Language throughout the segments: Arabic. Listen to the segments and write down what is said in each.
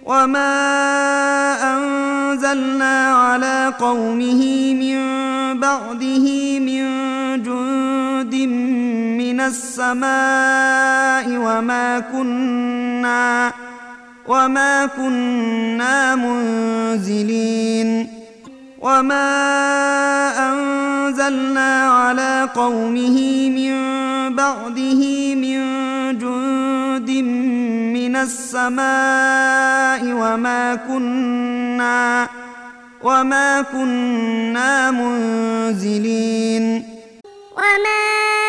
وما أنزلنا على قومه من بعده من جند من السماء وما كنا منزلين وما أنزلنا على قومه من بعده من جند من السماء وما كنا منزلين وما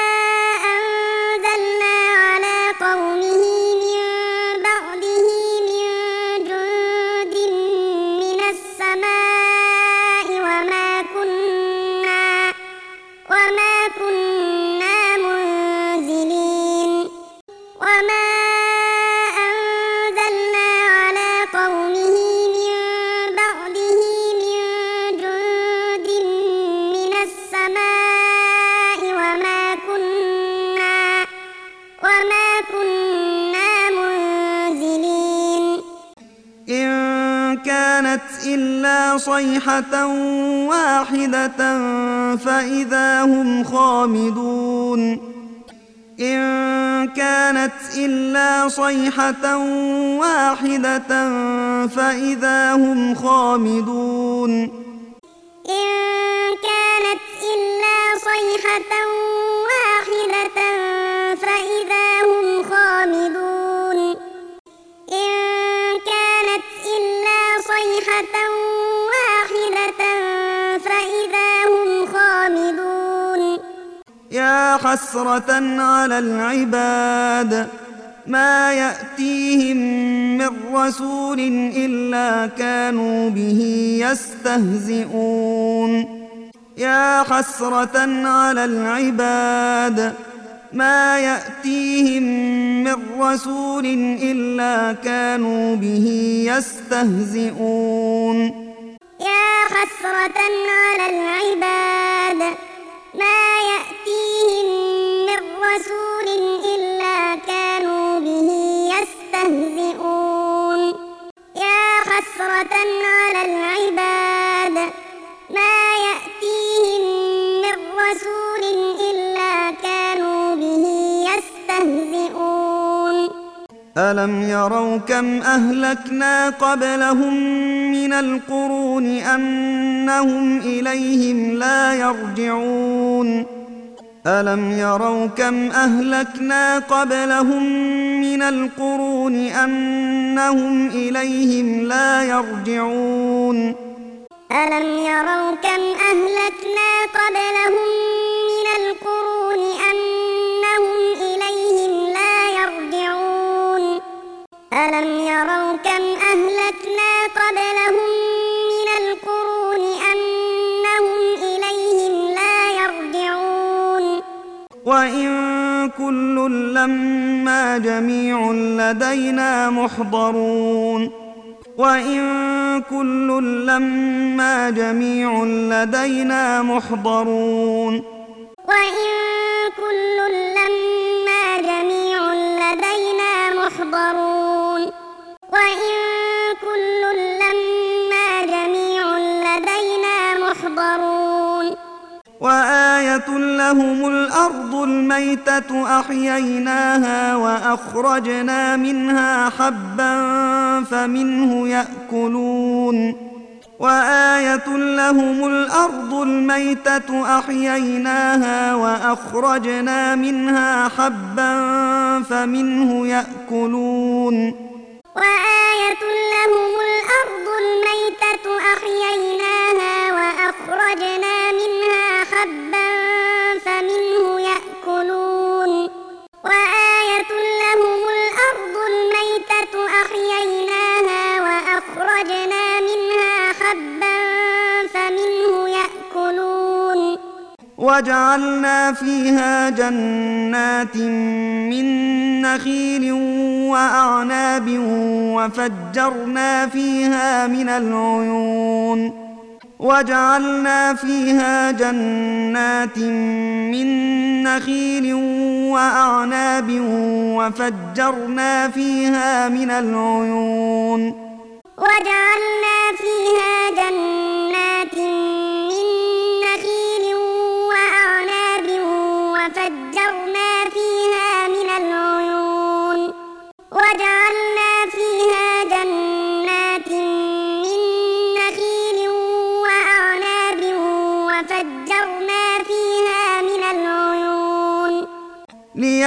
أنزلنا على قومه من بعده من جند من السماء وما كنا منزلين وما أنزلنا على قومه من بعده من جند من السماء وما كنا منزلين إن كانت إلا صيحة واحدة فإذا هم خامدون إن كانت إلا صيحة واحدة فإذا هم خامدون إن كانت إلا صيحة واحدة فإذا هم خامدون إن كانت إلا صيحة واحدة فإذا هم خامدون يا حسرة على العباد ما يأتيهم من رسول إلا كانوا به يستهزئون يا حسرة على العباد ما يأتيهم من رسول إلا كانوا به يستهزئون يا حسرة على العباد ما يأتيهم من رسول إلا كانوا به يستهزئون يا حسرة على العباد ما يأتيهم من رسول إلا كانوا به يستهزئون ألم يروا كم أهلكنا قبلهم من القرون أنهم إليهم لا يرجعون ألم يروا كم أهلكنا قبلهم من القرون أنهم إليهم لا يرجعون ألم يروا كم أهلكنا قبلهم من القرون أنهم إليهم لا يرجعون ألم يروا كم أهلكنا قبلهم من القرون أنهم إليهم لا يرجعون وإن كل لما جميع لدينا محضرون وإن كل لما جميع لدينا محضرون وإن كل لما جميع لدينا محضرون وإن كل لما جميع لدينا محضرون وآية لهم الأرض الميتة أحييناها وأخرجنا منها حبا فمنه يأكلون وآية لهم الأرض الميتة أحييناها وأخرجنا منها حبا فمنه يأكلون وآية لهم الأرض الميتة أحييناها وأخرجنا منها حبا فمنه يأكلون وآية لهم الأرض الميتة أحييناها وأخرجنا منها حبا فمنه يأكلون وجعلنا فيها جنات من نخيل وأعناب وفجرنا فيها من العيون وجعلنا فيها جنات من نخيل وأعناب وفجرنا فيها من العيون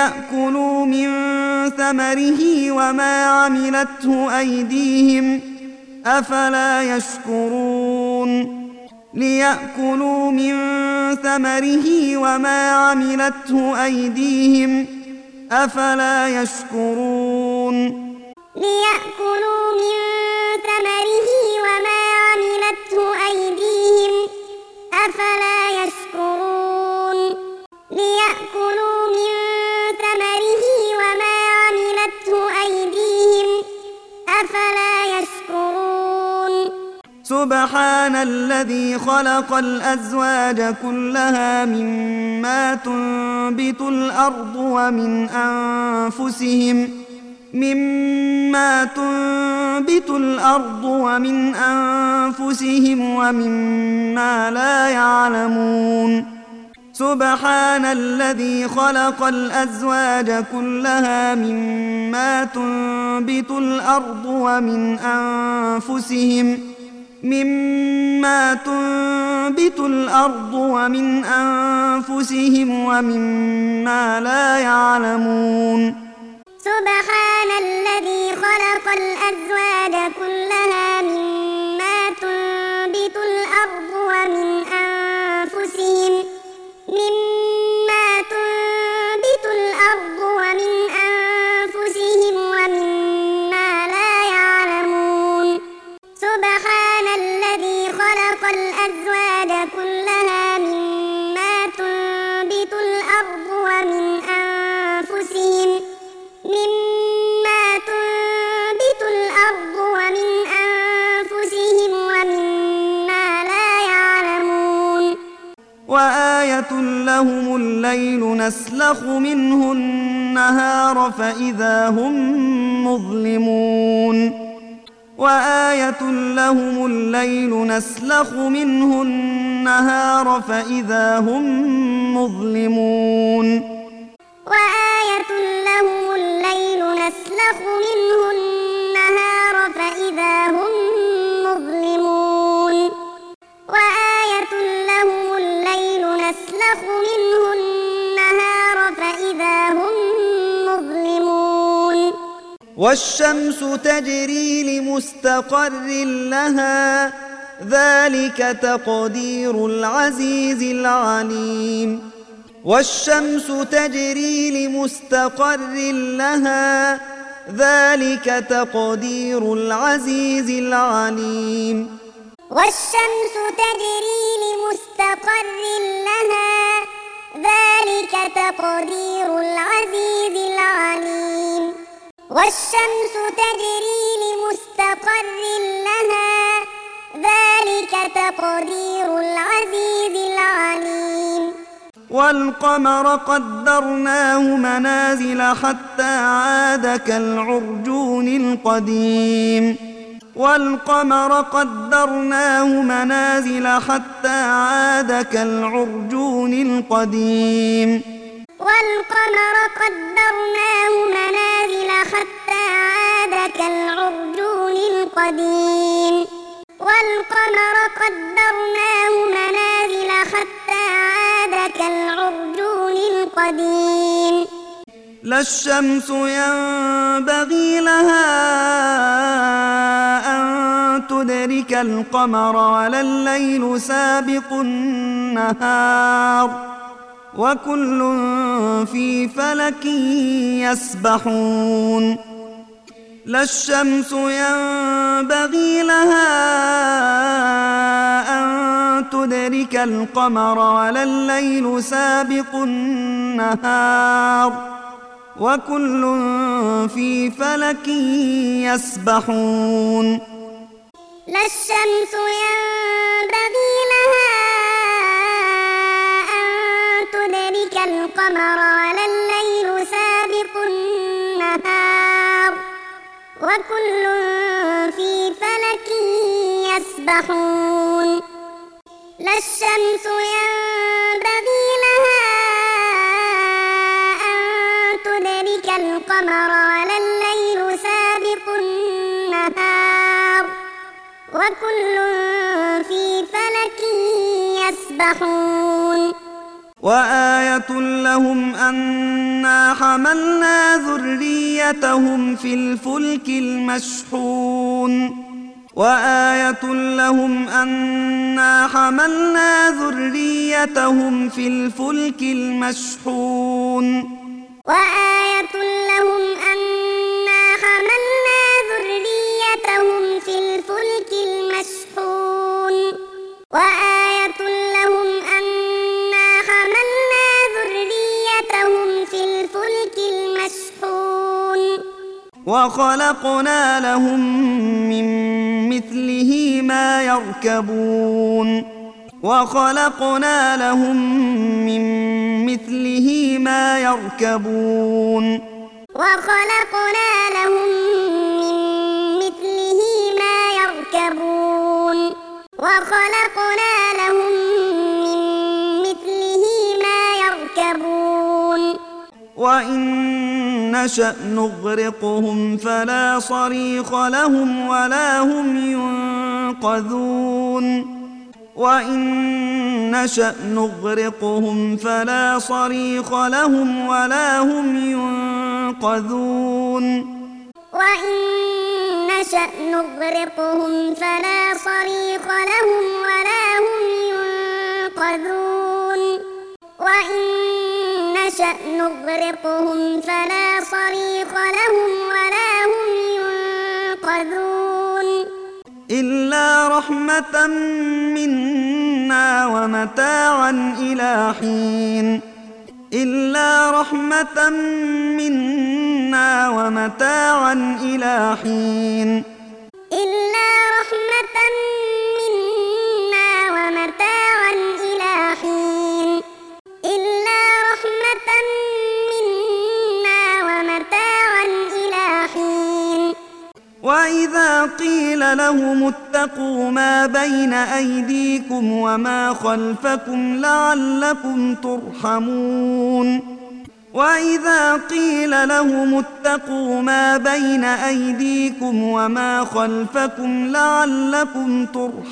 ليأكلوا من ثمره وما عملته أيديهم أفلا يشكرون ليأكلوا من ثمره وما عملته أيديهم أفلا يشكرون ليأكلوا من ثمره وما عملته أيديهم أفلا يشكرون ليأكلوا من ثمره وما عملته أيديهم أفلا يشكرون سبحان الذي خلق الأزواج كلها مما تنبت الأرض ومن أنفسهم ومما لا يعلمون سبحان الذي خلق الأزواج كلها مما تنبت الأرض ومن أنفسهم ومما لا يعلمون سبحان الذي خلق الأزواج كلها مما تنبت الأرض ومن أنفسهم ومما لا يعلمون سبحان الذي خلق الأزواج كلها مما تنبت الأرض ومن أنفسهم ومما لا يعلمون وآية لهم الليل نسلخ منه النهار فإذا هم مظلمون وآية لهم الليل نسلخ منه النهار فإذا هم مظلمون وآية لهم الليل نسلخ منه النهار فإذا هم مظلمون وآية لهم الليل نسلخ منه النهار فإذا هم مظلمون والشمس تجري لمستقر لها ذلك تقدير العزيز العليم والشمس تجري لمستقر لها ذلك تقدير العزيز العليم والشمس تجري لمستقر لها ذلك تقدير العزيز العليم والشمس تجري لمستقر لها ذلك تقدير العزيز العليم والقمر قدرناه منازل حتى عاد كالعرجون القديم والقمر قدرناه منازل حتى عاد كالعرجون القديم والقمر قدرناه منازل حتى عاد كالعرجون القديم والقمر قدرناه منازل حتى عاد كالعرجون القديم لا الشمس ينبغي لها أن تدرك القمر ولا الليل سابق النهار وكل في فلك يسبحون لا الشمس ينبغي لها أن تدرك القمر ولا الليل سابق النهار وكل في فلك يسبحون لا الشمس ينبغي لها أن تدرك القمر ولا الليل سابق النهار وكل في فلك يسبحون لا الشمس ينبغي لها أن تدرك القمر ولا الليل سابق النهار وكل في فلك يسبحون وآية لهم أنا حملنا ذريتهم في الفلك المشحون وآية لهم أنا حملنا ذريتهم في الفلك المشحون وآية لهم أنا حملنا ذريتهم في الفلك المشحون وآية لهم أنا حملنا ذريتهم في الفلك المشحون وخلقنا لهم من مثله ما يركبون وخلقنا لهم من مثله ما يركبون وخلقنا لهم من مثله ما يركبون وخلقنا لهم من مثله ما يركبون وإن نشأ نغرقهم فلا صريخ لهم ولا هم ينقذون وإن نشأ نغرقهم فلا صريخ لهم ولا هم ينقذون وإن نشأ نغرقهم فلا صريخ لهم ولا هم ينقذون وإن نشأ نغرقهم فلا صريخ لهم ولا هم ينقذون إلا رحمة منا ومتاعا إلى حين إلا رحمة منا ومتاعا إلى حين إلا رحمة منا ومتاعا إلى حين إلا رحمة منا ومتاعا إلى حين وإذا قيل لهم اتقوا ما بين أيديكم وما خلفكم لعلكم ترحمون وإذا قيل لهم اتقوا ما بين أيديكم وما خلفكم لعلكم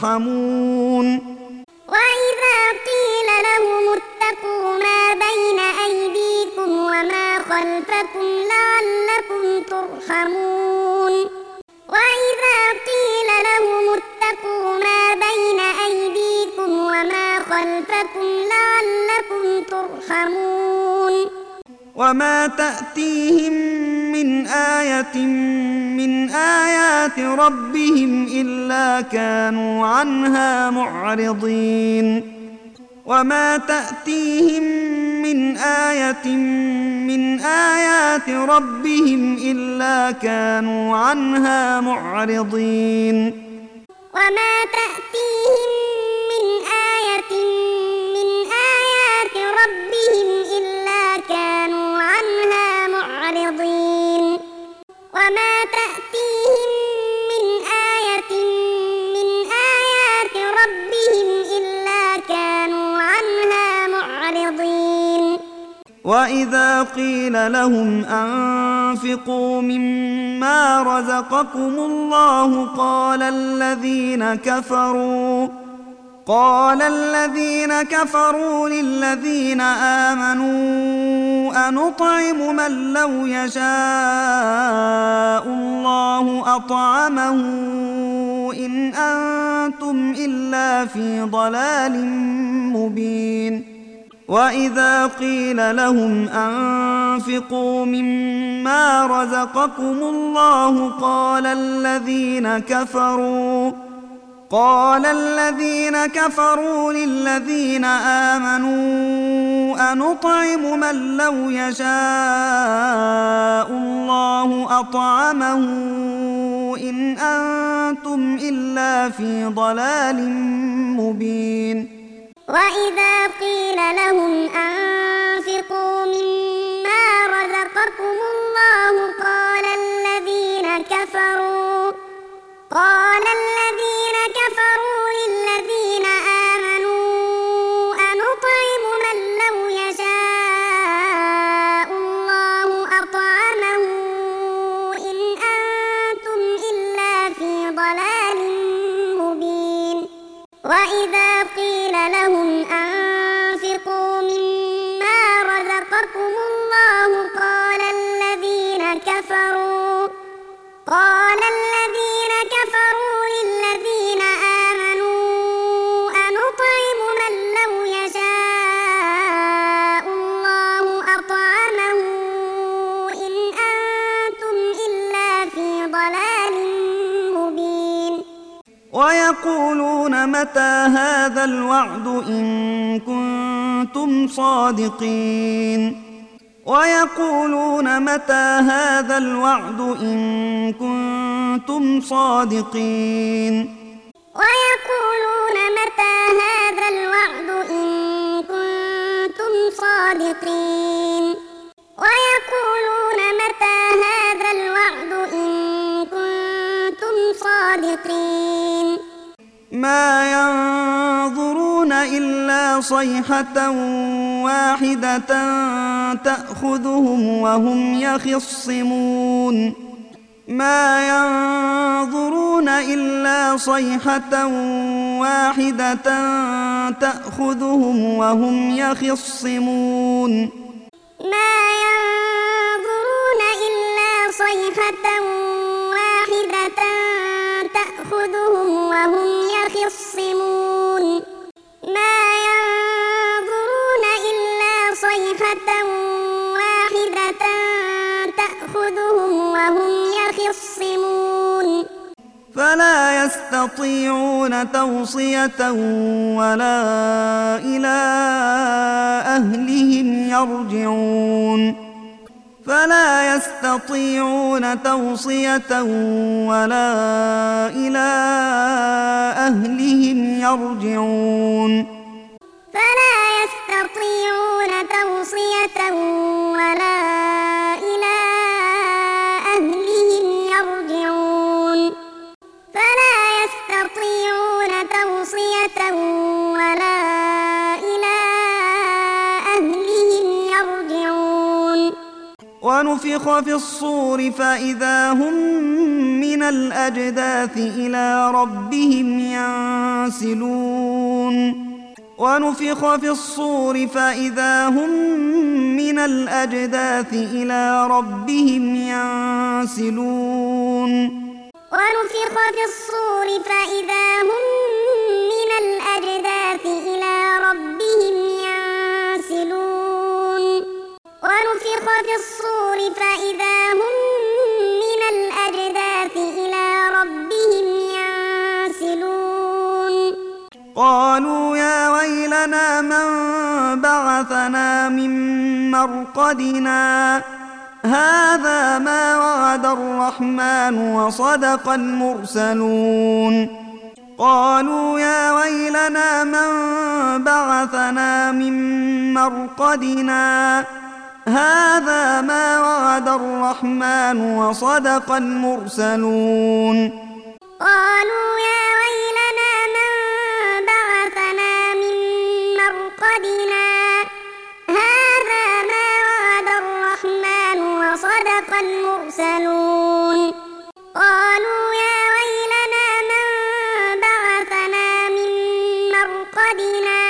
ترحمون وإذا قيل لهم اتقوا ما بين أيديكم وما خلفكم لعلكم ترحمون وإذا قيل لهم اتقوا ما بين أيديكم وما خلفكم لعلكم ترحمون وما تأتيهم من آية من آيات ربهم إلا كانوا عنها معرضين وما تأتيهم من آية من آيات ربهم إلا كانوا عنها معرضين وما تأتيهم من آية من آيات ربهم إلا كانوا عنها معرضين وما تأتيهم من آية من آيات ربهم إلا كانوا عنها معرضين وإذا قيل لهم أنفقوا مما رزقكم الله قال الذين كفروا للذين آمنوا أنطعم من لو يشاء الله أطعمه إن أنتم إلا في ضلال مبين وإذا قيل لهم أنفقوا مما رزقكم الله قال الذين كفروا للذين آمنوا أنطعم من لو يشاء الله أطعمه إن أنتم إلا في ضلال مبين وإذا قيل لهم أنفقوا مما رزقكم الله قال الذين كفروا للذين آمنوا أنطعم من لو يشاء الله أطعمه إن أنتم إلا في ضلال مبين وإذا قيل لهم أنفقوا مما ويقولون متى هذا الوعد إن كنتم صادقين ويقولون متى هذا الوعد إن كنتم صادقين ويقولون متى هذا الوعد إن كنتم صادقين ويقولون متى هذا الوعد إن كنتم صادقين ما ينظرون إلا صيحة واحدة تأخذهم وهم يخصمون ما ينظرون إلا صيحة واحدة تأخذهم وهم يخصمون ما ينظرون إلا صيحة واحدة تأخذهم وهم يخصمون ما ينظرون إلا صيحة واحدة تأخذهم وهم يخصمون فلا يستطيعون توصية ولا إلى أهلهم يرجعون فلا يستطيعون توصية ولا إلى أهلهم يرجعون فلا يستطيعون توصية ولا إلى أهلهم يرجعون فلا يستطيعون توصية ولا إلى أهلهم يرجعون ونفخ في الصور فإذا هم من الأجداث إلى ربهم ينسلون ونفخ في الصور فإذا هم من الأجداث إلى ربهم ينسلون ونفخ في الصور فإذا هم من الأجداث إلى ربهم ينسلون ونفخ في الصور فإذا هم من الأجداث إلى ربهم ينسلون قالوا يا ويلنا من بعثنا من مرقدنا هذا ما وعد الرحمن وصدق المرسلون قالوا يا ويلنا من بعثنا من مرقدنا هذا ما وعد الرحمن وصدق المرسلون قالوا يا ويلنا من بعثنا من مرقدنا هذا ما وعد الرحمن وصدق المرسلون قالوا يا ويلنا من بعثنا من مرقدنا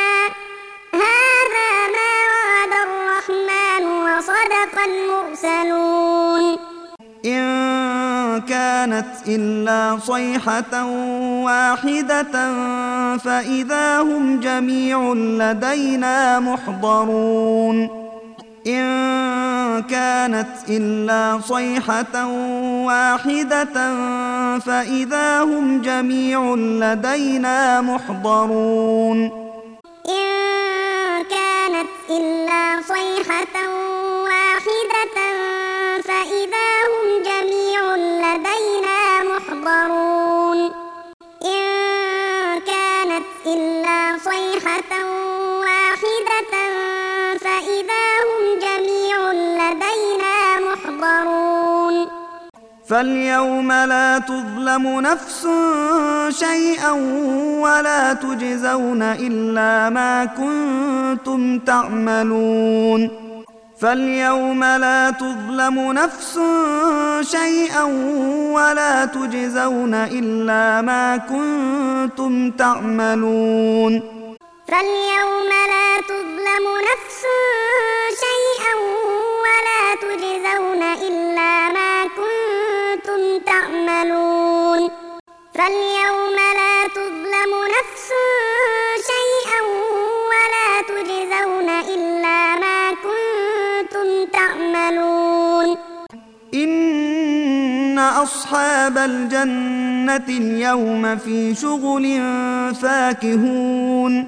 هذا ما وعد الرحمن وصدق المرسلون إن كانت إلا صيحة واحدة فإذا هم جميع لدينا محضرون إن كانت إلا صيحة واحدة فإذا هم جميع لدينا محضرون إن كانت إلا صيحة واحدة فإذا هم جميع لدينا محضرون إن كانت إلا صيحة واحدة فإذا هم جميع لدينا محضرون فاليوم لا تظلم نفس شيئا ولا تجزون إلا ما كنتم تعملون فاليوم لا تظلم نفس شيئا ولا تجزون إلا ما كنتم تعملون فاليوم لا تظلم نفس شيئا ولا تجزون إلا ما كنتم تعملون فاليوم لا تظلم نفس شيئا ولا تجزون إلا ما كنتم تعملون إن أصحاب الجنة اليوم في شغل فاكهون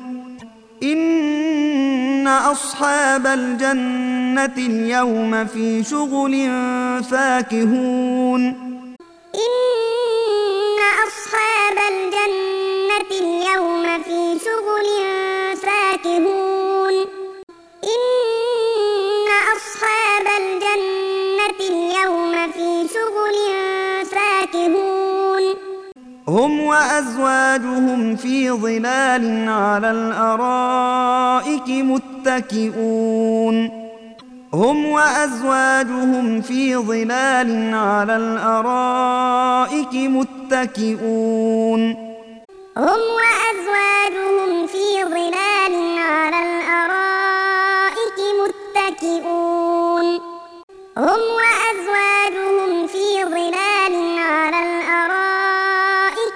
إن أصحاب الجنة اليوم في شغل فاكهون إن أصحاب الجنة اليوم في شغل فاكهون إن أصحاب الجنة اليوم في شغل فاكهون هم وأزواجهم في ظلال على الأرائك متكئون هم وأزواجهم في ظلال على الأرائك متكئون هم وأزواجهم في ظلال على الأرائك متكئون هم وأزواجهم في ظلال على الأرائك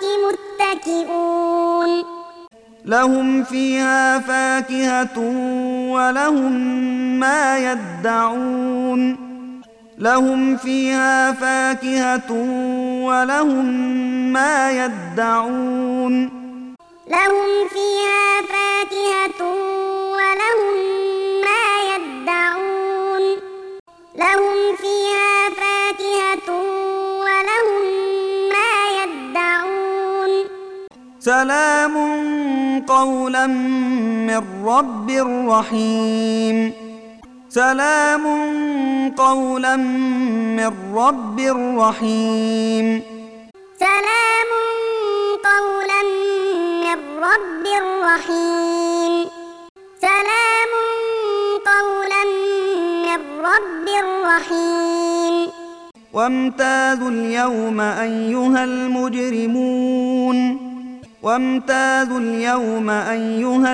متكئون لهم فيها فاكهة ولهم ما يدعون لهم فيها فاكهة ولهم ما يدعون لهم فيها فاكهة ولهم ما يدعون لهم فيها فاكهة ولهم ما يدعون سلام قولا من رب رحيم سلام قولا من رب رحيم سلام قولا من رب رحيم سلام قولا من رب رحيم وامتازوا اليوم أيها المجرمون وامتازوا اليوم أيها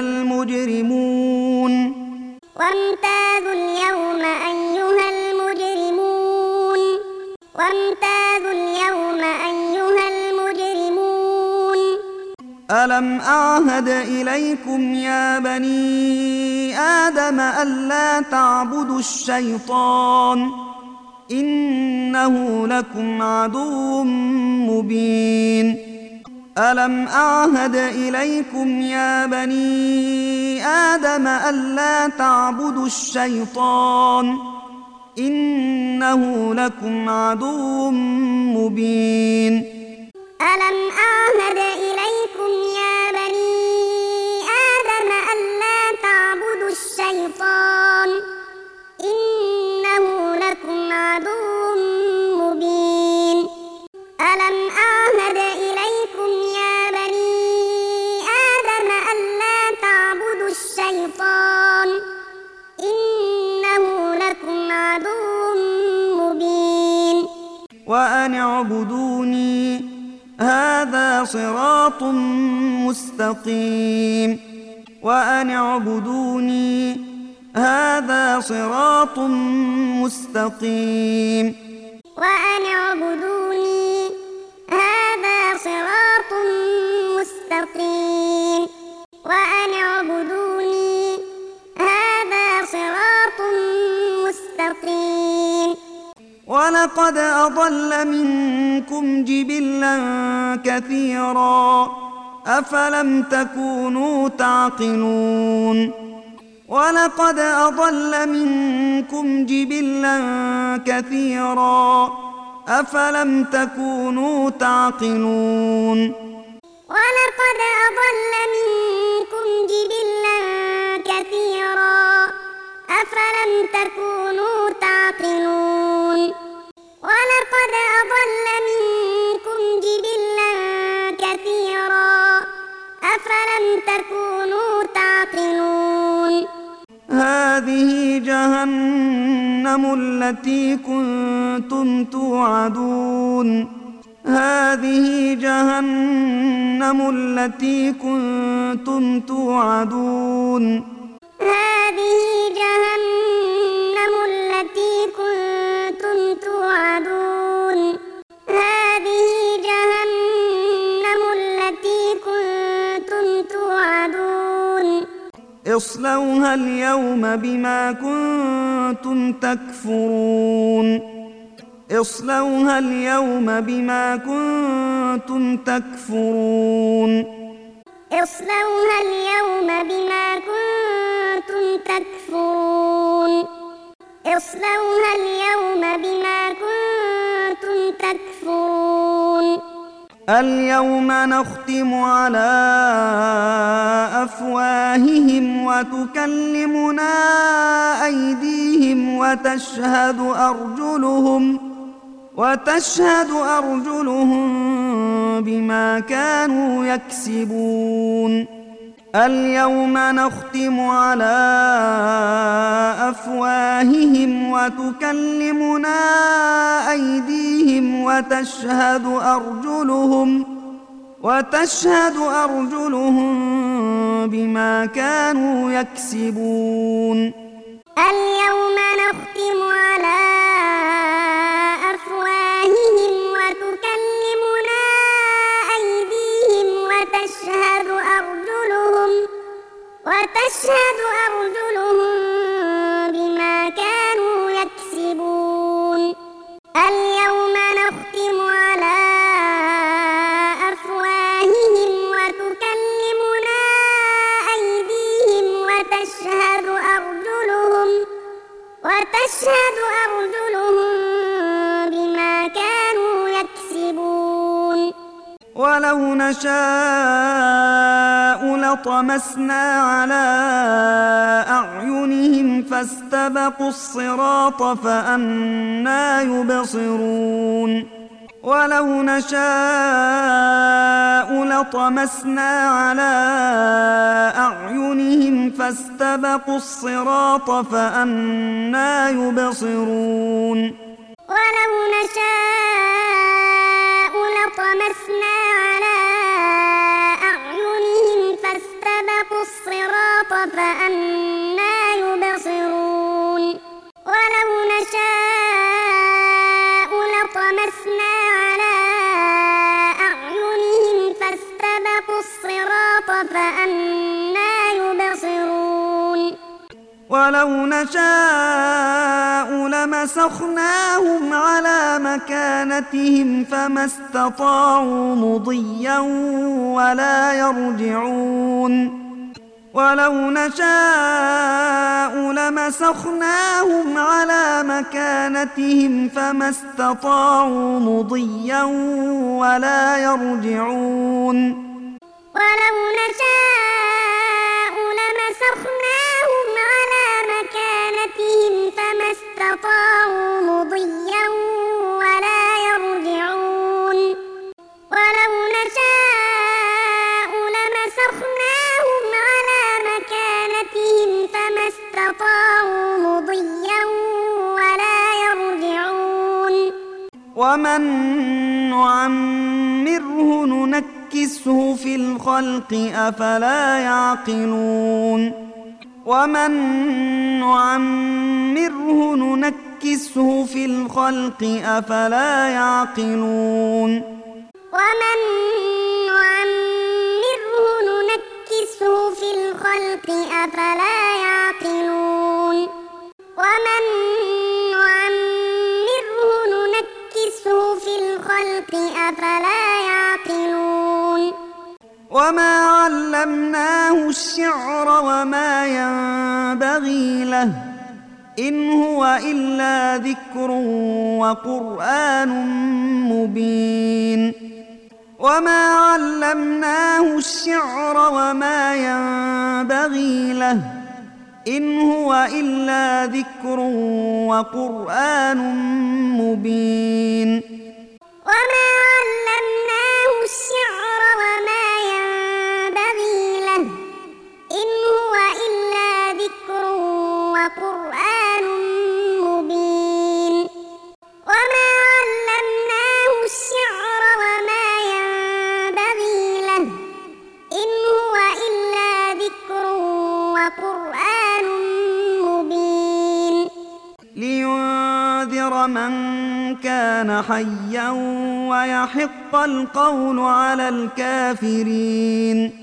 المجرمون وامتازوا اليوم أيها المجرمون وامتازوا اليوم أيها المجرمون ألم أعهد إليكم يا بني آدم ألا تعبدوا الشيطان إنه لكم عدو مبين ألم أعهد إليكم يا بني آدم ألا تعبدوا الشيطان إنه لكم عدو مبين ألم أعهد إليكم يا بني آدم ألا تعبدوا الشيطان إنه لكم عدو مبين ألم أعهد إليكم يا بني آدم ألا تعبدوا الشيطان إنه لكم عدو مبين وأن اعبدوني هذا صراط مستقيم وأن اعبدوني هذا صراط مستقيم وأن اعبدوني هذا صراط مستقيم وأن اعبدوني هذا صراط مستقيم ولقد أضل منكم جبلا كثيرا أفلم تكونوا تعقلون ولقد أضل منكم جبلا كثيرا أفلم تكونوا تعقلون ولقد أضل منكم جبلا كثيرا أفلم تكونوا تعقلون ولقد أضل منكم جبلا كثيرا أفلم تكونوا تعقلون هذه جهنم التي كنتم توعدون هذه جهنم التي كنتم توعدون هذه جهنم التي كنتم توعدون هذه جهنم التي كنتم توعدون اصلوها اليوم بما كنتم تكفرون اصلوها اليوم بما كنتم كنتم تكفرون اصلوها اليوم بما كنتم تكفرون اصلوها اليوم بما كنتم تكفرون اليوم نختم على أفواههم وتكلمنا أيديهم وتشهد أرجلهم بما كانوا يكسبون اليوم نختم على أفواههم وتكلمنا أيديهم وتشهد أرجلهم بما كانوا يكسبون اليوم نختم على أفواههم وتكلمنا أيديهم وتشهد أرجلهم بما كانوا يكسبون اليوم نختم على أفواههم وتكلمنا أيديهم وتشهد أرجلهم بما كانوا يكسبون ولو نشاء لطمسنا على أعينهم فاستبقوا الصراط فأنى يبصرون ولو نشاء لطمسنا على أعينهم فاستبقوا الصراط فأنى يبصرون ولو نشاء لطمسنا على أعينهم فاستبقوا الصراط فأنى يبصرون ولو نشاء لطمسنا على أعينهم فاستبقوا الصراط فأنى يبصرون ولو نشاء لمسخناهم على مكانتهم فما استطاعوا مضيا ولا يرجعون ولو نشاء لمسخناهم على مكانتهم فما استطاعوا مضيا ولا يرجعون ولو نشاء لمسخناهم على مكانتهم فما استطاعوا مضيا ولا يرجعون ولو نشاء لمسخناهم على مكانتهم فما استطاعوا مضيا ولا يرجعون ومن نعمره ننكسه في الخلق أفلا يعقلون ومن نعمره ننكسه في الخلق أفلا يعقلون ومن نعمره ننكسه في الخلق أفلا يعقلون ومن نعمره ننكسه في الخلق أفلا يعقلون وما علمناه الشعر وما ينبغي له إن هو إلا ذكر وقرآن مبين وما علمناه الشعر وما ينبغي له إن هو إلا ذكر وقرآن مبين وما علمناه الشعر وما ينبغي له إن هو إلا ذكر وقرآن مبين وما علمناه الشعر وما ينبغي له إن هو إلا ذكر وقرآن مبين لينذر من كان حيا ويحق القول على الكافرين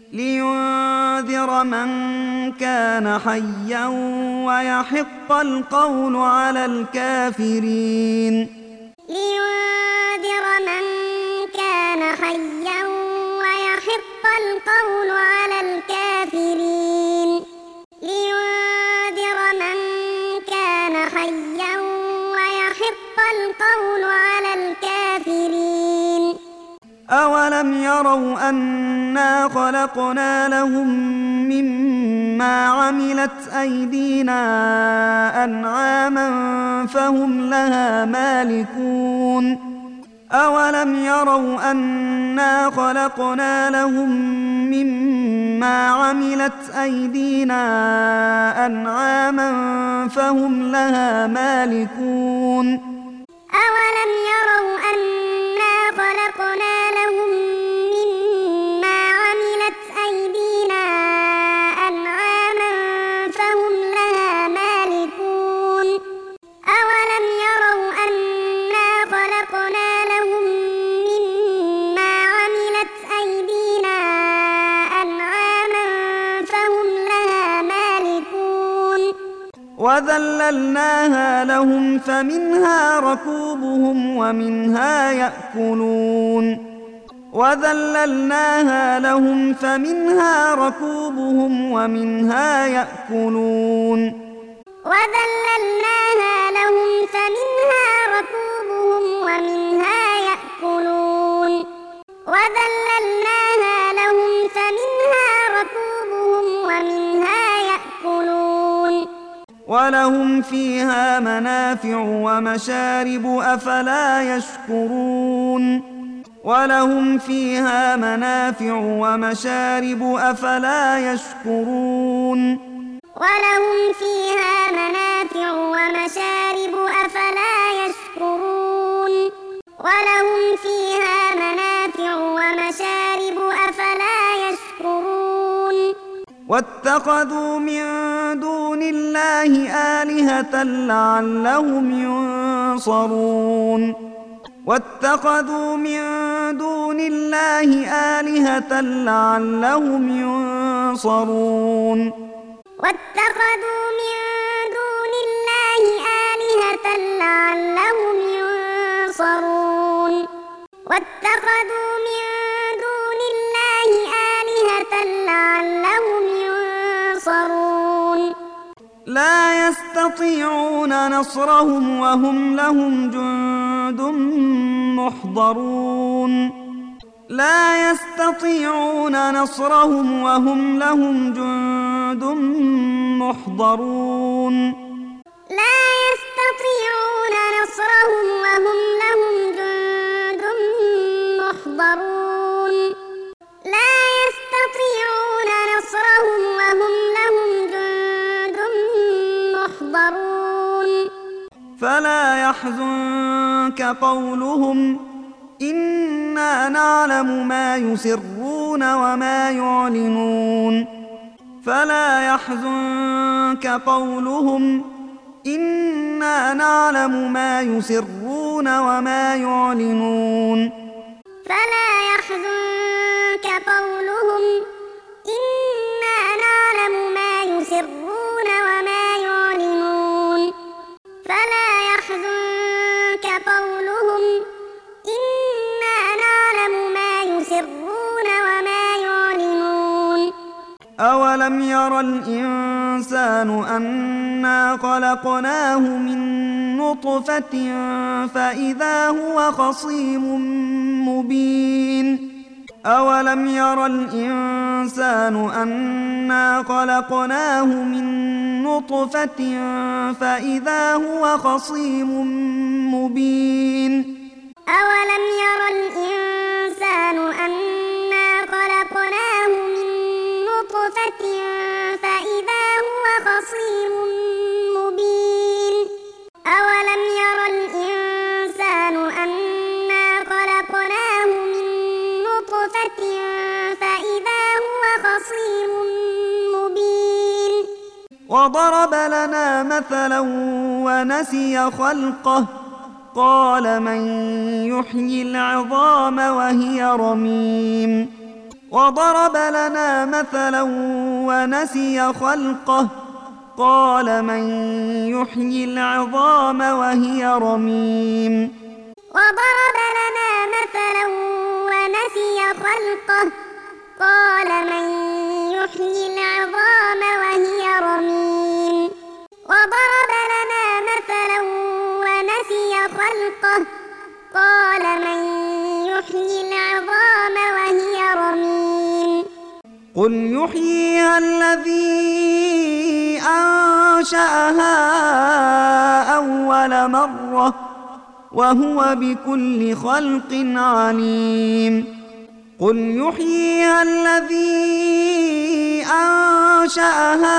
لينذر من كان حيا ويحق القول على الكافرين لينذر من كان كان حيا ويحق القول على الكافرين لينذر من كان حيا ويحق القول على الكافرين أولم يروا أنا خلقنا لهم مما عملت أيدينا أنعاما فهم لها مالكون أولم يروا أنا خلقنا لهم مما عملت أيدينا أنعاما فهم لها مالكون أولم يروا أنا خلقنا لهم مما عملت أيدينا أنعاما فهم لها مالكون أولم يروا أنا خلقنا لهم مما عملت أيدينا أنعاما فهم لها مالكون وذللناها لهم فمنها ركوبهم ومنها يأكلون وذللناها لهم فمنها ركوبهم ومنها يأكلون وذللناها لهم فمنها ركوبهم ومنها يأكلون وذللناها لهم فمنها ركوبهم ومنها يأكلون ولهم فيها منافع ومشارب أفلا يشكرون ولهم فيها منافع ومشارب أفلا يشكرون ولهم فيها منافع ومشارب أفلا يشكرون ولهم فيها منافع ومشارب أفلا يشكرون واتخذوا من دون الله آلهة لعلهم ينصرون واتخذوا من دون الله آلهة لعلهم ينصرون واتخذوا من دون الله آلهة لعلهم ينصرون واتخذوا من دون الله آلهة لعلهم ينصرون لا يستطيعون نصرهم وهم لهم جند محضرون لا يستطيعون نصرهم وهم لهم جند محضرون لا يستطيعون نصرهم وهم لهم جند محضرون لا يستطيعون نصرهم وهم لهم جند محضرون فلا يحزنك قولهم إنا نعلم ما يسرون وما يعلنون فلا يحزنك قولهم إنا نعلم ما يسرون وما يعلنون فلا يحزنك قولهم إنا نعلم ما يسرون وما يعلنون فلا يحزنك قولهم إنا نعلم ما يسرون وما يعلنون أولم ير الإنسان أنا خلقناه من نطفة فإذا هو خصيم مبين أولم ير الإنسان أنا خلقناه من نطفة فإذا هو خصيم مبين أولم ير الإنسان أنا خلقناه من نطفة فإذا هو خصيم مبين أولم ير الإنسان أنا خلقناه من نطفة فإذا هو خصيم مبين وضرب لنا مثلا ونسي خلقه قال من يحيي العظام وهي رميم وضرب لنا مثلا ونسي خلقه قال من يحيي العظام وهي رميم وضرب لنا مثلا ونسي خلقه قال من يحيي العظام وهي رميم وضرب لنا مثلا ونسي خلقه قال من يحيي العظام وهي رميم قل يحييها الذي أنشأها أول مرة وهو بكل خلق عليم قل يحييها الذي أنشأها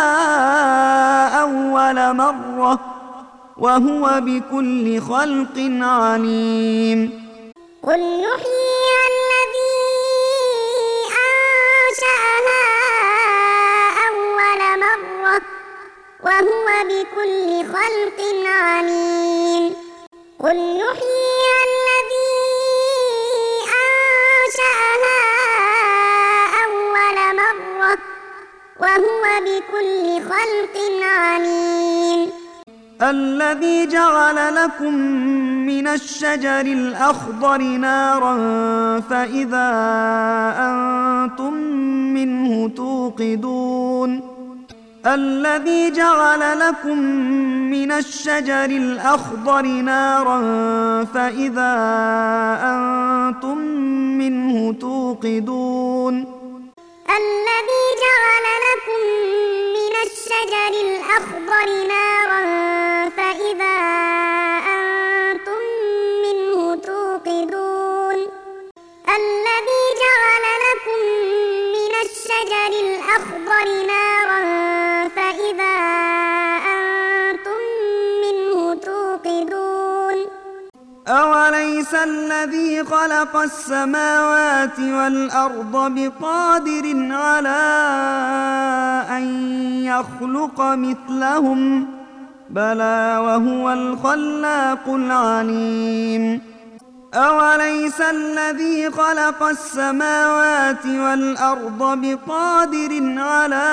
أول مرة وهو بكل خلق عليم قل يحييها الذي أنشأها أول مرة وهو بكل خلق عليم قل يحييها الذي أنشأها أول مرة وهو بكل خلق عليم الذي جعل لكم من الشجر الأخضر نارا فإذا أنتم منه توقدون الذي جعل لكم من الشجر الأخضر نارا فإذا أنتم منه توقدون الذي جعل لكم من الشجر الأخضر نارا فإذا أنتم منه توقدون الذي جعل لكم من الشجر الأخضر نارا فإذا أنتم منه توقدون أوليس الذي خلق السماوات والأرض بقادر على أن يخلق مثلهم بلى وهو الخلاق العليم أوليس الذي خلق السماوات والأرض بقادر على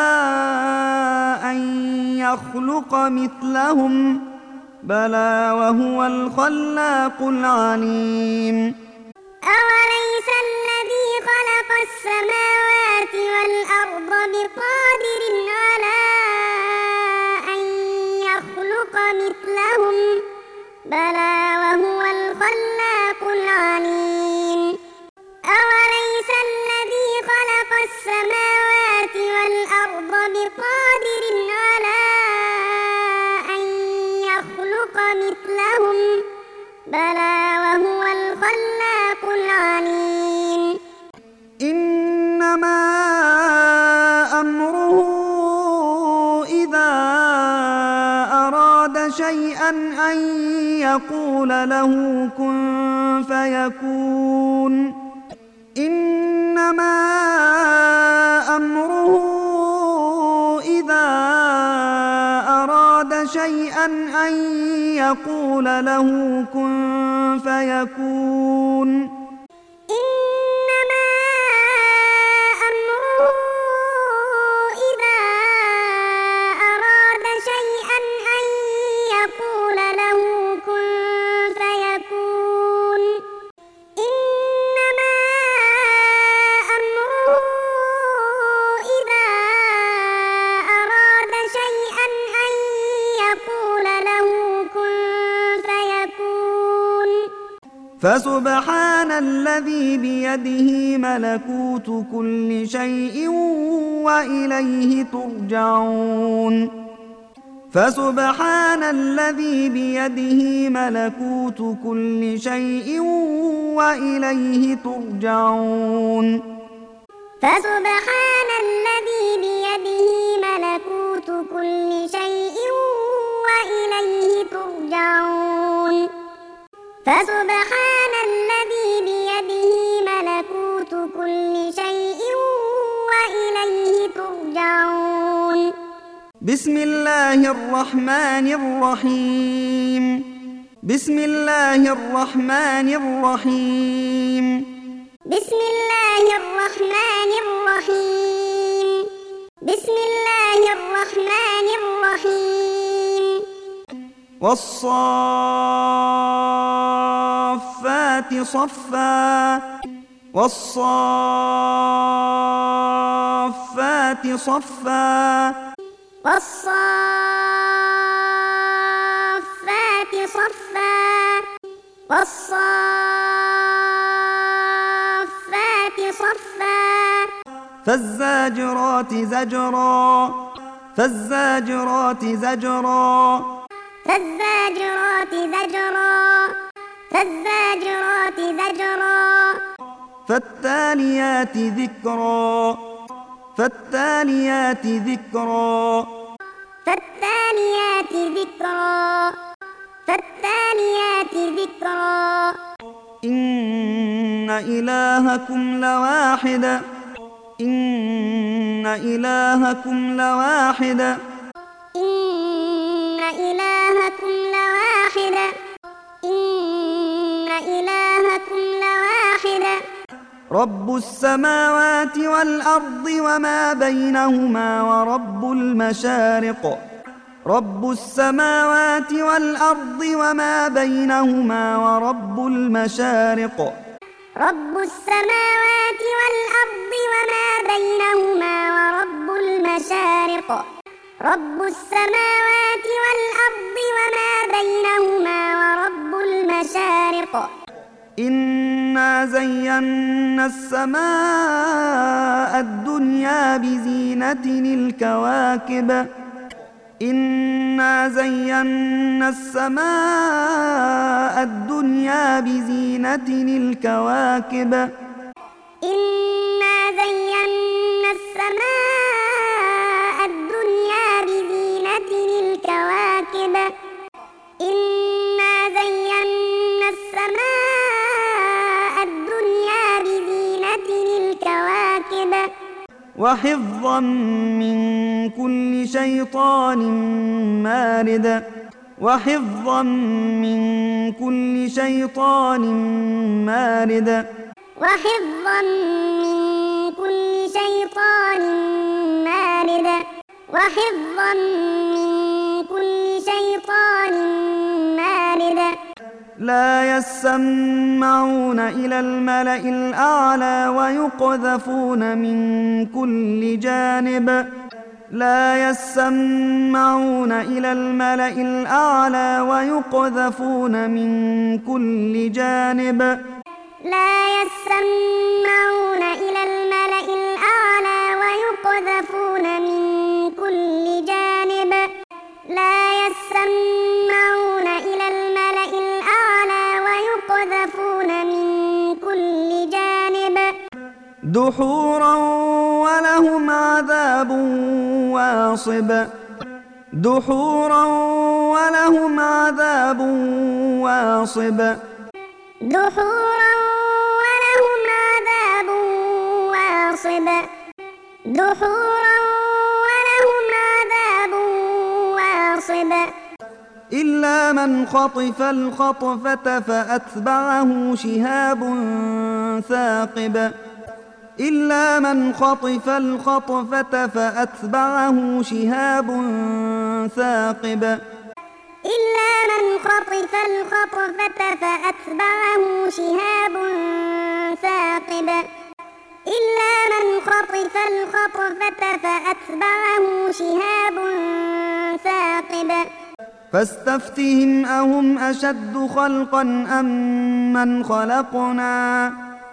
أن يخلق مثلهم بلى وهو الخلاق العليم أوليس الذي خلق السماوات والأرض بقادر على أن يخلق مثلهم بلى وهو الخلاق العليم أوليس الذي خلق السماوات والأرض بقادر على أن يخلق مثلهم بلى وهو الخلاق العليم إنما أمره إذا أراد شيئا أن يقول له كن فيكون إنما أمره إذا أراد شيئا أن يقول له كن فيكون إنما أمره إذا أراد شيئا أن يقول له كن فيكون إنما أمره إذا أراد شيئا أن يقول له كن فيكون فسبحان الذي بيده ملكوت كل شيء وإليه ترجعون فسبحان الذي بيده ملكوت كل شيء وإليه ترجعون فسبحان الذي بيده ملكوت كل شيء وإليه ترجعون فسبحان الذي بيده ملكوت كل شيء وإليه ترجعون بسم الله الرحمن الرحيم بسم الله الرحمن الرحيم بسم الله الرحمن الرحيم بسم الله الرحمن الرحيم والصافات صفا والصافات صفا والصافات صفا والصافات صفا فالزاجرات زجرا فالزاجرات زجرا فالزاجرات زجرا فالزاجرات زجرا فالتاليات ذكرا فالتاليات ذكرا فالتاليات ذكرا فالتاليات ذكرا إن إلهكم لواحد إن إلهكم لواحد إن إلهكم لواحد إن إلهكم لواحد رب السماوات والأرض وما بينهما ورب المشارق رب السماوات والأرض وما بينهما ورب المشارق رب السماوات والأرض وما بينهما ورب المشارق رب السماوات والأرض وما بينهما ورب المشارق إنا زينا السماء الدنيا بزينة الكواكب إنا زينا السماء الدنيا بزينة الكواكب إنا زينا السماء الدنيا بزينة الكواكب إنا زينا السماء الدنيا بزينة الكواكب وحفظا من كل شيطان مارد وحفظا من كل شيطان مارد وحفظا من كل شيطان مارد وحفظا من كل شيطان مارد لا يسمعون إلى الملأ الأعلى ويقذفون من كل جانب لا يسمعون إلى الملأ الأعلى ويقذفون من كل جانب لا يسمعون إلى الملأ الأعلى ويقذفون من كل جانب لا يسمعون إلى الملأ الأعلى ويقذفون من كل جانب دحورا ولهم عذاب واصب دحورا ولهم عذاب واصب دحورا ولهم عذاب واصب دحورا ولهم عذاب واصب إلا من خطف الخطفة فأتبعه شهاب ثاقب إلا من خطف الخطفة فأتبعه شهاب ثاقب إلا من خطف الخطفة فأتبعه شهاب ثاقب إلا من خطف الخطفة فأتبعه شهاب ثاقب فاستفتهم أهم أشد خلقا أم من خلقنا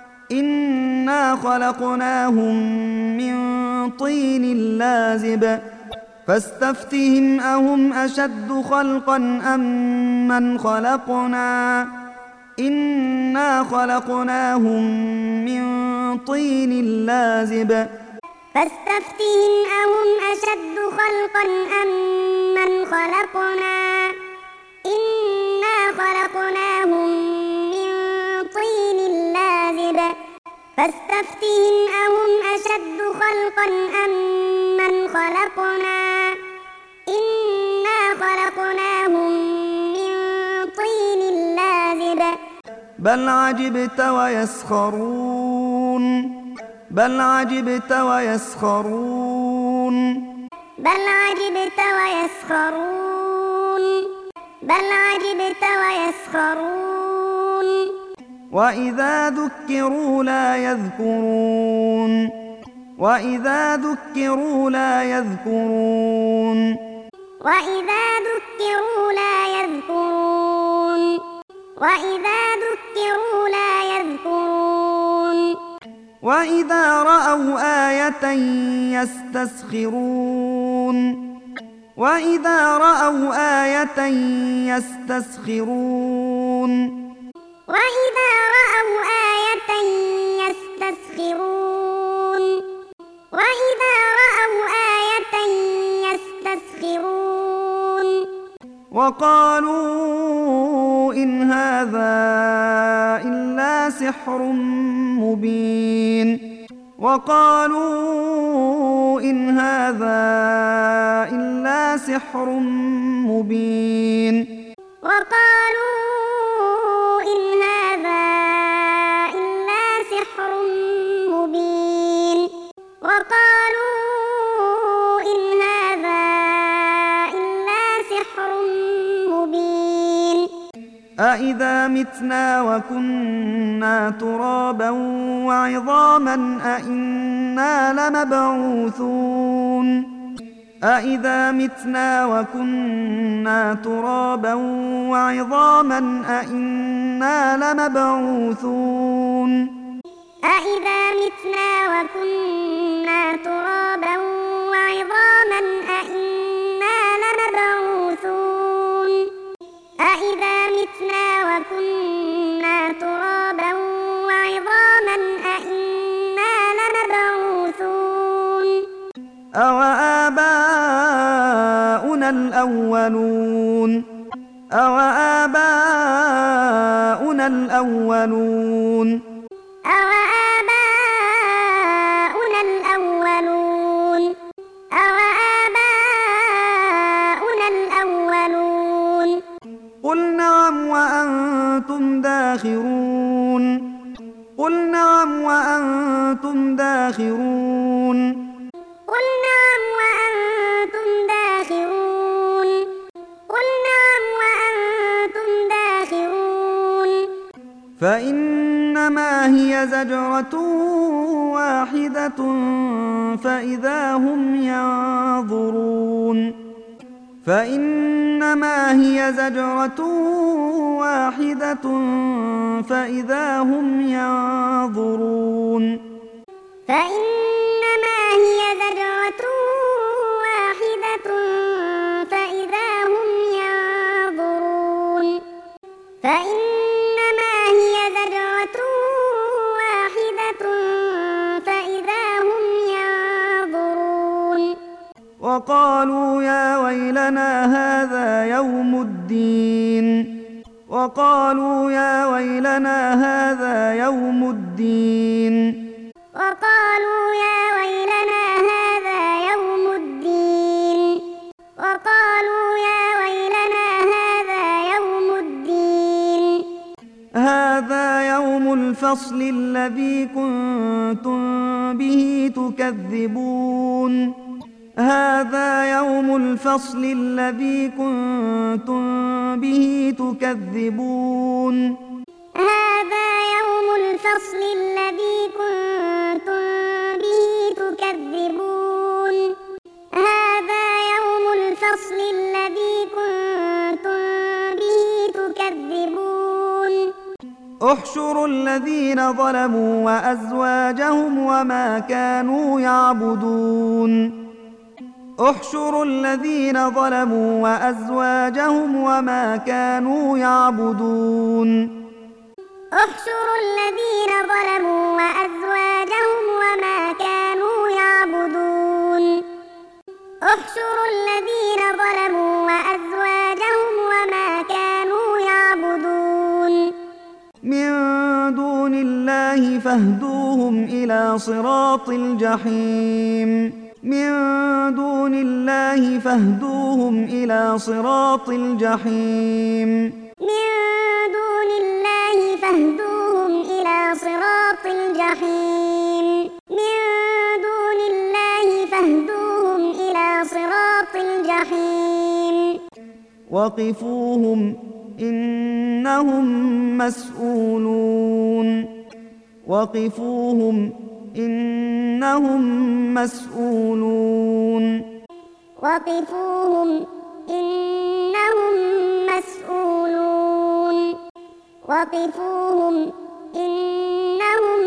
إنا خلقناهم من طين لازب فاستفتهم أهم أشد خلقا أم من خلقنا إنا خلقناهم من طين لازب فاستفتهم أهم أشد خلقا أم من خلقنا إنا خلقناهم من طين لازب فاستفتهم أهم أشد خلقا أم من خلقنا إنا خلقناهم من طين لازب بل عجبت ويسخرون بل عجبت ويسخرون بل عجبت ويسخرون بل عجبت ويسخرون وإذا ذكروا لا يذكرون وإذا ذكروا لا يذكرون وإذا ذكروا لا يذكرون وإذا ذكروا لا يذكرون وإذا رأوا آية يستسخرون وإذا رأوا آية يستسخرون وإذا رأوا آية يستسخرون وإذا رأوا آية يستسخرون وقالوا إن هذا إلا سحر مبين وقالوا إن هذا إلا سحر مبين وقالوا إن هذا إلا سحر مبين وقالوا إن هذا إلا سحر مبين أإذا متنا وكنا ترابا وعظاما أإنا لمبعوثون أإذا متنا وكنا ترابا وعظاما أإنا لمبعوثون أإذا متنا وكنا ترابا وعظاما أإنا لمبعوثون أإذا متنا وكنا ترابا وعظاما أإنا لمبعوثون أوآباؤنا الأولون أوآباؤنا الأولون أوآباؤنا الأولون أوآباؤنا الأولون قل نعم وأنتم داخرون قل نعم وأنتم داخرون قل نعم وأنتم داخرون قل نعم وأنتم داخرون فإنما هي زجرة واحدة فإذا هم ينظرون فإنما هي زجرة واحدة فإذا هم ينظرون فإنما هي زجرة واحدة فإذا هم ينظرون فإنما هي زجرة واحدة فإذا هم ينظرون وقالوا يا ويلنا هذا يوم الدين وقالوا يا ويلنا هذا يوم الدين وقالوا يا ويلنا هذا يوم الدين وقالوا يا ويلنا هذا يوم الدين هذا يوم الفصل الذي كنتم به تكذبون هذا يوم الفصل الذي كنتم به تكذبون هذا يوم الفصل الذي كنتم به تكذبون هذا يوم الفصل الذي كنتم به تكذبون احشروا الذين ظلموا وأزواجهم وما كانوا يعبدون احشروا الذين ظلموا وأزواجهم وما كانوا يعبدون احشروا الذين ظلموا وأزواجهم وما كانوا يعبدون احشروا الذين ظلموا وأزواجهم وما كانوا يعبدون من دون الله فاهدوهم إلى صراط الجحيم من دون الله فاهدوهم إلى صراط الجحيم من دون الله فاهدوهم إلى صراط الجحيم من دون الله فاهدوهم إلى صراط الجحيم وقفوهم إنهم مسؤولون وقفوهم إنهم مسؤولون وقفوهم إنهم مسؤولون وقفوهم إنهم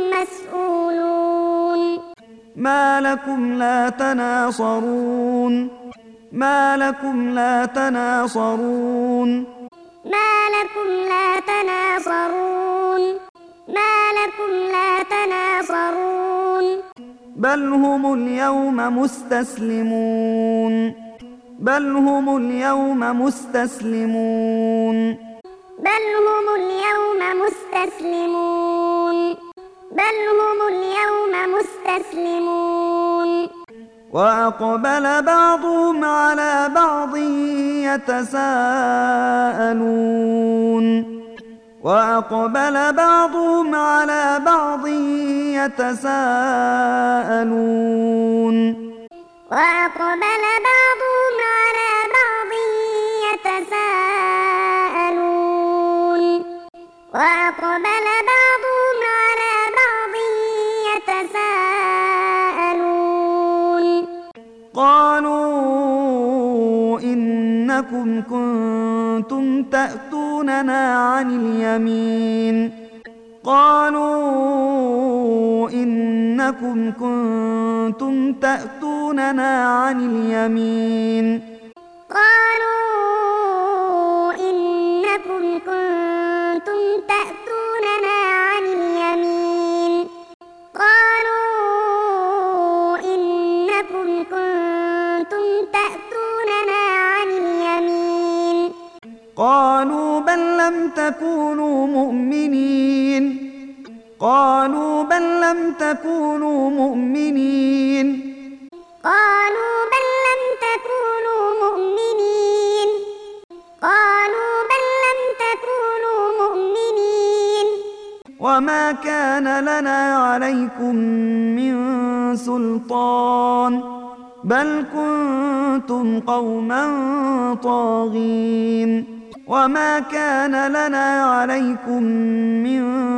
مسؤولون ما لكم لا تناصرون ما لكم لا تناصرون ما لكم لا تناصرون ما لكم لا تناصرون بل هم اليوم مستسلمون بل هم اليوم مستسلمون بل هم اليوم مستسلمون بل هم اليوم مستسلمون وأقبل بعضهم على بعض يتساءلون وأقبل بعضهم على بعض يتساءلون وأقبل بعضهم على بعض يتساءلون وأقبل بعضهم على بعض يتساءلون قالوا إنكم كنتم تأتوننا عن اليمين قالوا إنكم كنتم تأتوننا عن اليمين قالوا إنكم كنتم تأتوننا عن اليمين قالوا إنكم كنتم تأتوننا عن اليمين قالوا بل لم تكونوا مؤمنين قالوا بل لم تكونوا مؤمنين قالوا بل لم تكونوا مؤمنين قالوا بل لم تكونوا مؤمنين وما كان لنا عليكم من سلطان بل كنتم قوما طاغين وما كان لنا عليكم من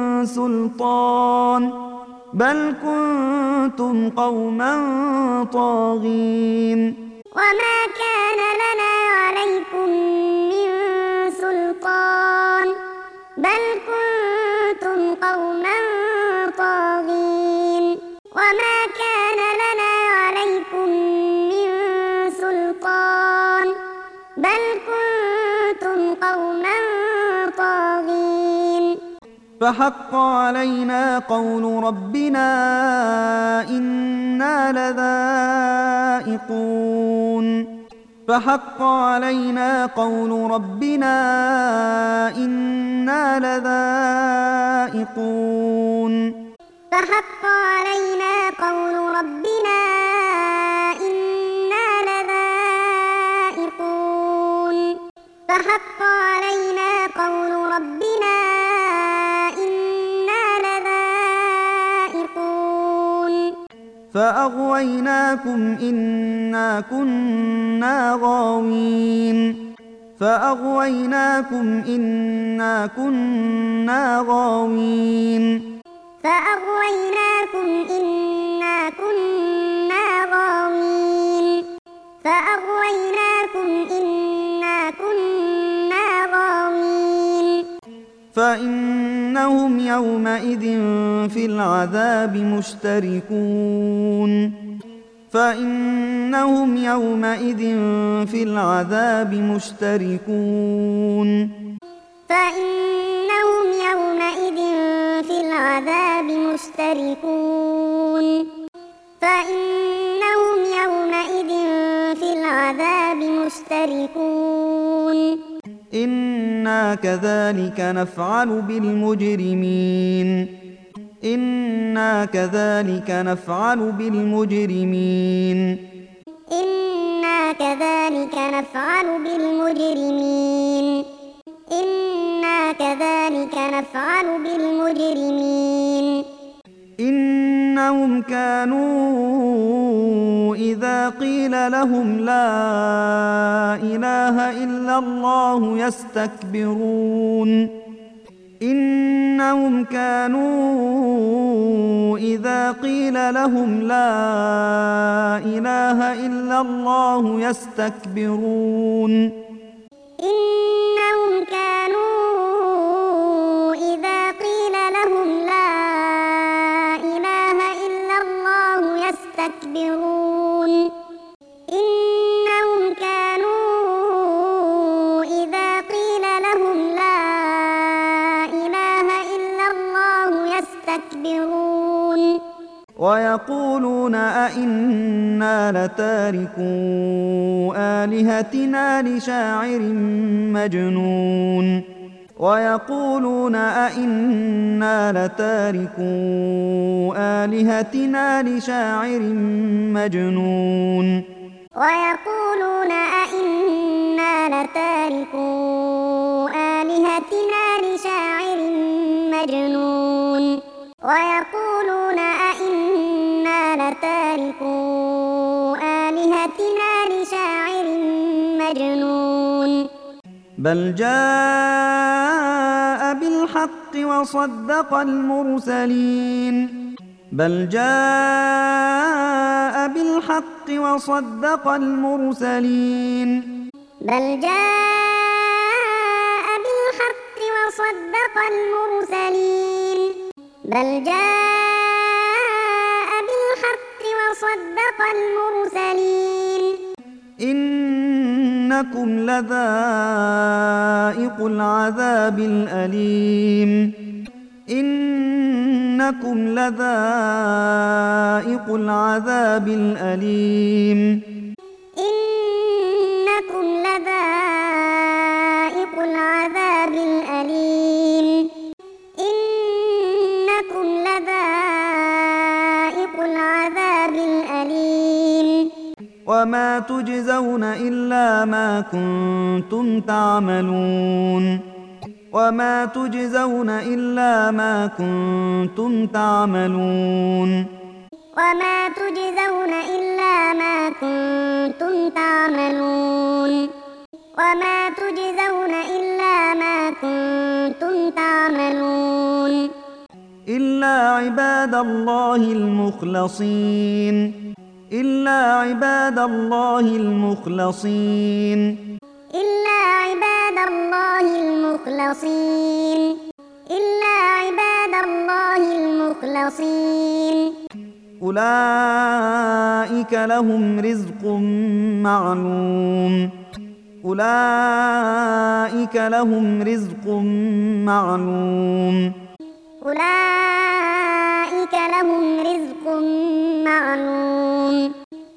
سلطان بل كنتم قوما طاغين وما كان لنا عليكم من سلطان بل كنتم قوما طاغين وما كان لنا عليكم من سلطان بل كنتم قوما طاغين فحق علينا قول ربنا إنا لذائقون فحق علينا قول ربنا إنا لذائقون فحق علينا قول ربنا إنا لذائقون فحق علينا قول ربنا إنا لذائقون فأغويناكم إنا كنا غاوين فأغويناكم إنا كنا غاوين فأغويناكم إنا كنا غاوين فأغويناكم إنا كنا غاوين فإنهم يومئذ في العذاب مشتركون فإنهم يومئذ في العذاب مشتركون فإنهم يومئذ في العذاب مشتركون فإنهم يومئذ في العذاب مشتركون إنا كذلك نفعل بالمجرمين إنا كذلك نفعل بالمجرمين إنا كذلك نفعل بالمجرمين إنا كذلك نفعل بالمجرمين إنهم كانوا إذا قيل لهم لا إله إلا الله يستكبرون إنهم كانوا إذا قيل لهم لا إله إلا الله يستكبرون إنهم كانوا إذا قيل لهم لا إله إلا الله يستكبرون إنهم كانوا إذا قيل لهم لا إله إلا الله يستكبرون ويقولون أئنا لتاركو آلهتنا لشاعر مجنون ويقولون أئنا لتاركو آلهتنا لشاعر مجنون ويقولون أئنا لتاركو آلهتنا لشاعر مجنون ويقولون أئنا لتاركو آلهتنا لشاعر مجنون بل جاء بالحق وصدق المرسلين بل جاء بالحق وصدق المرسلين بل جاء بالحق وصدق المرسلين بل جاء بالحق وصدق المرسلين إنكم لذائق العذاب الأليم إنكم لذائق العذاب الأليم إنكم لذائق العذاب الأليم إنكم لذائق العذاب الأليم وما تجزون إلا ما كنتم تعملون وما تجزون إلا ما كنتم تعملون وما تجزون إلا ما كنتم تعملون وما تجزون إلا ما كنتم تعملون إلا عباد الله المخلصين إلا عباد الله المخلصين إلا عباد الله المخلصين إلا عباد الله المخلصين أولئك لهم رزق معلوم أولئك لهم رزق معلوم أولئك لهم رزق معلوم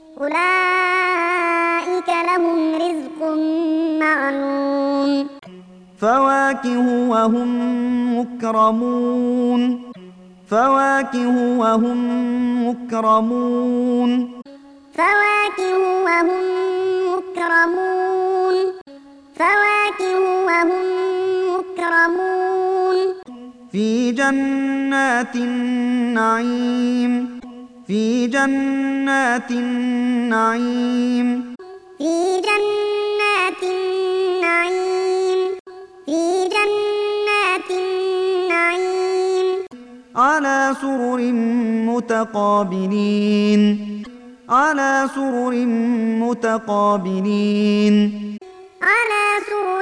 أولئك لهم رزق معلوم فواكه وهم مكرمون فواكه وهم مكرمون فواكه وهم مكرمون فواكه وهم مكرمون في جنات النعيم في جنات النعيم في جنات النعيم في جنات النعيم على سرر متقابلين على سرر متقابلين على سرر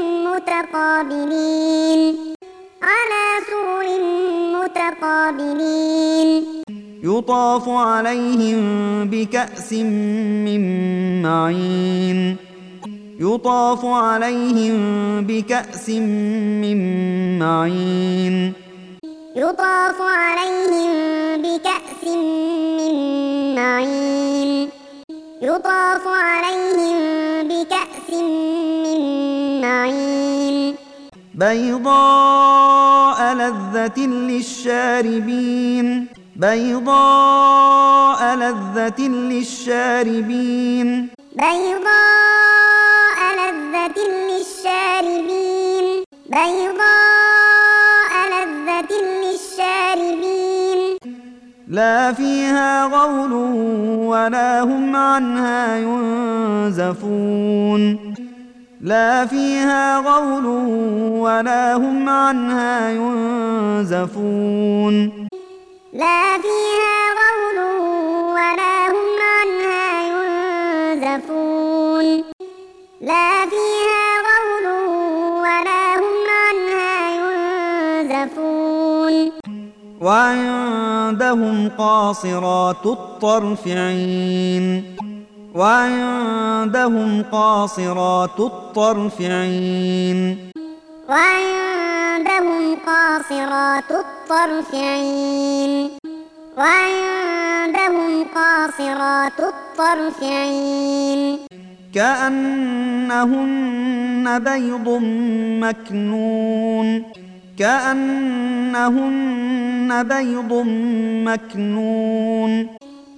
متقابلين على سرر متقابلين يطاف عليهم بكأس من معين يطاف عليهم بكأس من معين يطاف عليهم بكأس من معين يطاف عليهم بكأس من معين بيضاء لذة للشاربين بيضاء لذة للشاربين بيضاء لذة للشاربين بيضاء لذة للشاربين لا فيها غول ولا هم عنها ينزفون لا فيها غول ولا هم عنها ينزفون لا فيها غول ولا هم عنها ينزفون لا فيها غول ولا هم عنها ينزفون وعندهم قاصرات الطرف عين وعندهم قاصرات الطرف عين وعندهم قاصرات الطرف عين وعندهم قاصرات الطرف عين كأنهن بيض مكنون كأنهن بيض مكنون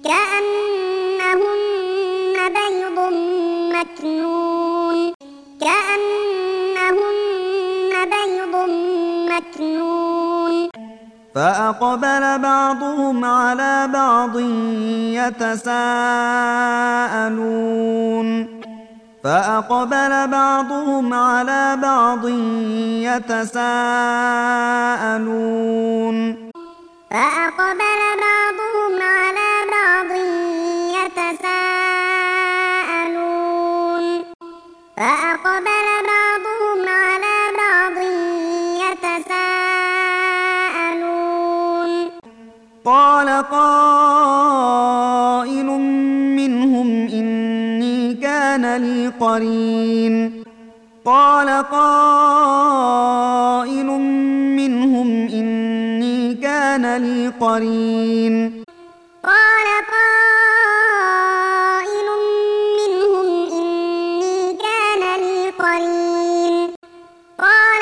كأنهن بيض مكنون كأنهن بيض مكنون فأقبل بعضهم على بعض يتساءلون فأقبل بعضهم على بعض يتساءلون فأقبل بعضهم على بعض يتساءلون فأقبل بعضهم على بعض يتساءلون قال قائل منهم إني كان لي قرين قال قائل منهم إني كان لي قرين قال قائل منهم إني كان لي قرين قال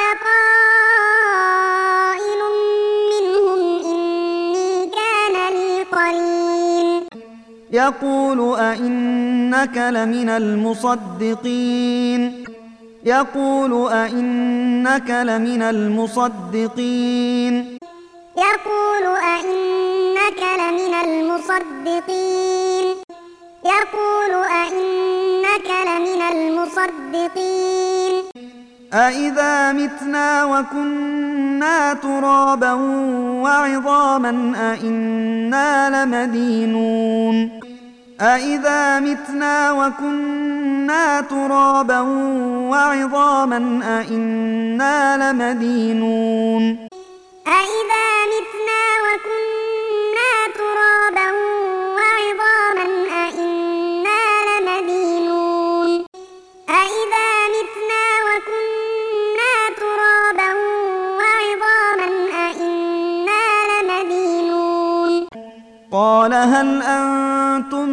قائل منهم إني كان لي قرين يقول أئنك لمن المصدقين يقول أئنك لمن المصدقين يقول أئنك لمن المصدقين يقول أئنك لمن المصدقين أإذا متنا وكنا ترابا وعظاما أإنا لمدينون أإذا متنا وكنا ترابا وعظاما أإنا لمدينون أإذا متنا وكنا ترابا وعظاما أإنا لمدينون أإذا متنا وكنا ترابا وعظاما أإنا لمدينون قال هل أنتم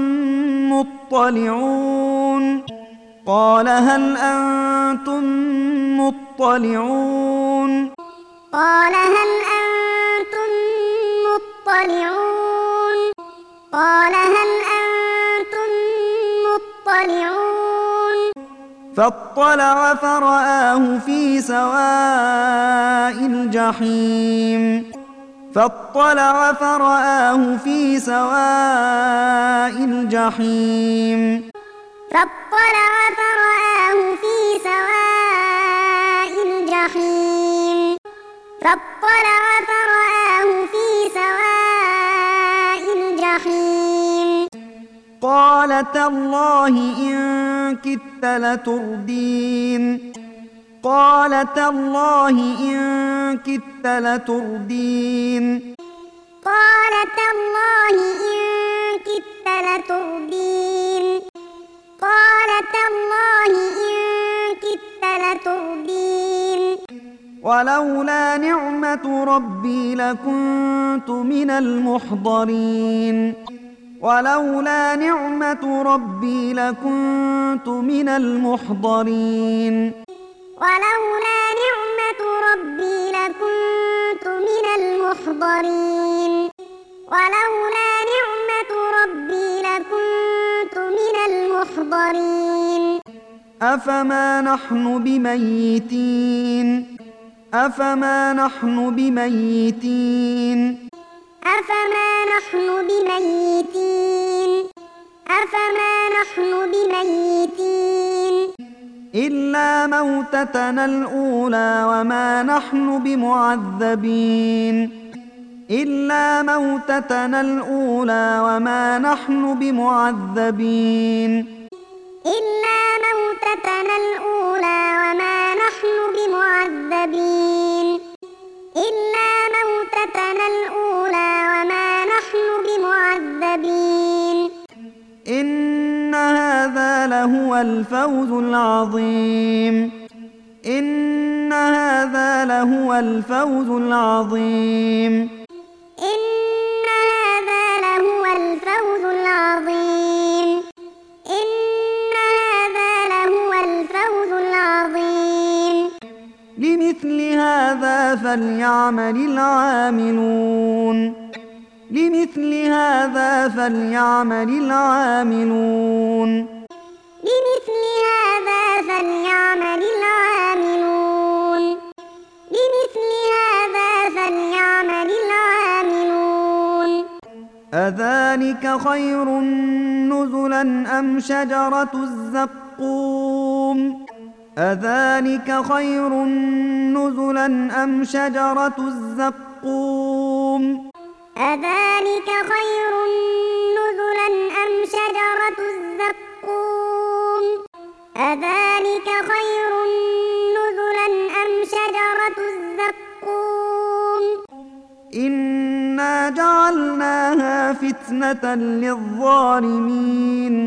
مطلعون قال هل أنتم مطلعون قال هل أنتم مطلعون قال هل أنتم مطلعون فاطلع فرآه في سواء الجحيم فاطلع فرآه في سواء الجحيم فاطلع فرآه في سواء الجحيم فاطلع فرآه في سواء الجحيم قال تالله إن كدت لتردين قال تالله إن كدت لتردين قال تالله إن كدت لتردين قال تالله إن كدت لتردين ولولا نعمة ربي لكنت من المحضرين ولولا نعمة ربي لكنت من المحضرين ولولا نعمة ربي لكنت من المحضرين ولولا نعمة ربي لكنت من المحضرين أفما نحن بميتين أفما نحن بميتين أفما نحن بميتين أفما نحن بميتين إلا موتتنا الأولى وما نحن بمعذبين إلا موتتنا الأولى وما نحن بمعذبين إلا موتتنا الأولى وما نحن بمعذبين إلا موتتنا الأولى وما نحن بمعذبين إن هذا لهو الفوز العظيم إن هذا لهو الفوز العظيم إن هذا لهو الفوز العظيم إن هذا لهو الفوز العظيم لمثل هذا فليعمل العاملون لمثل هذا فليعمل العاملون لمثل هذا فليعمل العاملون لمثل هذا فليعمل العاملون أذلك خير نزلا أم شجرة الزقوم أذلك خير نزلا أم شجرة الزقوم أذلك خير نزلا أم شجرة الزقوم أذلك خير نزلا أم شجرة الزقوم إنا جعلناها فتنة للظالمين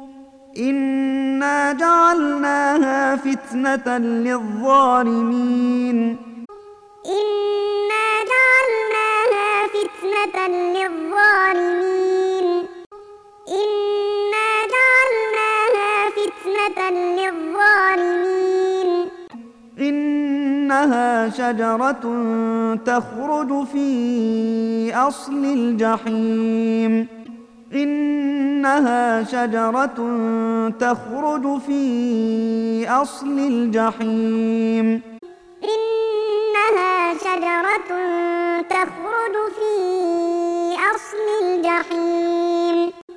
إنا جعلناها فتنة للظالمين إنا جعلناها فتنة للظالمين إنا جعلناها فتنة للظالمين إنها شجرة تخرج في أصل الجحيم إنها شجرة تخرج في أصل الجحيم إنها شجرة تخرج في أصل الجحيم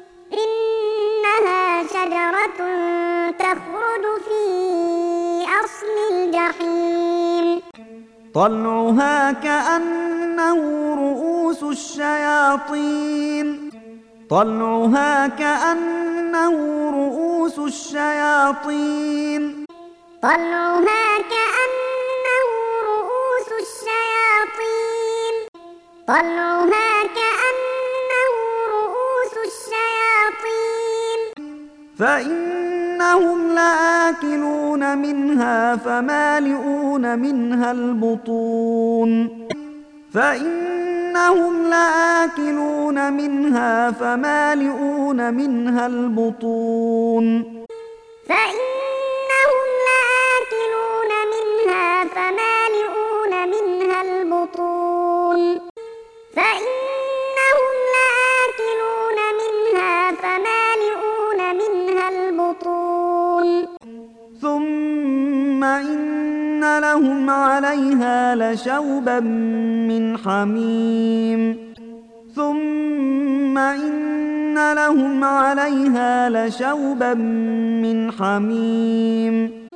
إنها شجرة تخرج في أصل الجحيم طلعها كأنه رؤوس الشياطين طلعها كأنه رؤوس الشياطين طلعها كأنه رؤوس الشياطين طلعها كأنه رؤوس الشياطين فإنهم لآكلون منها فمالئون منها البطون فإنهم لآكلون منها فمالئون منها البطون فإنهم لآكلون منها فمالئون منها البطون فإنهم لآكلون منها فمالئون منها البطون ثم إن لهم عليها لشوبا من حميم ثم إن لهم عليها لشوبا من حميم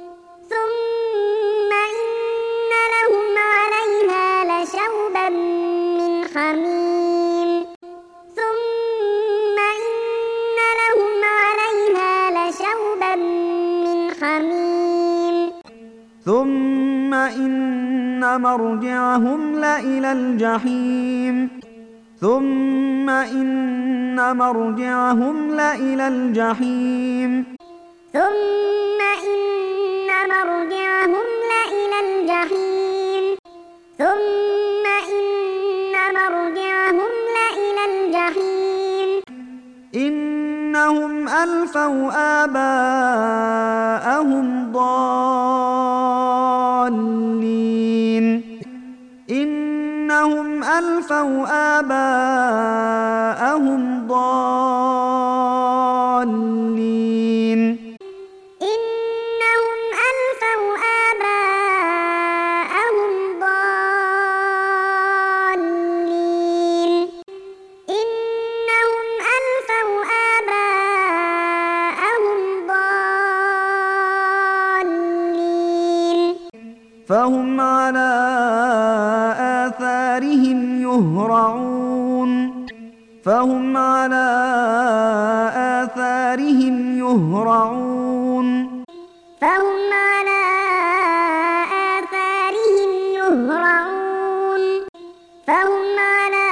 ثم إن لهم عليها لشوبا من حميم ثم إن لهم عليها لشوبا من حميم ثم إن مرجعهم لإلى الجحيم ثم إن مرجعهم لإلى الجحيم ثم إن مرجعهم لإلى الجحيم ثم إن مرجعهم لإلى الجحيم إنهم ألفوا آباءهم ضالين إنهم ألفوا آباءهم ضالين إنهم ألفوا آباءهم ضالين فهم على آثارهم يهرعون فهم على آثارهم يهرعون فهم على آثارهم يهرعون فهم على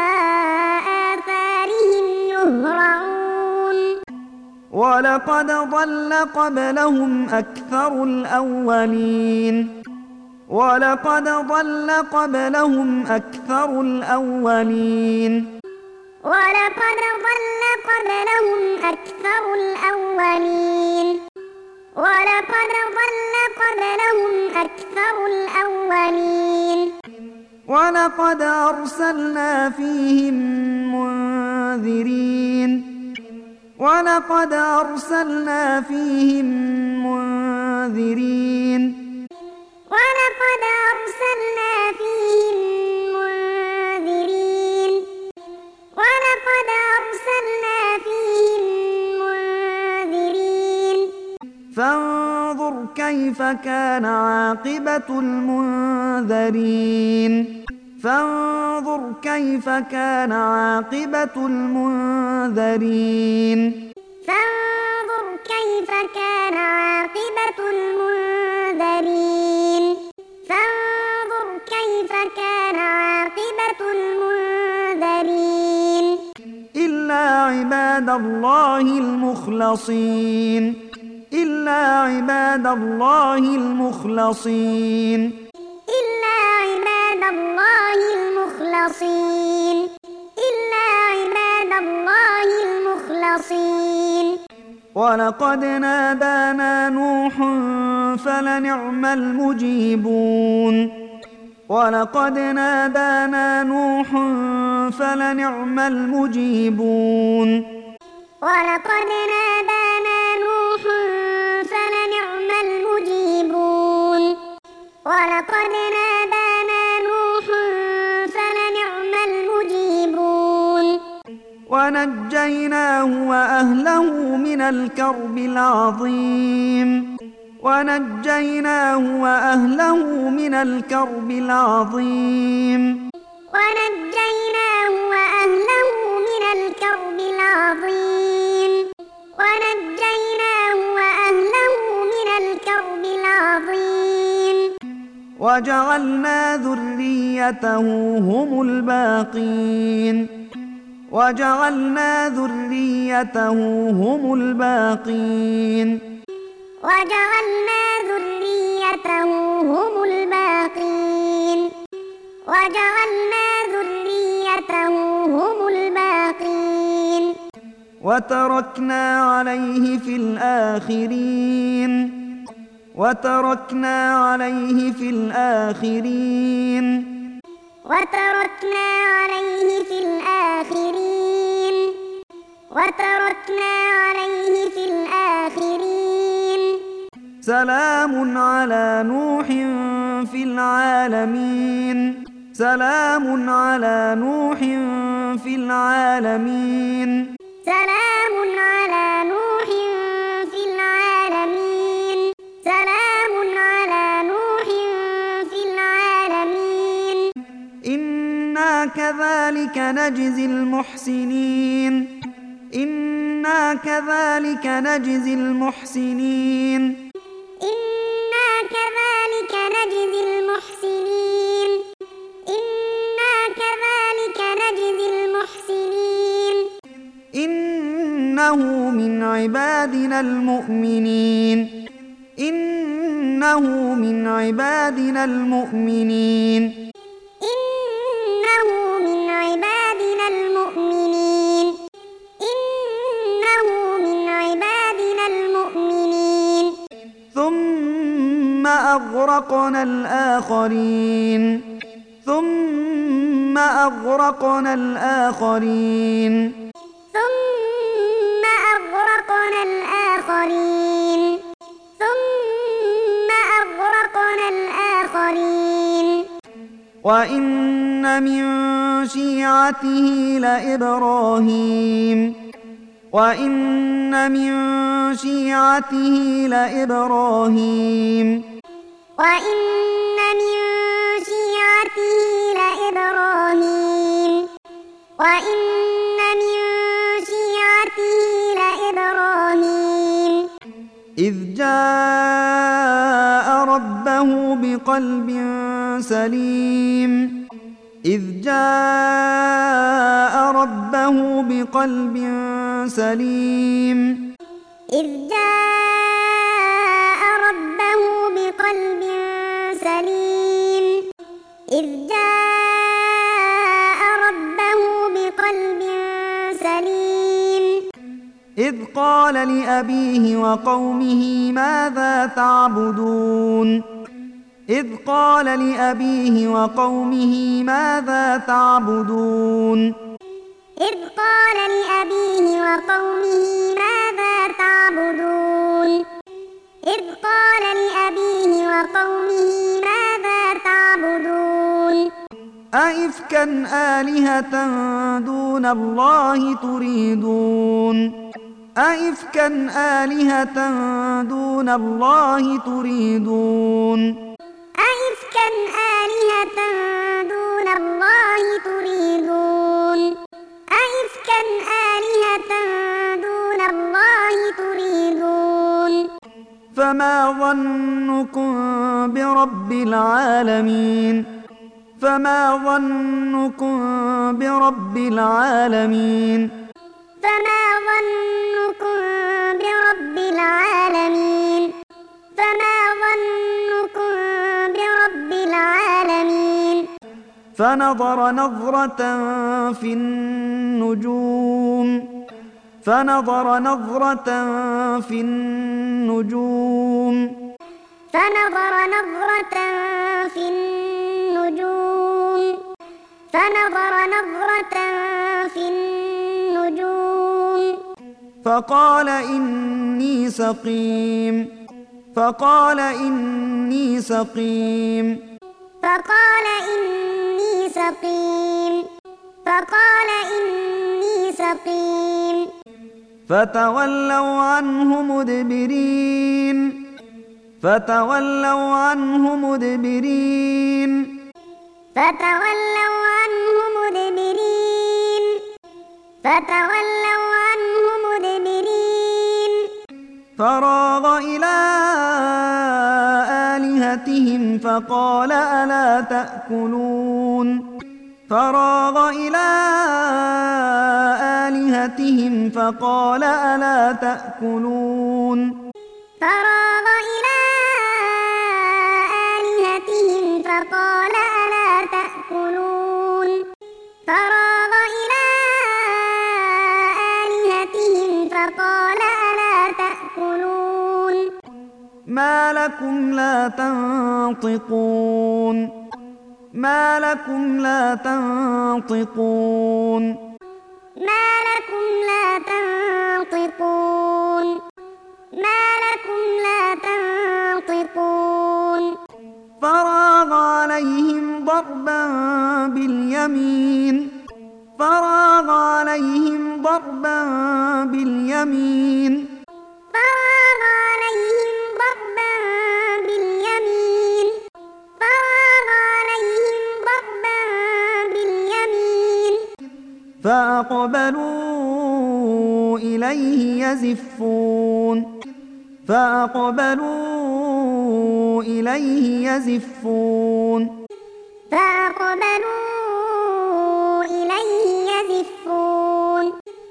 آثارهم يهرعون ولقد ضل قبلهم أكثر الأولين ولقد ضل قبلهم أكثر الأولين ولقد ضل قبلهم أكثر الأولين ولقد ضل قبلهم أكثر الأولين ولقد أرسلنا فيهم منذرين ولقد أرسلنا فيهم منذرين ولقد أرسلنا فيهم منذرين ولقد أرسلنا فيهم منذرين فانظر كيف كان عاقبة المنذرين فانظر كيف كان عاقبة المنذرين فانظر كيف كان عاقبة المنذرين فانظر كيف كان عاقبة المنذرين إلا عباد الله المخلصين إلا عباد الله المخلصين إلا عباد الله المخلصين إلا عباد الله المخلصين ولقد نادانا نوح فلنعم المجيبون ولقد نادانا نوح فلنعم المجيبون ولقد نادانا نوح فلنعم المجيبون ولقد نادانا نوح فلنعم المجيبون ونجيناه وأهله من الكرب العظيم ونجيناه وأهله من الكرب العظيم ونجيناه وأهله من الكرب العظيم ونجيناه وأهله من الكرب العظيم وجعلنا ذريته هم الباقين وجعلنا ذريته هم الباقين وجعلنا ذريته هم الباقين وجعلنا ذريته هم الباقين وتركنا عليه في الآخرين وتركنا عليه في الآخرين وتركنا عليه في الآخرين وتركنا عليه في الآخرين سلام على نوح في العالمين سلام على نوح في العالمين سلام على نوح في العالمين سلام على نوح في العالمين إنا كذلك نجزي المحسنين إنا كذلك نجزي المحسنين إنا كذلك نجزي المحسنين إنا كذلك نجزي المحسنين إنه من عبادنا المؤمنين إنه من عبادنا المؤمنين إنه من عبادنا المؤمنين إنه من عبادنا المؤمنين ثم أغرقنا الآخرين ثم أغرقنا الآخرين ثم أغرقنا الآخرين ثم أغرقنا الآخرين وإن من شيعته لإبراهيم وإن من شيعته لإبراهيم وإن إبراهيم وإن من شيعته لإبراهيم إذ جاء ربه بقلب سليم إذ جاء ربه بقلب سليم إذ جاء ربه بقلب سليم إذ جاء ربه بقلب سليم إذ قال لأبيه وقومه ماذا تعبدون إذ قال لأبيه وقومه ماذا تعبدون إذ قال لأبيه وقومه ماذا تعبدون إذ قال لأبيه وقومه ماذا تعبدون أئفكا آلهة دون الله تريدون أئفكا آلهة دون الله تريدون أئفكا آلهة دون الله تريدون أئفكا آلهة دون الله تريدون فما ظنكم برب العالمين فما ظنكم برب العالمين فما ظنكم برب العالمين فما ظنكم برب العالمين فنظر نظرة في النجوم فنظر نظرة في النجوم فنظر نظرة في النجوم فنظر نظرة في النجوم فقال إني سقيم فقال إني سقيم فقال إني سقيم فقال إني سقيم فتولوا عنه مدبرين فتولوا عنه مدبرين فتولوا عنه مدبرين فتولوا عنه مدبرين فراغ إلى آلهتهم فقال ألا تأكلون فراغ إلى آلهتهم فقال ألا تأكلون فراغ إلى آلهتهم فقال ألا تأكلون فراغ إلى آلهتهم فقال ألا تأكلون ما لكم لا تنطقون ما لكم لا تنطقون ما لكم لا تنطقون ما لكم لا تنطقون فراغ عليهم ضربا باليمين فراغ عليهم ضربا باليمين فراغ عليهم ضربا باليمين فراغ عليهم ضربا باليمين فأقبلوا إليه يزفون فأقبلوا إليه يزفون فأقبلوا إليه يزفون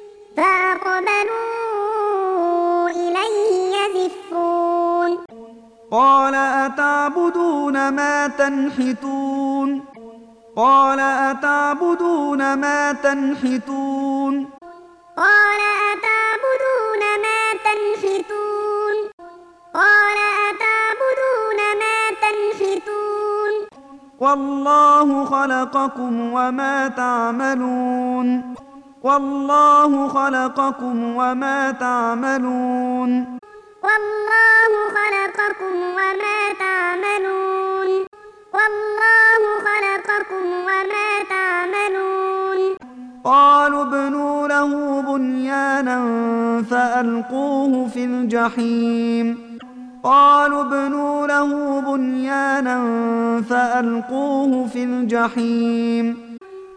فأقبلوا إليه يزفون قال أتعبدون ما تنحتون قال أتعبدون ما تنحتون قال أتعبدون ما تنحتون قال أتعبدون ما تنحتون والله خلقكم وما تعملون والله خلقكم وما تعملون والله خلقكم وما تعملون والله خلقكم وما تعملون قالوا ابنوا له بنيانا فألقوه في الجحيم قالوا ابنوا له بنيانا فألقوه في الجحيم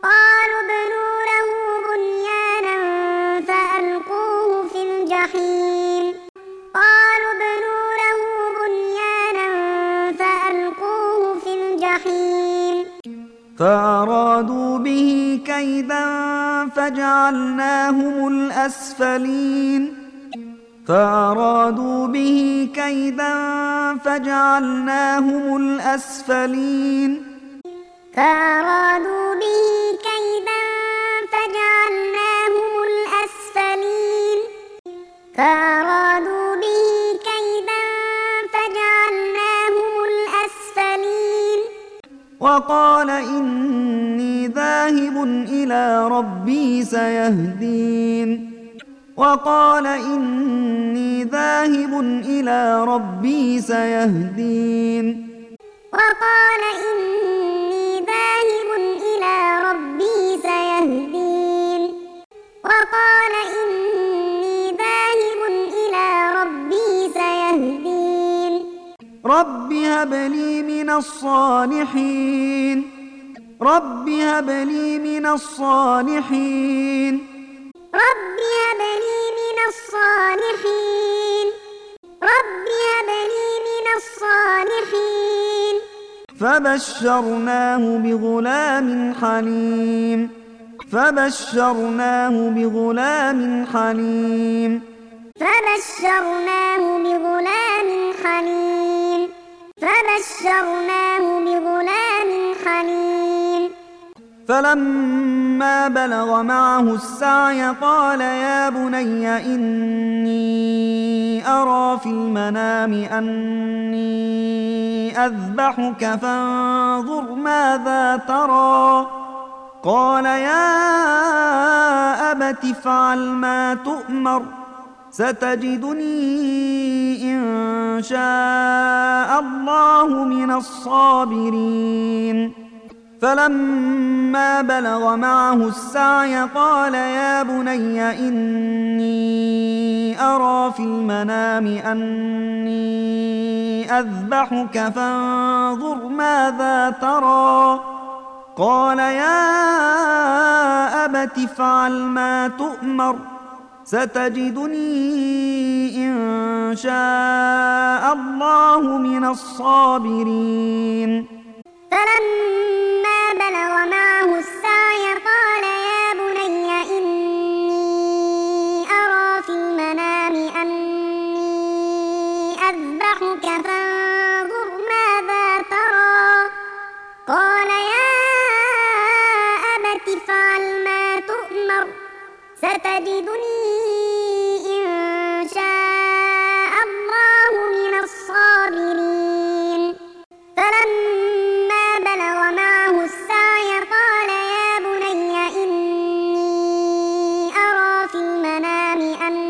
قالوا ابنوا له بنيانا فألقوه في الجحيم قالوا ابنوا له بنيانا فألقوه في الجحيم فأرادوا به كيدا فجعلناهم الأسفلين فأرادوا به كيدا فجعلناهم الأسفلين فأرادوا به كيدا فجعلناهم الأسفلين فأرادوا به كيدا فجعلناهم الأسفلين وقال إني ذاهب إلى ربي سيهدين وقال إني ذاهب إلى ربي سيهدين وقال إني ذاهب إلى ربي سيهدين وقال إني ذاهب إلى ربي سيهدين رب هب لي من الصالحين رب هب لي من الصالحين رب هب لي من الصالحين رب هب لي من الصالحين فبشرناه بغلام حليم فبشرناه بغلام حليم فبشرناه بغلام حليم فبشرناه بغلام حليم فلما بلغ معه السعي قال يا بني إني أرى في المنام أني أذبحك فانظر ماذا ترى قال يا أبت افعل ما تؤمر ستجدني إن شاء الله من الصابرين فلما بلغ معه السعي قال يا بني إني أرى في المنام أني أذبحك فانظر ماذا ترى قال يا أبت افعل ما تؤمر ستجدني إن شاء الله من الصابرين فلما بلغ معه السعي قال يا بني إني أرى في المنام أني أذبحك فانظر ماذا ترى قال يا أبت افعل ما تؤمر ستجدني إن شاء الله من الصابرين فلما بلغ معه السعي قال يا بني إني أرى في المنام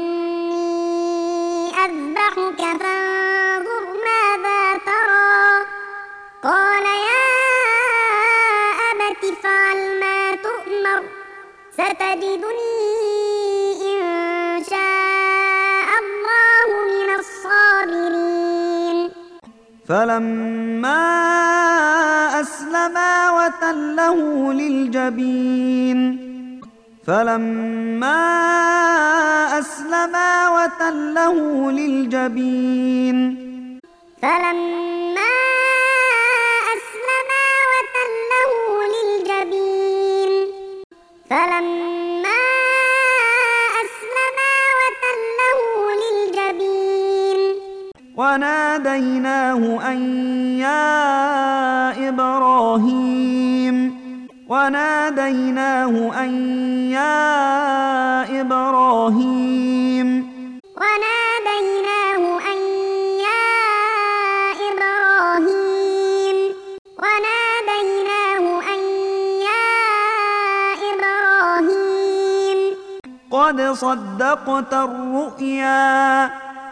أني أذبحك فانظر ماذا ترى قال يا أبت افعل ما تؤمر ستجدني إن شاء الله من الصابرين فلما أسلما وتله للجبين فلما أسلما وتله للجبين فلما أسلما وتله للجبين فلما أسلما وتله للجبين وناديناه أن يا إبراهيم وناديناه أن يا إبراهيم وناديناه أن يا إبراهيم وناديناه أن يا إبراهيم قد صدقت الرؤيا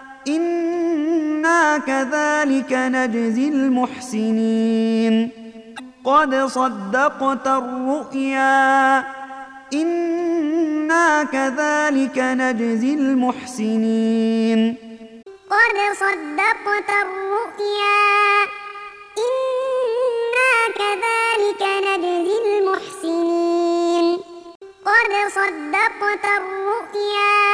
إنا كذلك نجزي المحسنين قد صدقت الرؤيا إنا كذلك نجزي المحسنين قد صدقت الرؤيا إنا كذلك نجزي المحسنين قد صدقت الرؤيا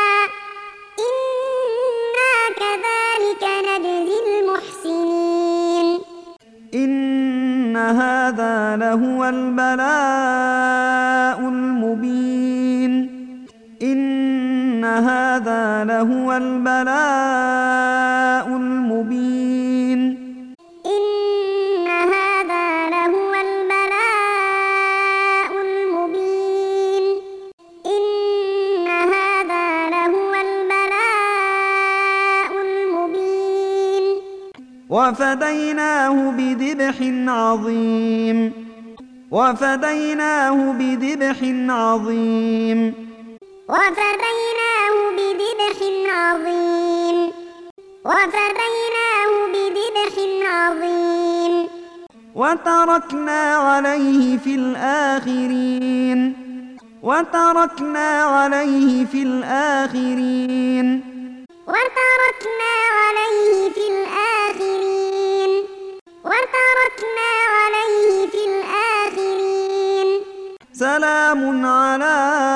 إنا كذلك نجزي المحسنين إن هذا لهو البلاء المبين إن هذا لهو البلاء المبين إن هذا لهو البلاء المبين إن هذا لهو البلاء المبين وفديناه بذبح عظيم وفديناه بذبح عظيم وفديناه بذبح عظيم وفديناه بذبح عظيم وتركنا عليه في الآخرين وتركنا عليه في الآخرين وتركنا عليه في الآخرين وتركنا عليه في الآخرين سلام على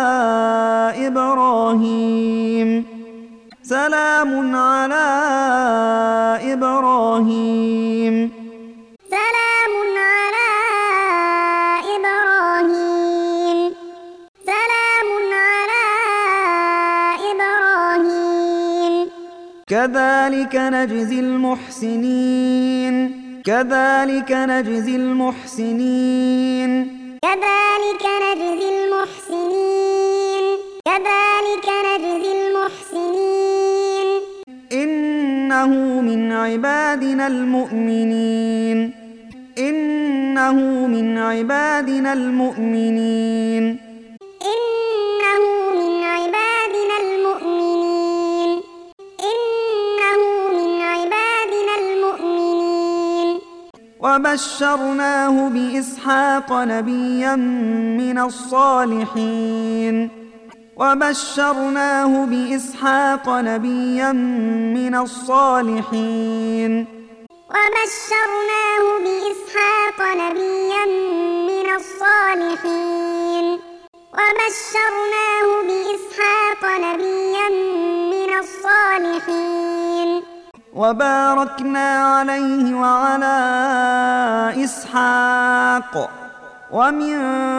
إبراهيم سلام على إبراهيم سلام على إبراهيم سلام على إبراهيم كذلك نجزي المحسنين كذلك نجزي المحسنين كذلك نجزي المحسنين كذلك نجزي المحسنين إنه من عبادنا المؤمنين إنه من عبادنا المؤمنين إنه من عبادنا المؤمنين إنه من عبادنا المؤمنين وبشرناه بإسحاق نبيا من الصالحين وبشرناه بإسحاق نبيا من الصالحين وبشرناه بإسحاق نبيا من الصالحين وبشرناه بإسحاق نبيا من الصالحين وباركنا عليه وعلى إسحاق ومن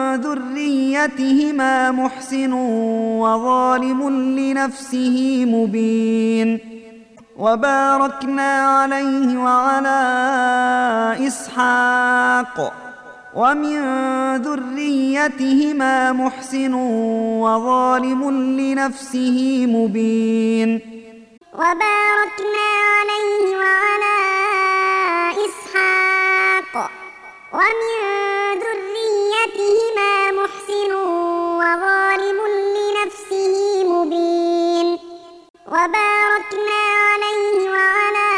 ذريتهما محسن وظالم لنفسه مبين وباركنا عليه وعلى إسحاق ومن ذريتهما محسن وظالم لنفسه مبين وباركنا عليه وعلى إسحاق ومن ذريتهما محسن وظالم لنفسه مبين وباركنا عليه وعلى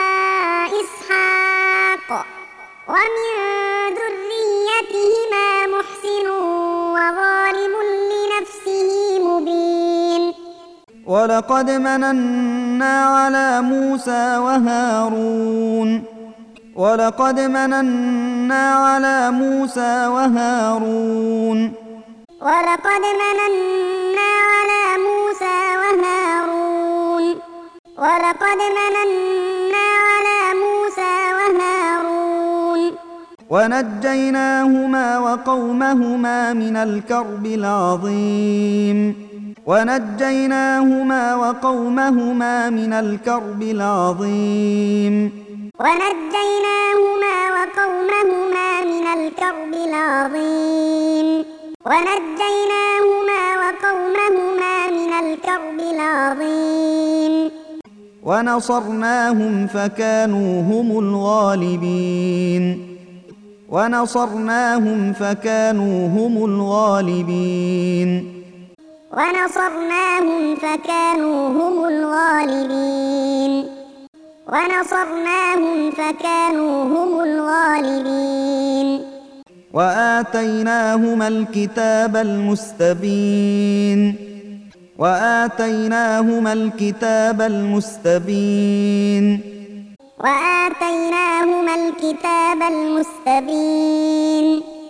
إسحاق ومن ذريتهما محسن وظالم لنفسه مبين ولقد مننا على موسى وهارون ولقد مننا على موسى وهارون ولقد مننا على موسى وهارون ولقد مننا على موسى وهارون ونجيناهما وقومهما من الكرب العظيم ونجيناهما وقومهما من الكرب العظيم ونجيناهما وقومهما من الكرب العظيم ونجيناهما وقومهما من الكرب العظيم ونصرناهم فكانوا هم الغالبين ونصرناهم فكانوا هم الغالبين ونصرناهم فكانوا هم الغالبين ونصرناهم فكانوا هم الغالبين وآتيناهما الكتاب المستبين وآتيناهما الكتاب المستبين وآتيناهما الكتاب المستبين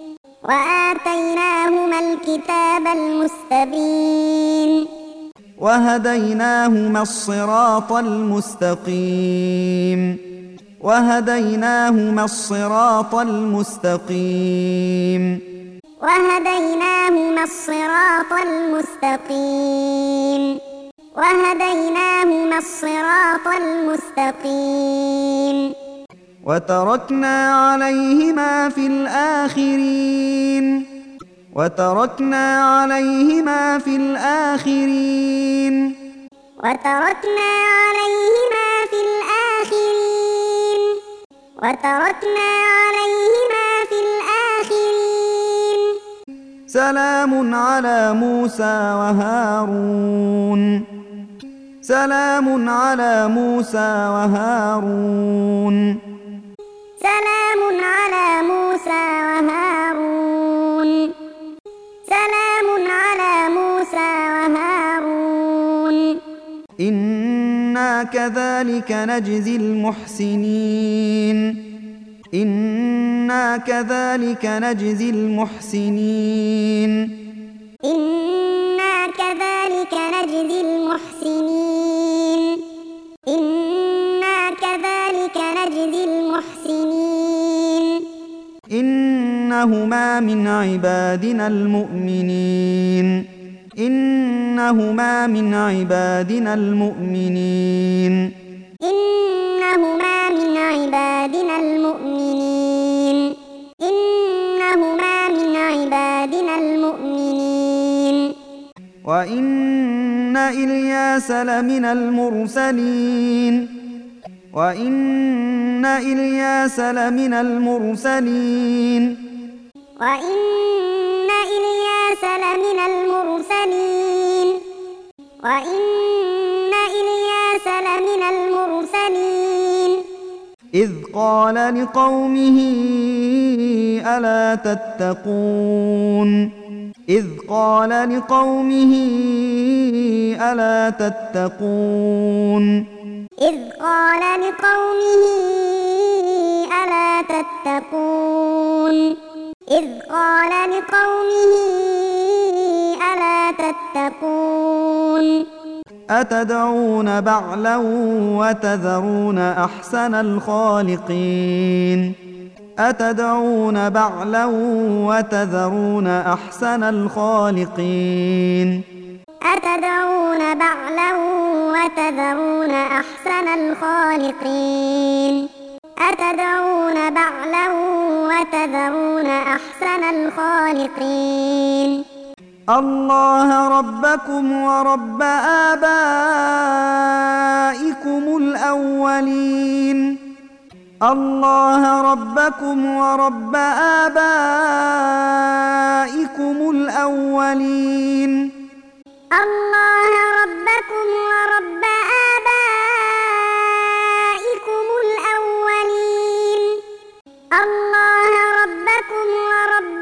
وآتيناهما الكتاب المستبين وهديناهما الصراط المستقيم وهديناهما الصراط المستقيم وهديناهما الصراط المستقيم وهديناهما الصراط المستقيم وتركنا عليهما في الآخرين وتركنا عليهما في الآخرين وتركنا عليهما في الآخرين وتركنا عليهما في الآخرين سلام على موسى وهارون سلام على موسى وهارون سلام على موسى وهارون سلام على موسى وهارون إنا كذلك نجزي المحسنين إنا كذلك نجزي المحسنين إنا كذلك نجزي المحسنين إنا كذلك نجزي المحسنين إنهما من عبادنا المؤمنين إنهما من عبادنا المؤمنين إنهما من عبادنا المؤمنين إنهما من عبادنا المؤمنين وإن إلياس لمن المرسلين وإن إلياس لمن المرسلين وإن إلياس لمن المرسلين وإن إلياس لمن المرسلين إذ قال لقومه ألا تتقون إذ قال لقومه ألا تتقون إذ قال لقومه ألا تتقون إذ قال لقومه ألا تتقون أتدعون بعلا وتذرون أحسن الخالقين أتدعون بعلا وتذرون أحسن الخالقين أتدعون بعلا وتذرون أحسن الخالقين أتدعون بعلا وتذرون أحسن الخالقين الله ربكم ورب آبائكم الأولين الله ربكم ورب آبائكم الأولين الله ربكم ورب آبائكم الأولين الله ربكم ورب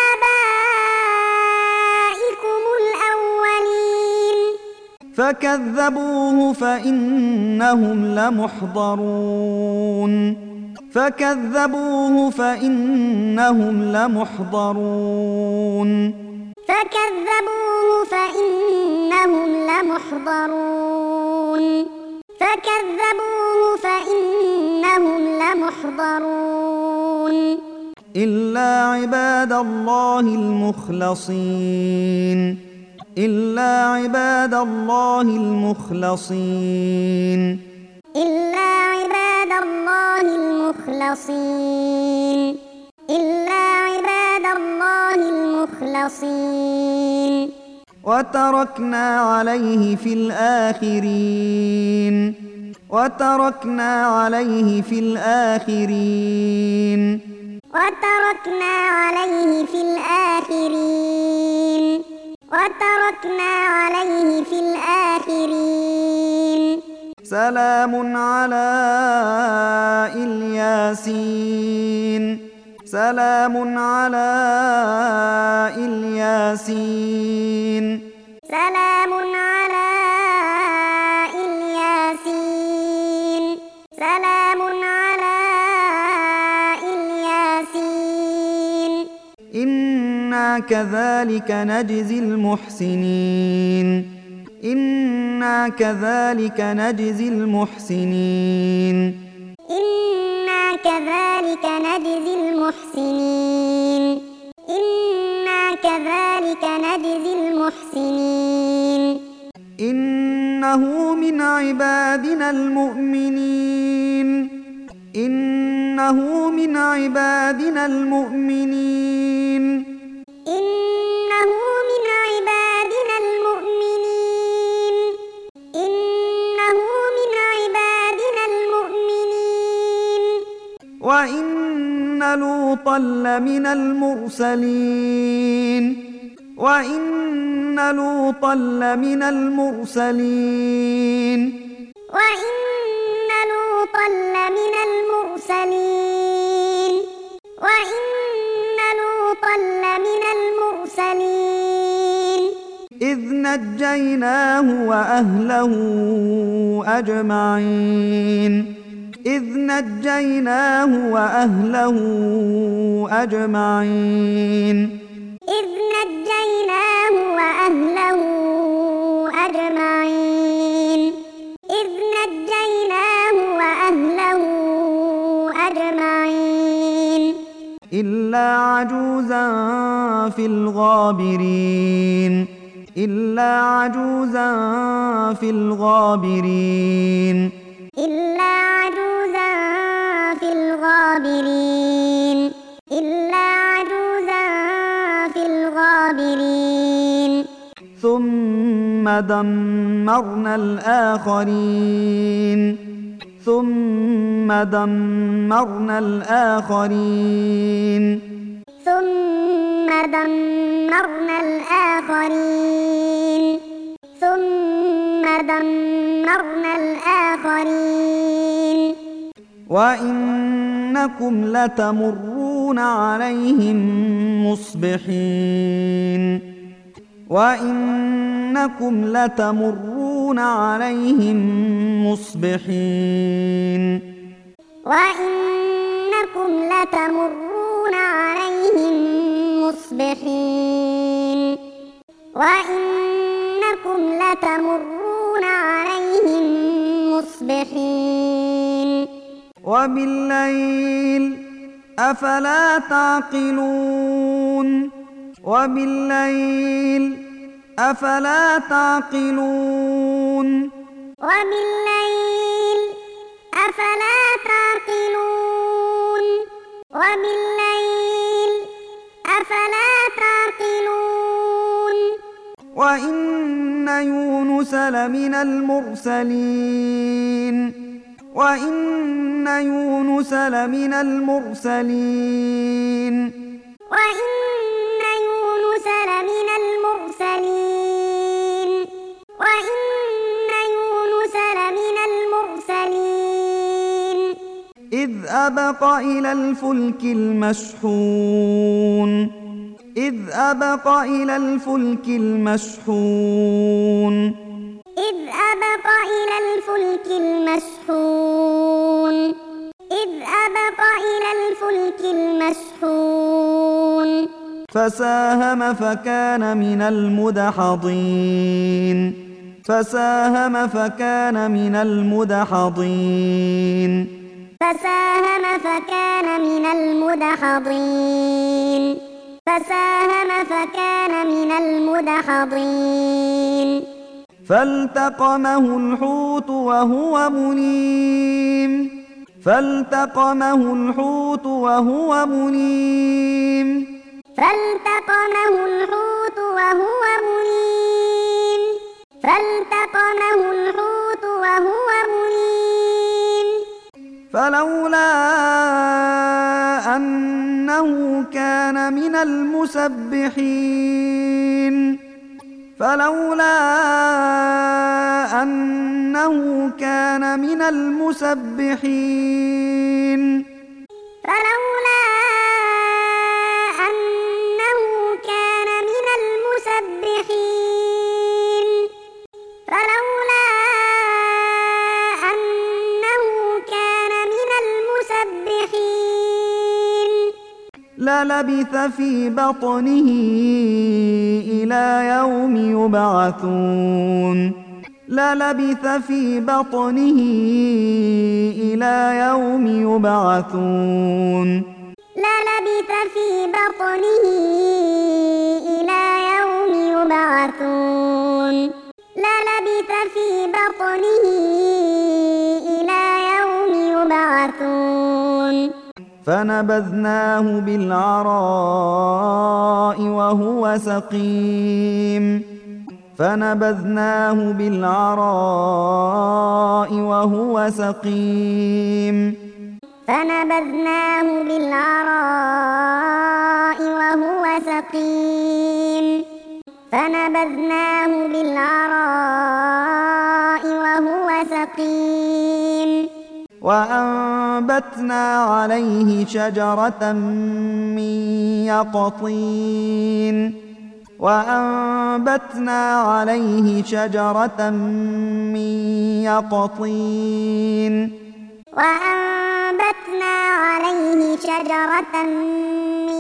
آبائكم الأولين فكذبوه فإنهم لمحضرون فكذبوه فإنهم لمحضرون فكذبوه فإنهم لمحضرون فكذبوه فإنهم لمحضرون إلا عباد الله المخلصين إلا عباد الله المخلصين إلا عباد الله المخلصين إلا عباد الله المخلصين وتركنا عليه في الآخرين وتركنا عليه في الآخرين وتركنا عليه في الآخرين وتركنا عليه في الآخرين سلام على الياسين سلام على الياسين سلام على الياسين سلام على الياسين إنا كذلك نجزي المحسنين إنا كذلك نجزي المحسنين إنا كذلك نجزي المحسنين إنا كذلك نجزي المحسنين إنه من عبادنا المؤمنين إنه من عبادنا المؤمنين إنه من عبادنا المؤمنين إنه من عبادنا المؤمنين وإن لوطا لمن المرسلين وإن لوطا لمن المرسلين وإن لوطا لمن المرسلين وإن لوطا لمن المرسلين إذ نجيناه وأهله أجمعين إذ نجيناه وأهله أجمعين إذ نجيناه وأهله أجمعين إذ نجيناه وأهله أجمعين إلا عجوزا في الغابرين إلا عجوزا في الغابرين إلا عجوزا في الغابرين إلا عجوزا في الغابرين ثم دمرنا الآخرين ثم دمرنا الآخرين ثم دمرنا الآخرين ثم دمرنا الآخرين وإنكم لتمرون عليهم مصبحين وإنكم لتمرون عليهم مصبحين وإنكم لتمرون عليهم مصبحين وإنكم لتمرون عليهم مصبحين وبالليل أفلا تعقلون وبالليل أفلا تعقلون وبالليل أفلا تعقلون وبالليل أفلا تعقلون وإن يونس لمن المرسلين وإن يونس لمن المرسلين وإن يونس لمن المرسلين وإن يونس لمن المرسلين إذ أبق إلى الفلك المشحون إذ أبق إلى الفلك المشحون إذ أبق إلى الفلك المشحون إذ أبق إلى الفلك المشحون فساهم فكان من المدحضين فساهم فكان من المدحضين فساهم فكان من المدحضين فساهم فكان من المدحضين فالتقمه الحوت وهو مليم فالتقمه الحوت وهو مليم فالتقمه الحوت وهو مليم فالتقمه الحوت وهو مليم فلولا أنه كان من المسبحين فلولا أنه كان من المسبحين فلولا أنه كان من المسبحين فلولا أنه كان من المسبحين للبث في بطنه إلى يوم يبعثون للبث في بطنه إلى يوم يبعثون للبث في بطنه إلى يوم يبعثون للبث في بطنه إلى يوم يبعثون فنبذناه بالعراء وهو سقيم فنبذناه بالعراء وهو سقيم فنبذناه بالعراء وهو سقيم فنبذناه بالعراء وهو سقيم وأنبتنا عليه شجرة من يقطين وأنبتنا عليه شجرة من يقطين وأنبتنا عليه شجرة من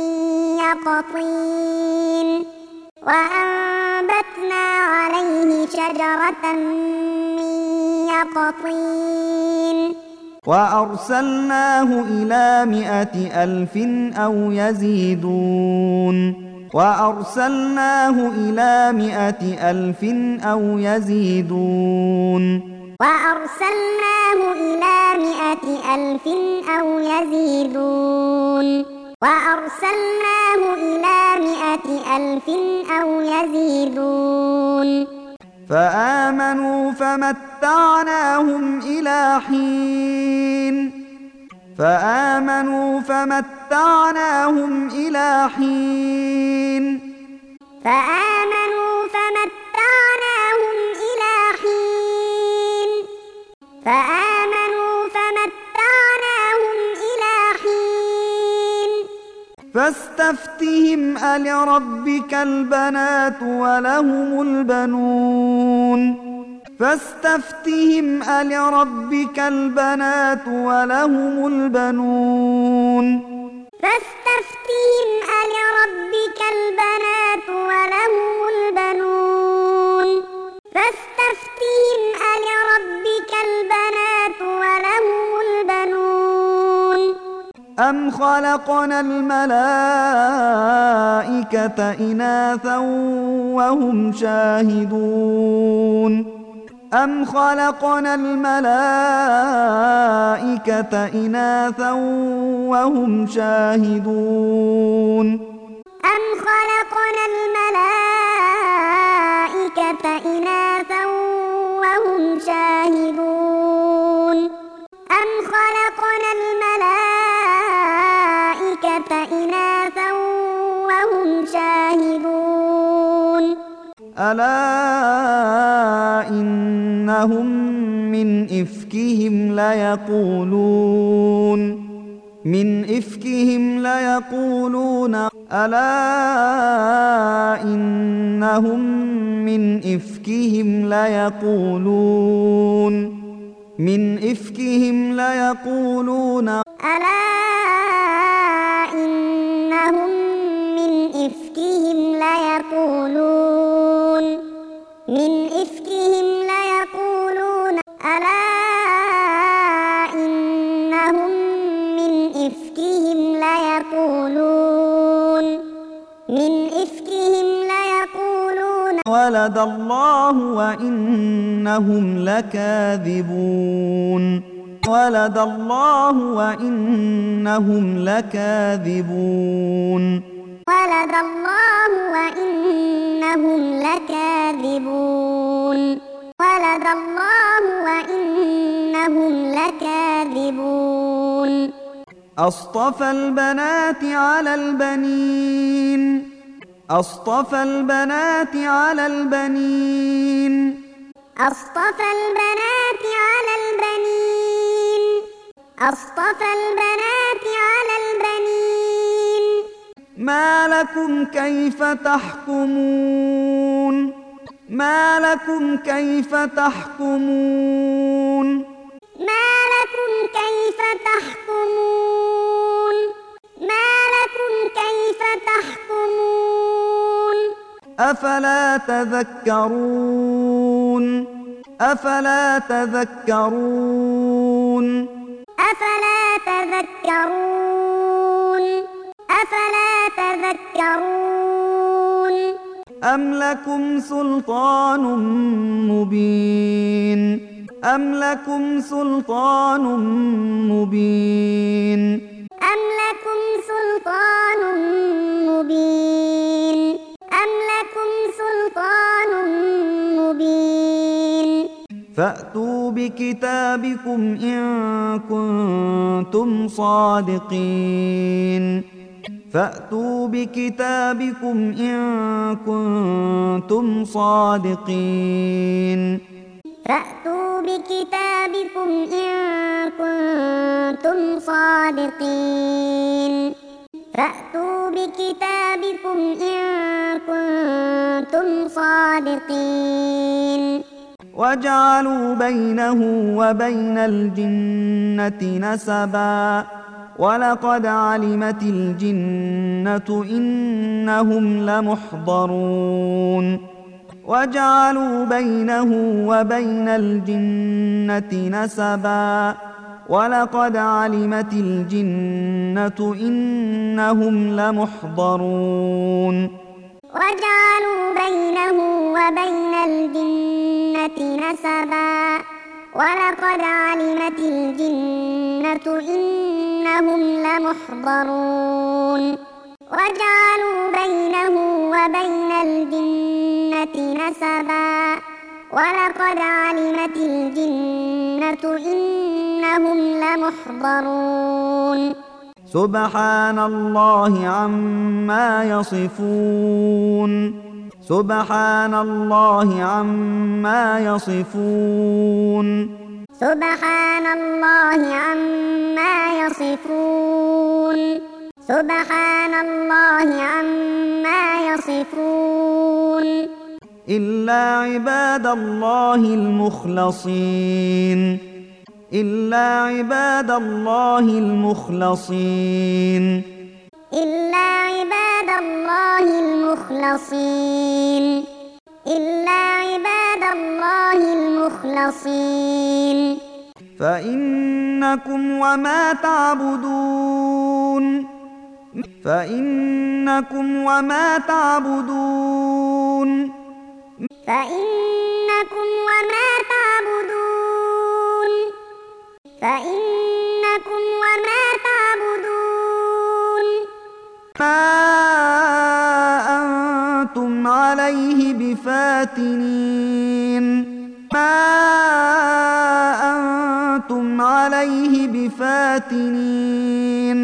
يقطين وأنبتنا عليه شجرة من يقطين وأرسلناه إلى 100,000 أو يزيدون وأرسلناه إلى 100,000 أو يزيدون وأرسلناه إلى 100,000 أو يزيدون وأرسلناه إلى 100,000 أو يزيدون فآمنوا فمتعناهم إلى حين فآمنوا فمتعناهم إلى حين فآمنوا فمتعناهم إلى حين فآمنوا فمتعناهم إلى حين فاستفتهم ألربك البنات ولهم البنون فاستفتهم ألربك البنات ولهم البنون فاستفتهم ألربك البنات ولهم البنون فاستفتهم ألربك البنات ولهم البنون أم خلقنا الملائكة إناثا وهم شاهدون أم خلقنا الملائكة إناثا وهم شاهدون أم خلقنا الملائكة إناثا وهم شاهدون أم خلقنا الملائكة إناثا وهم شاهدون ألا إنهم من إفكهم ليقولون ألا إنهم من إفكهم ليقولون ألا إنهم من إفكهم ليقولون ألا إنهم من إفكهم ليقولون ولد الله وإنهم لكاذبون ولد الله وإنهم لكاذبون ولد الله وإنهم لكاذبون ولد الله وإنهم لكاذبون أصطفى البنات على البنين أصطفى البنات على البنين أصطفى البنات على البنين أصطفى البنات على البنين ما لكم كيف تحكمون ما لكم كيف تحكمون ما لكم كيف تحكمون ما لكم أفلا تذكرون أفلا تذكرون أفلا تذكرون أفلا تذكرون أم لكم سلطان مبين أم لكم سلطان مبين أم لكم سلطان مبين أم لكم سلطان مبين فأتوا بكتابكم إن كنتم صادقين فأتوا بكتابكم إن كنتم صادقين فأتوا بكتابكم إن كنتم صادقين فأتوا بكتابكم إن كنتم صادقين وجعلوا بينه وبين الجنة نسبا ولقد علمت الجنة إنهم لمحضرون وجعلوا بينه وبين الجنة نسبا ولقد علمت الجنة إنهم لمحضرون وجعلوا بينه وبين الجنة نسبا ولقد علمت الجنة إنهم لمحضرون وجعلوا بينه وبين الجنة نسبا ولقد علمت الجنة إنهم لمحضرون سبحان الله عما يصفون سبحان الله عما يصفون سبحان الله عما يصفون سبحان الله عما يصفون إلا عباد الله المخلصين إلا عباد الله المخلصين إلا عباد الله المخلصين إلا عباد الله المخلصين فإنكم وما تعبدون فإنكم وما تعبدون فإنكم وما تعبدون فإنكم وما تعبدون ما أنتم عليه بفاتنين ما أنتم عليه بفاتنين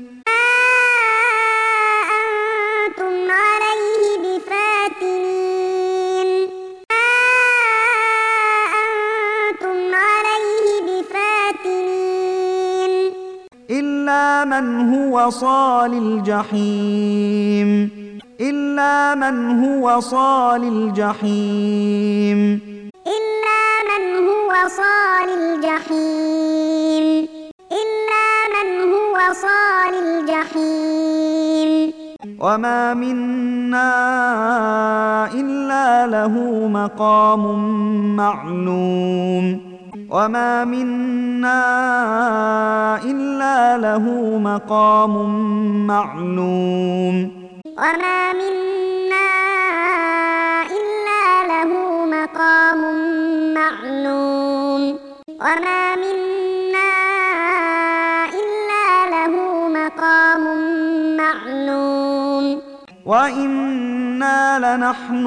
أنتم عليه بفاتنين أنتم عليه بفاتنين إلا من هو صال الجحيم إلا من هو صال الجحيم إلا من هو صال الجحيم إلا من هو صال الجحيم وما منا إلا له مقام معلوم وما منا إلا له مقام معلوم وما منا إلا له مقام معلوم وما منا إلا له مقام معلوم وإنا لنحن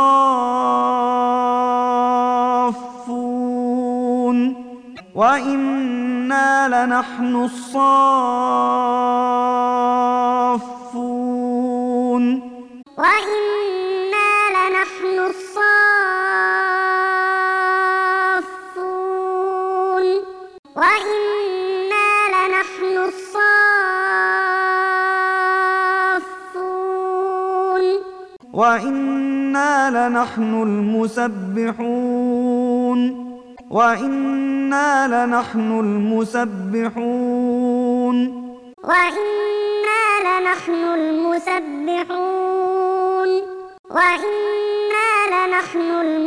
الصافون وإنا لنحن الصافون وإنا لنحن الصافون وإنا لنحن الصافون وإنا لنحن المسبحون وإنا لنحن المسبحون وإنا لنحن المسبحون وإنا لنحن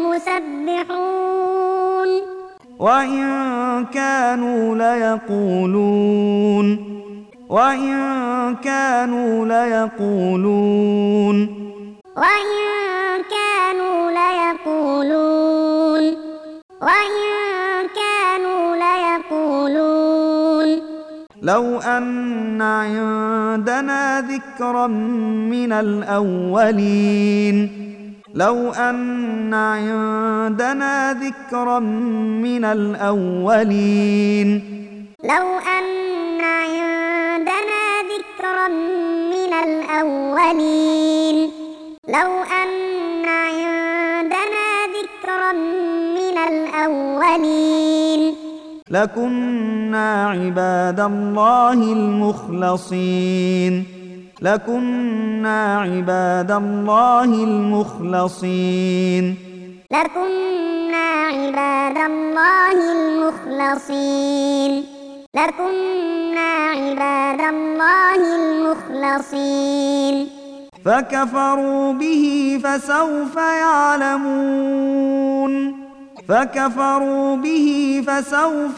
المسبحون وإن كانوا ليقولون وإن كانوا ليقولون وإن كانوا ليقولون وإن كانوا ليقولون لو أن عندنا ذكرا من الأولين لو أن عندنا ذكرا من الأولين لو أن عندنا ذكرا من الأولين لو أن عندنا ذكرا من الأولين لكنا عباد الله المخلصين لكنا عباد الله المخلصين لكنا عباد الله المخلصين لكنا عباد الله المخلصين فكفروا به فسوف يعلمون فكفروا به فسوف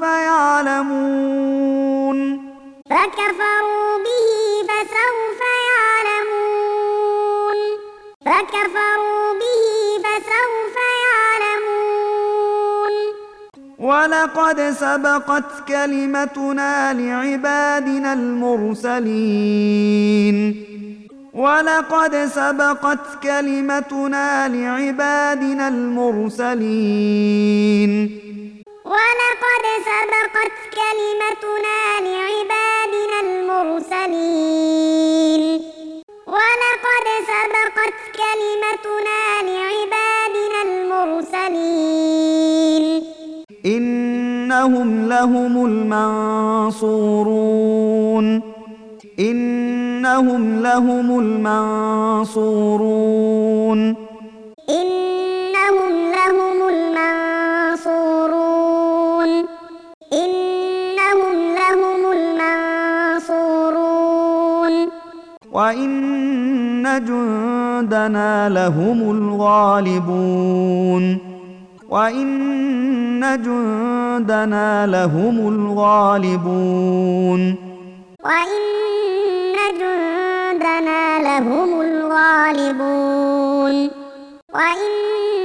يعلمون فكفروا به فسوف يعلمون فكفروا به فسوف يعلمون ولقد سبقت كلمتنا لعبادنا المرسلين ولقد سبقت كلمتنا لعبادنا المرسلين ولقد سبقت كلمتنا لعبادنا المرسلين ولقد سبقت كلمتنا لعبادنا المرسلين إنهم لهم المنصورون إنهم لهم المنصورون إنهم لهم المنصورون إنهم لهم المنصورون وإن جندنا لهم الغالبون وإن جندنا لهم الغالبون وإن جندنا لهم الغالبون وإن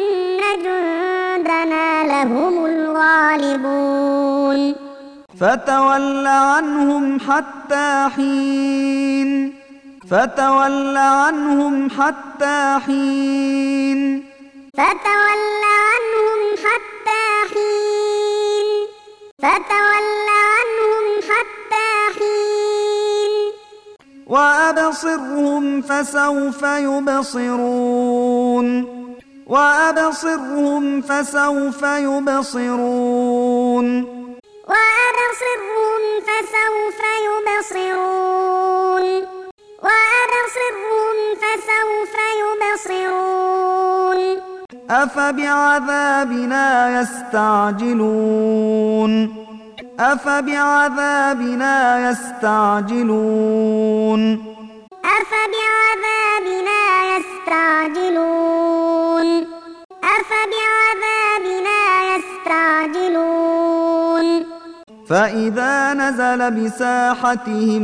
جندنا لهم الغالبون فتول عنهم حتى حين فتول عنهم حتى حين فتول عنهم حتى حين فتول عنهم حتى حين وأبصرهم فسوف يبصرون وأبصرهم فسوف يبصرون وأبصرهم فسوف يبصرون وأبصرهم فسوف يبصرون أفبعذابنا يستعجلون أفبعذابنا يستعجلون أفبعذابنا يستعجلون أفبعذابنا يستعجلون فإذا نزل بساحتهم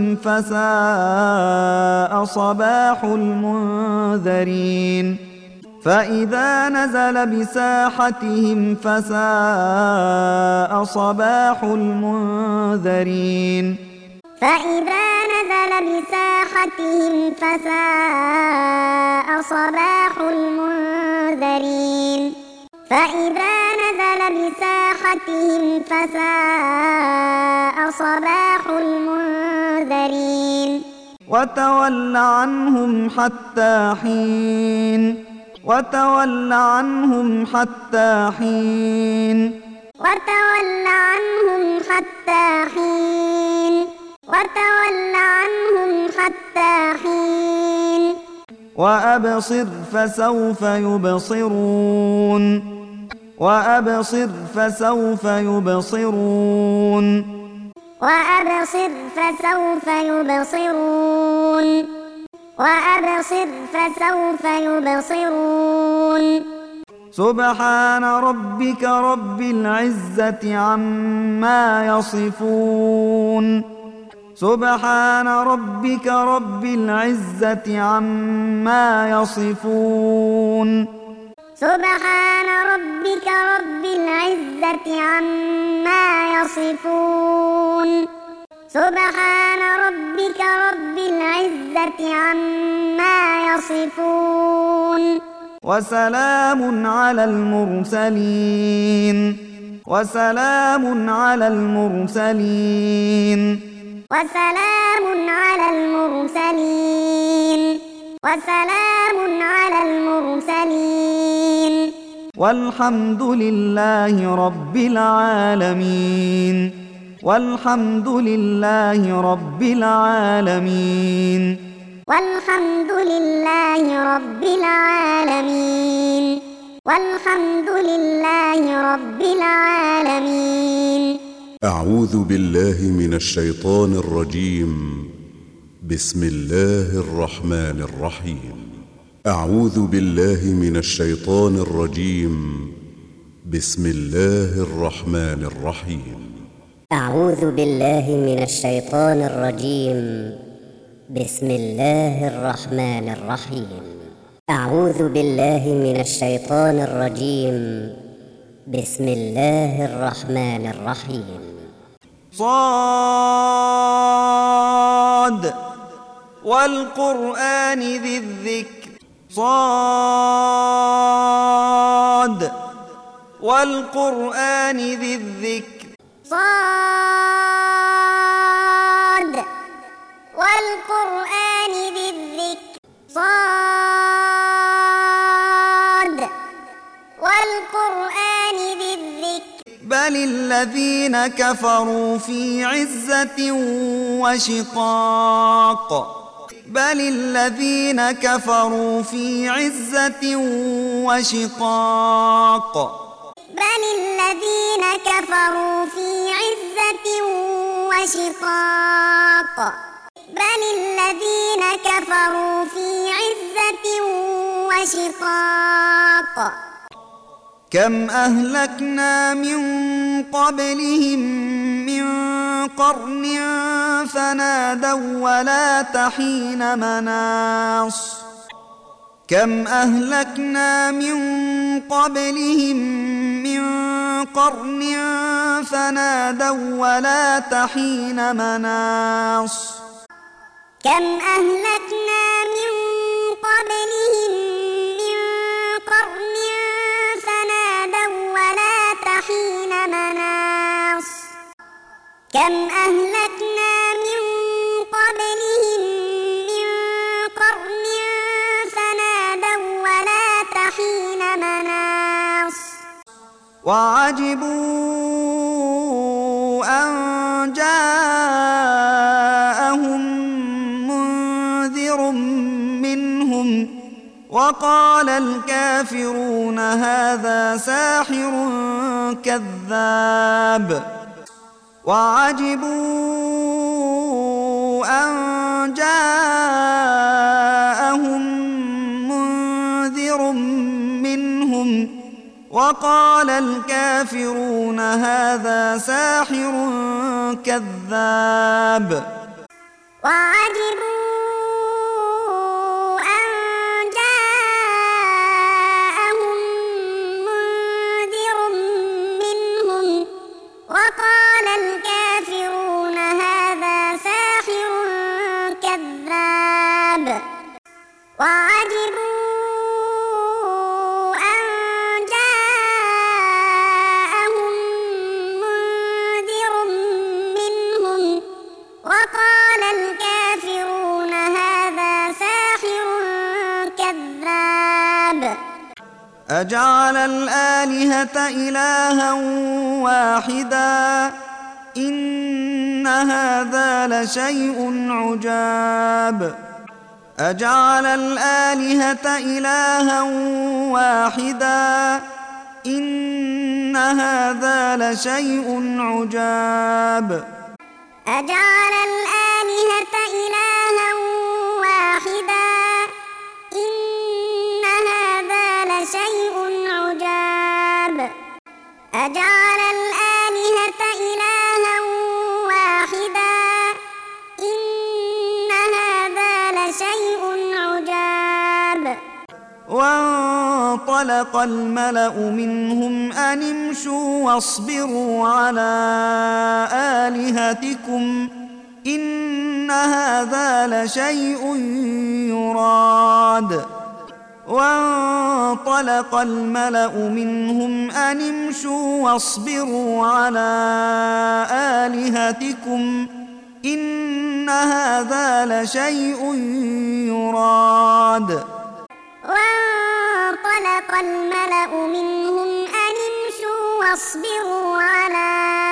فساء صباح المنذرين فإذا نزل بساحتهم فساء صباح المنذرين فإذا نزل بساحتهم فساء صباح المنذرين فإذا نزل بساحتهم فساء صباح المنذرين وتول عنهم حتى حين وتول عنهم حتى حين وتول عنهم حتى حين وتول عنهم حتى حين وأبصر فسوف يبصرون وأبصر فسوف يبصرون وأبصر فسوف يبصرون وأبصر فسوف يبصرون سبحان ربك رب العزة عما يصفون سبحان ربك رب العزة عما يصفون سبحان ربك رب العزة عما يصفون سبحان ربك رب العزة عما يصفون وسلام على المرسلين وسلام على المرسلين وسلام على المرسلين وسلام على المرسلين والحمد لله رب العالمين والحمد لله رب العالمين والحمد لله رب العالمين والحمد لله رب العالمين أعوذ بالله من الشيطان الرجيم. بسم الله الرحمن الرحيم. أعوذ بالله من الشيطان الرجيم. بسم الله الرحمن الرحيم. أعوذ بالله من الشيطان الرجيم. بسم الله الرحمن الرحيم. أعوذ بالله من الشيطان الرجيم. بسم الله الرحمن الرحيم. صاد والقرآن ذي الذكر صاد والقرآن ذي الذكر صاد والقرآن ذي الذكر صاد والقرآن ذي الذكر بل الذين كفروا في عزة وشقاق بل الذين كفروا في عزة وشقاق بل الذين كفروا في عزة وشقاق بل الذين كفروا في عزة وشقاق كم أهلكنا من قبلهم من قرن فنادوا ولا تحين مناص كم أهلكنا من قبلهم من قرن فنادوا ولا تحين مناص كم أهلكنا من قبلهم من قرن فنادوا ولا تحين مناص كم أهلكنا من قبلهم من قرن فنادوا ولا تحين مناص وعجبوا أن جاءهم منذر منهم وقال الكافرون هذا ساحر كذاب وعجبوا أن جاءهم منذر منهم وقال الكافرون هذا ساحر كذاب وعجبوا أن جاءهم منذر منهم وقال الكافرون هذا ساحر كذاب وعجبوا أن جاءهم منذر منهم وقال الكافرون هذا ساحر كذاب أجعل الآلهة إلها واحدا إن هذا لشيء عجاب أجعل الآلهة إلها واحدا إن هذا لشيء عجاب أجعل الآلهة إلها واحدا وانطلق الملأ منهم أن امشوا واصبروا على آلهتكم إن هذا لشيء يراد وانطلق الملأ منهم أن امشوا واصبروا على آلهتكم إن هذا لشيء يراد وانطلق الملأ منهم أن امشوا واصبروا على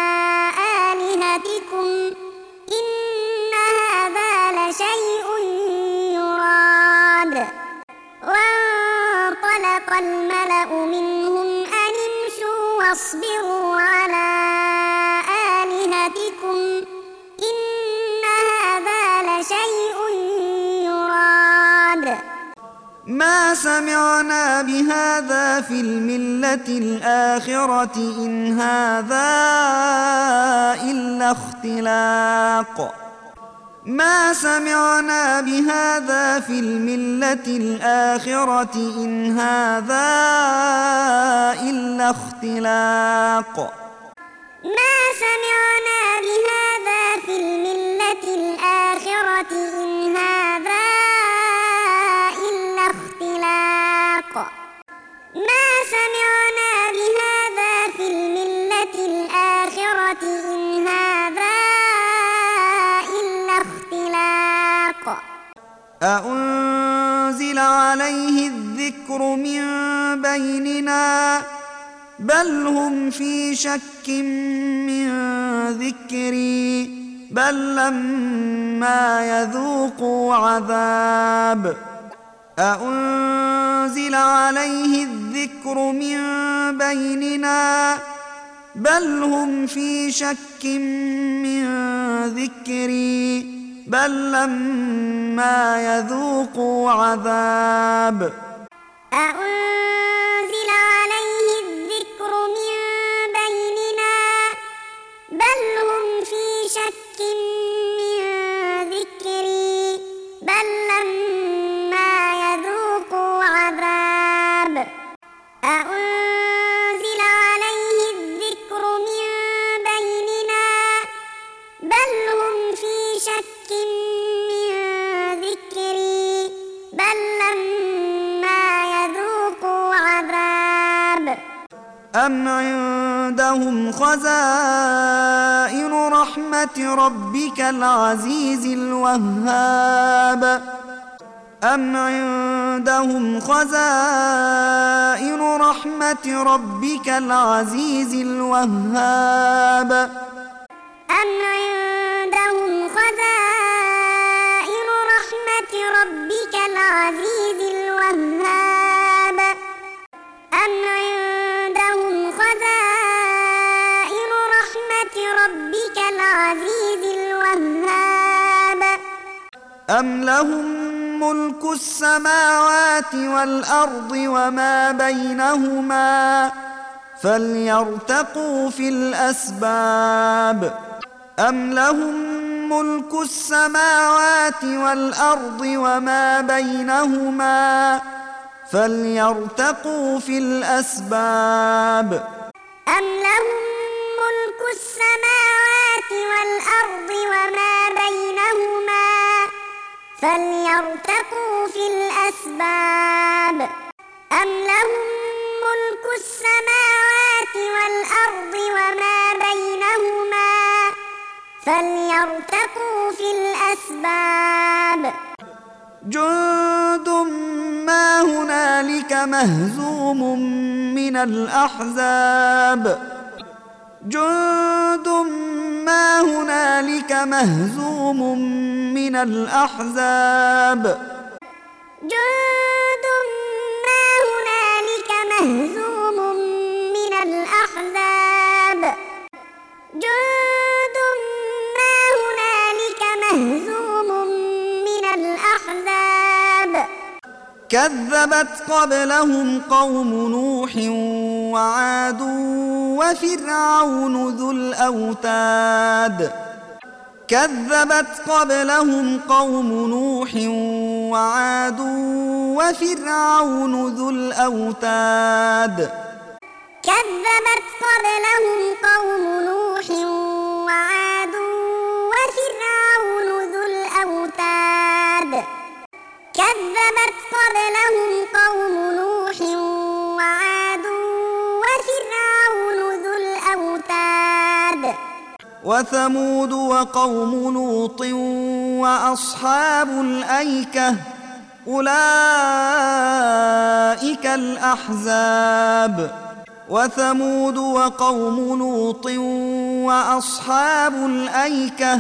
آلهتكم إن هذا لشيء يراد وانطلق الملأ منهم أن امشوا واصبروا على آلهتكم إن هذا لشيء يراد ما سمعنا بهذا في الملة الآخرة إن هذا إلا اختلاق ما سمعنا بهذا في الملة الآخرة إن هذا إلا اختلاق ما سمعنا بهذا في الملة الآخرة إن هذا إلا اختلاق ما سمعنا بهذا في الملة الآخرة إن هذا إلا اختلاق أأنزل عليه الذكر من بيننا بل هم في شك من ذكري بل لما يذوقوا عذاب أأنزل عليه الذكر من بيننا بل هم في شك من ذكري بل لما يذوقوا عذاب أأنزل عليه الذكر من بيننا بل هم في شك من ذكري بل لما يذوقوا عذاب أأنزل عليه الذكر من بيننا بل هم في شك من ذكري بل لما يذوقوا عذاب أم عندهم خزائن رحمة ربك العزيز الوهاب أم عندهم خزائن رحمة ربك العزيز الوهاب أم عندهم خزائن رحمة ربك العزيز الوهاب أم عندهم خزائن رحمة ربك العزيز الوهاب أم لهم ملك السماوات والأرض وما بينهما فليرتقوا في الأسباب أم لهم ملك السماوات والأرض وما بينهما فليرتقوا في الأسباب أم لهم ملك السماوات والأرض وما بينهما فليرتقوا في الأسباب أم لهم ملك السماوات والأرض وما بينهما فليرتقوا في الأسباب جند ما هنالك مهزوم من الأحزاب جند ما هنالك مهزوم من الأحزاب جند ما هنالك مهزوم من الأحزاب جند ما هنالك مهزوم من الأحزاب كذبت قبلهم قوم نوح وعاد وفرعون ذو الأوتاد كذبت قبلهم قوم نوح وعاد وفرعون ذو الأوتاد كذبت قبلهم قوم نوح وعاد وفرعون ذو الأوتاد كذبت قبلهم قوم نوح وعاد وفرعون ذو الأوتاد وثمود وقوم لوط وأصحاب الأيكة أولئك الأحزاب وثمود وقوم لوط وأصحاب الأيكة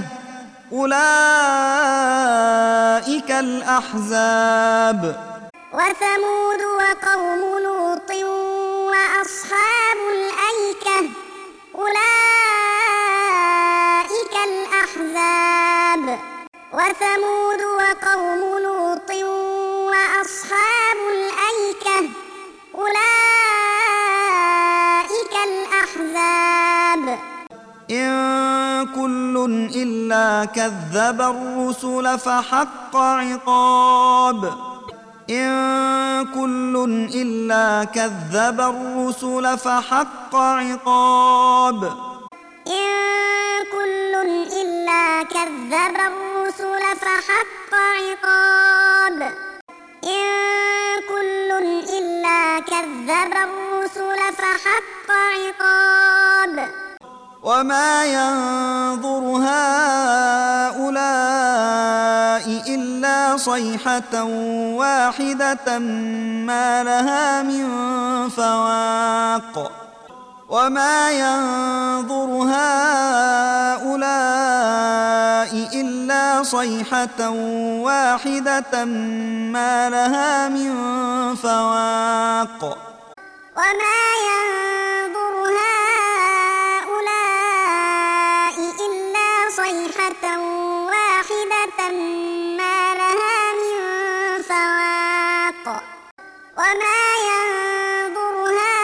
أولئك الأحزاب وثمود وقوم لوط وأصحاب الأيكة أولئك الأحزاب وثمود وقوم لوط وأصحاب الأيكة أولئك الأحزاب إن كل إلا كذب الرسل فحق عقاب إن كل إلا كذب الرسل فحق عقاب إن كل إلا كذب الرسل فحق عقاب إن كل إلا كذب الرسل فحق عقاب وما ينظر هؤلاء إلا صيحة واحدة ما لها من فواق وما ينظر هؤلاء إلا صيحة واحدة ما لها من فواق وما ينظر هؤلاء إلا صيحة واحدة ما لها من فواق وما ينظر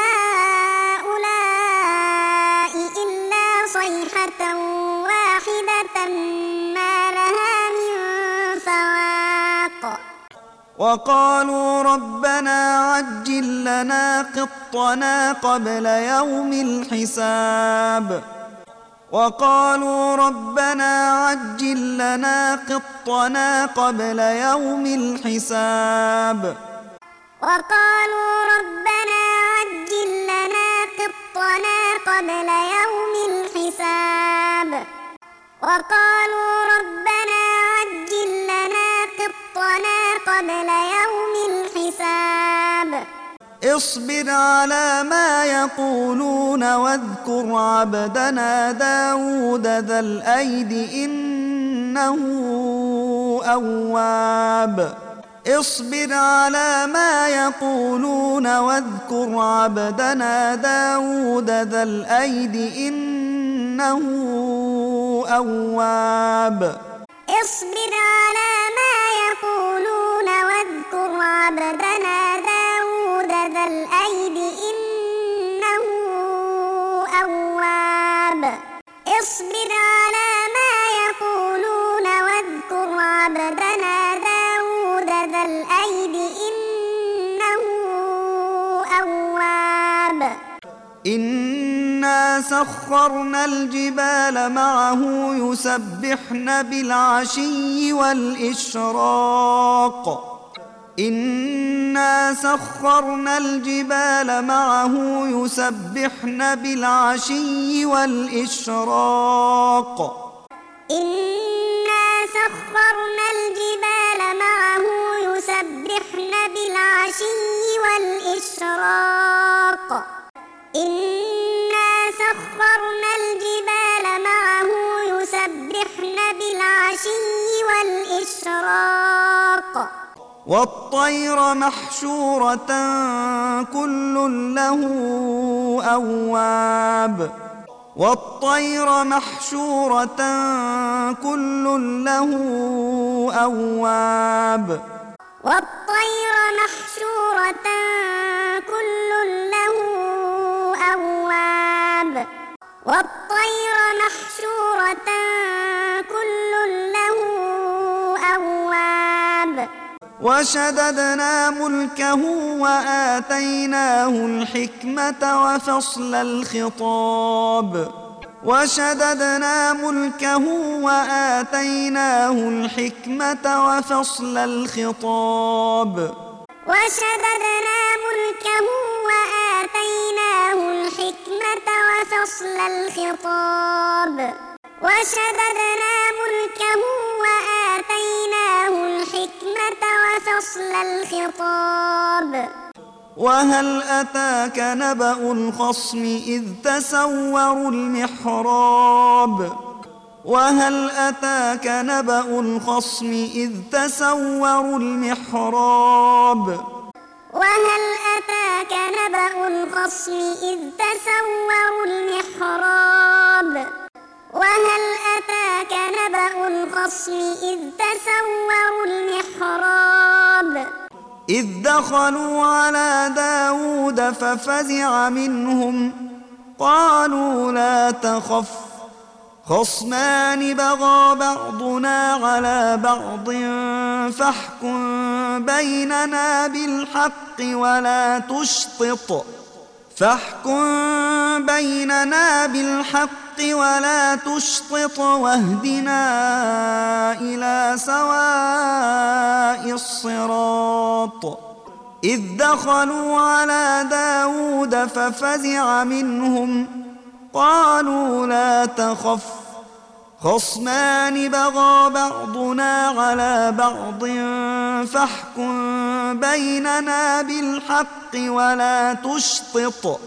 هؤلاء إلا صيحة واحدة ما لها من فواق وقالوا ربنا عجل لنا قطنا قبل يوم الحساب وقالوا ربنا عجل لنا قطنا قبل يوم الحساب وقالوا ربنا عجل لنا قطنا قبل يوم الحساب وقالوا ربنا عجل لنا قطنا قبل يوم الحساب اصبر على ما يقولون واذكر عبدنا داود ذا الأيد إنه أواب اصبر على ما يقولون واذكر عبدنا داود ذا الأيد إنه أواب اصبر على ما يقولون واذكر عبدنا داود ذا الأيد إنه أواب اصبر على ما يقولون واذكر عبدنا داود ذا الأيد إنه أواب إنا سخرنا الجبال معه يسبحن بالعشي والإشراق إنا سخرنا الجبال معه يسبحن بالعشي والإشراق إنا سخرنا الجبال معه يسبحن بالعشي والإشراق إنا سخرنا الجبال معه يسبحن بالعشي والإشراق والطير محشورة كل له أواب والطير محشورة كل له أواب والطير محشورة كل له أواب والطير محشورة كل وشددنا ملكه وآتيناه الحكمة وفصل الخطاب وشددنا ملكه وآتيناه الحكمة وفصل الخطاب وشددنا ملكه وآتيناه الحكمة وفصل الخطاب وشددنا ملكه وآتيناه الحكمة وفصل الخطاب وهل أتاك نبأ الخصم إذ تسوروا المحراب وهل أتاك نبأ الخصم إذ تسوروا المحراب وهل أتاك نبأ الخصم إذ تسوروا المحراب وهل أتاك نبأ الخصم إذ تسوروا المحراب إذ دخلوا على داود ففزع منهم قالوا لا تخف خصمان بغى بعضنا على بعض فاحكم بيننا بالحق ولا تشطط واهدنا إلى سواء الصراط إذ دخلوا على داود ففزع منهم قالوا لا تخف خصمان بغى بعضنا على بعض فاحكم بيننا بالحق ولا تشطط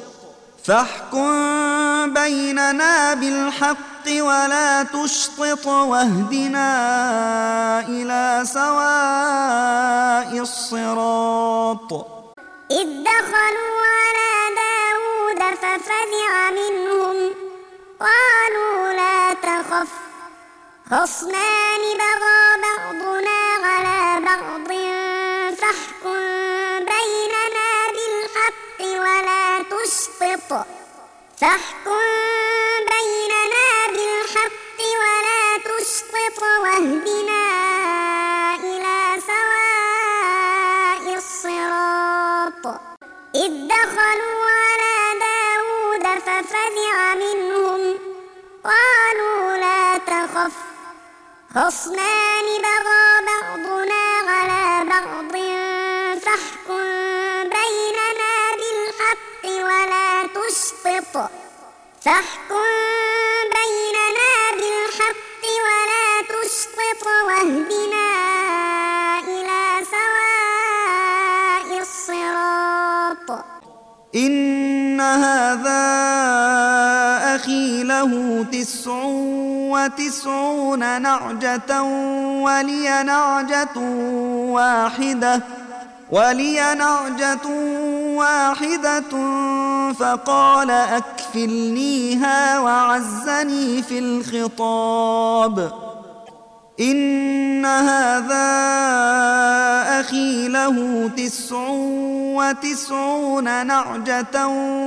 واهدنا إلى سواء الصراط إذ دخلوا على داود ففزع منهم قالوا لا تخف خصمان بغى بعضنا على بعض فاحكم بيننا بالحق ولا تشطط واهدنا إلى سواء الصراط إذ دخلوا على داود ففزع منهم قالوا لا تخف خصمان بغى بعضنا على بعض فاحكم بيننا بالحق ولا تشطط واهدنا إلى سواء الصراط إن هذا أخي له 99 نعجة ولي نعجة واحدة فقال أكفلنيها وعزني في الخطاب إن هذا أخي له 99 نعجة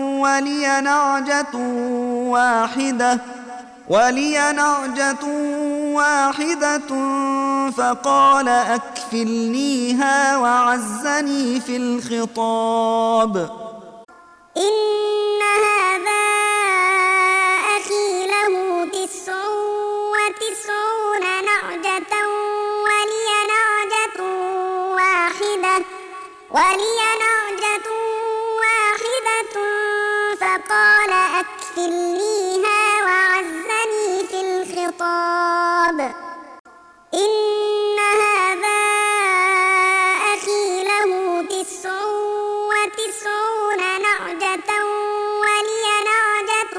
ولي نعجة واحدة فقال أكفلنيها وعزني في الخطاب إن هذا أخي له 99 نعجة ولي نعجة واحدة فقال أكفلنيها وعزني في الخطاب إن هذا أخي له 99 نعجة ولي نعجة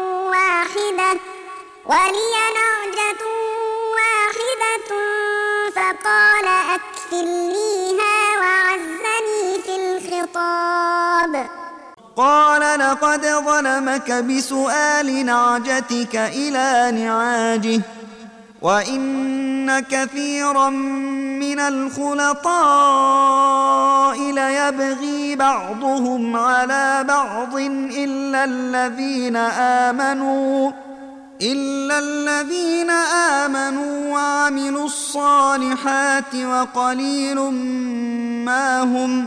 واحدة فقال أكفلنيها وعزني في الخطاب قال لقد ظلمك بسؤال نعجتك إلى نعاجه وإن كثيرا من الخلطاء ليبغي بعضهم على بعض إلا الذين آمنوا وعملوا وعملوا الصالحات وقليل ما هم.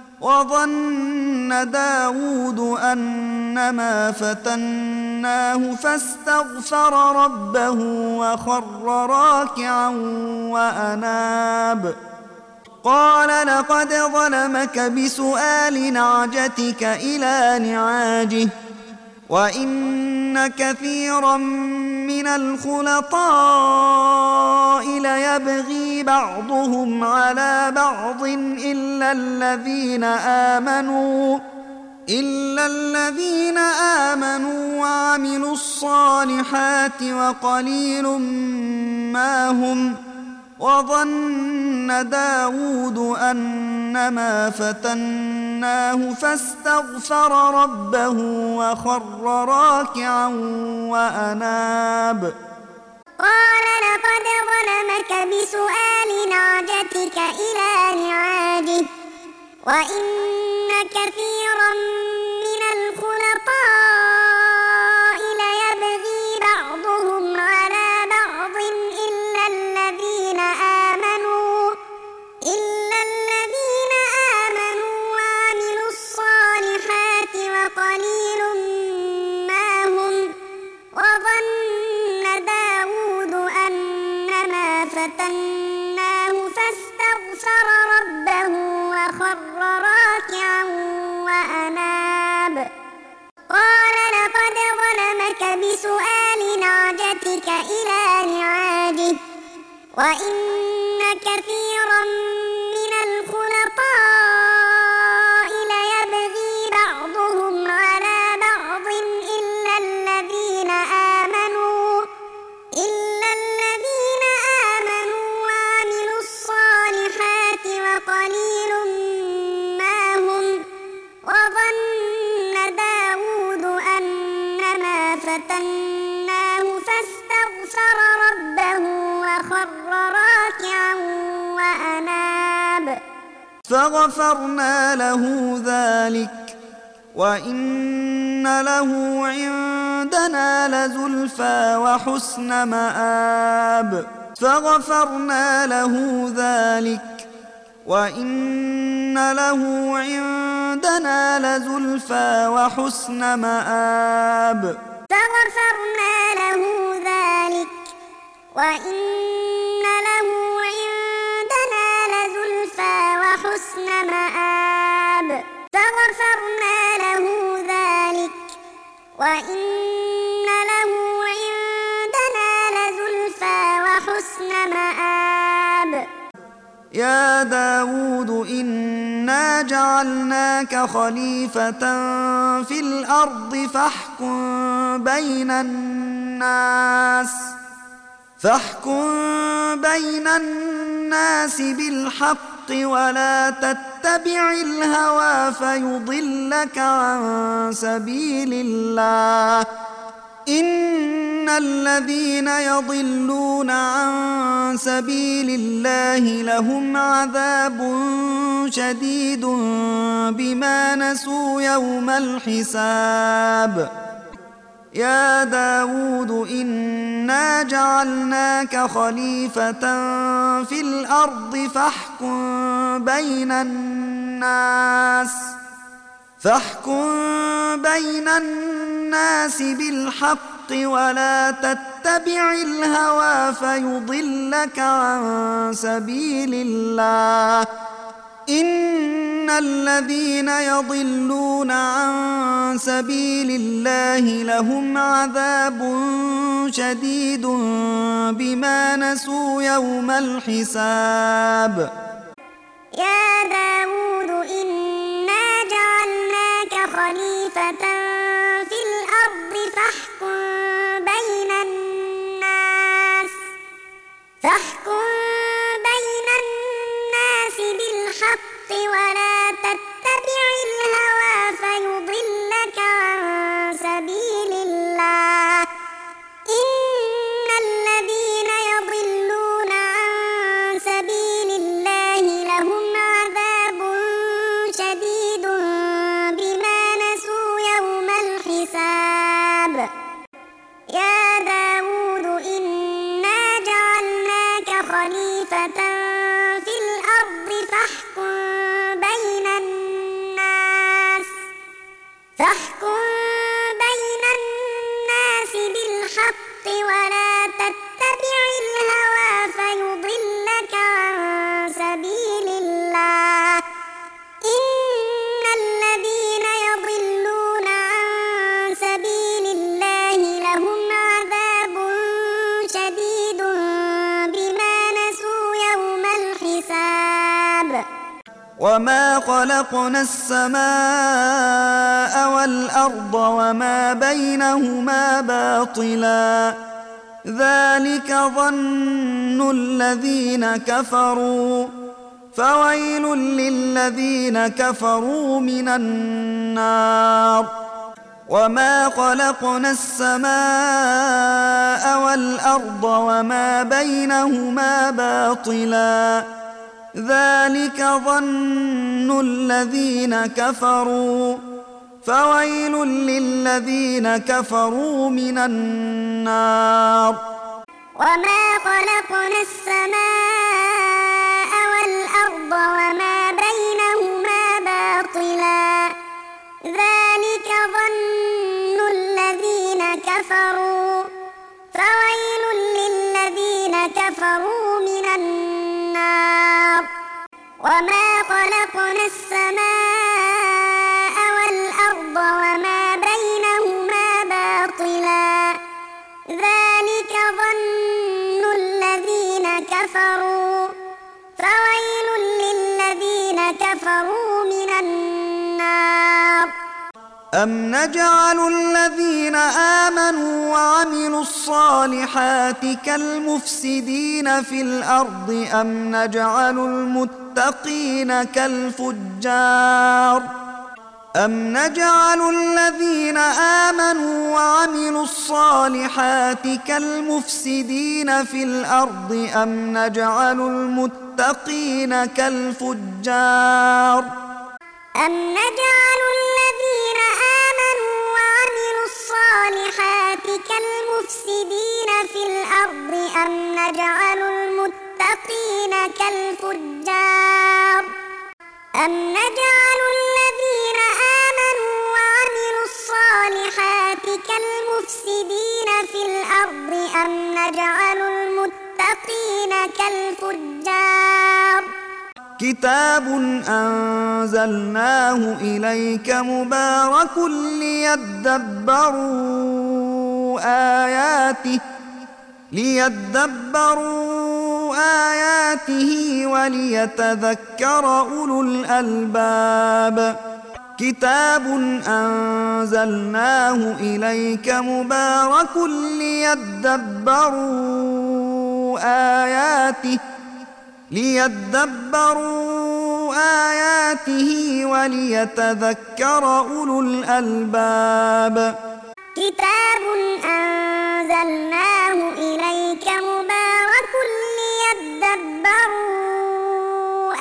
وظن داود أنما فتناه فاستغفر ربه وخر راكعا وأناب. قال لقد ظلمك بسؤال نعجتك إلى نعاجه وإن كثيرا من الخلطاء ليبغي بعضهم على بعض إلا الذين آمنوا وعملوا الصالحات وقليل ما هم. وظن داود أنما فتناه فاستغفر ربه وخر راكعا وأناب. قال لقد ظلمك بسؤال نعجتك إلى نعاجه وإن كثيرا من الخلطاء ليبغي بعضهم على بعض إلا الذين آمنوا وعملوا الصالحات وقليل ما هم. وظن داود أنما فتناه فاستغفر ربه وخر راكعا وأناب. قال لقد ظلمك بسؤال نعجتك إلى نعاجه وإن كثيرا من الخلطاء ليبغي بعضهم على بعض إلا الذين آمنوا وعملوا الصالحات وقليل ما هم. وظن داود أنما فتناه فاستغفر ربه وخر راكعا وأناب. فغفرنا له ذلك وإن له عندنا لزلفى وحسن مآب. فغفرنا له ذلك وإن له عندنا لزلفى وحسن مآب. فغفرنا له ذلك وإن له عندنا لزلفى وحسن مآب. فغفرنا له ذلك وإن له عندنا لزلفى وحسن مآب. يا داود إنا جعلناك خليفة في الأرض فاحكم بين الناس بالحق ولا تتبع الهوى فيضلك عن سبيل الله. إن الذين يضلون عن سبيل الله لهم عذاب شديد بما نسوا يوم الحساب. يا داود إنا جعلناك خليفة في الأرض فاحكم بين الناس بالحق ولا تتبع الهوى فيضلك عن سبيل الله. إن الذين يضلون عن سبيل الله لهم عذاب شديد بما نسوا يوم الحساب. يا داود إنا جعلناك خليفة في الأرض فاحكم بين الناس بالحق ولا تتبع الهوى فيضلك عن سبيل الله. إن الذين يضلون عن سبيل الله لهم عذاب شديد بما نسوا يوم خليفة في الأرض فاحكم بين الناس بالحق ولا تتبع الهوى فيضلك عن سبيل الله إن الذين يضلون عن سبيل الله لهم عذاب شديد بما نسوا يوم الحساب وما خلقنا السماء والأرض وما بينهما باطلا ذلك ظن الذين كفروا فويل للذين كفروا من النار وما خلقنا السماء والأرض وما بينهما باطلا ذلك ظن الذين كفروا فويل للذين كفروا من النار وما خلقنا السماء والأرض وما بينهما باطلا ذلك ظن الذين كفروا فويل للذين كفروا من النار وما خلقنا السماء والأرض وما بينهما باطلا ذلك ظن الذين كفروا فويل للذين كفروا من النار أم نجعل الذين آمنوا وعملوا الصالحات كالمفسدين في الأرض أم نجعل المتقين كالفجار أم نجعل الذين آمنوا وعملوا الصالحات كالمفسدين في الأرض أم نجعل المتقين كالفجار أم نجعل الذين آمنوا وعملوا الصالحات كالمفسدين في الأرض أم نجعل المتقين كالفجار أم نجعل الذين آمنوا وعملوا الصالحات كالمفسدين في الأرض أم نجعل المتقين كالفجار كتاب أنزلناه إليك مبارك ليدبروا آياته وليتذكر أولو الألباب كتاب أنزلناه إليك مبارك ليدبروا آياته وليتذكر أولو الألباب كتاب أنزلناه إليك مبارك ليدبروا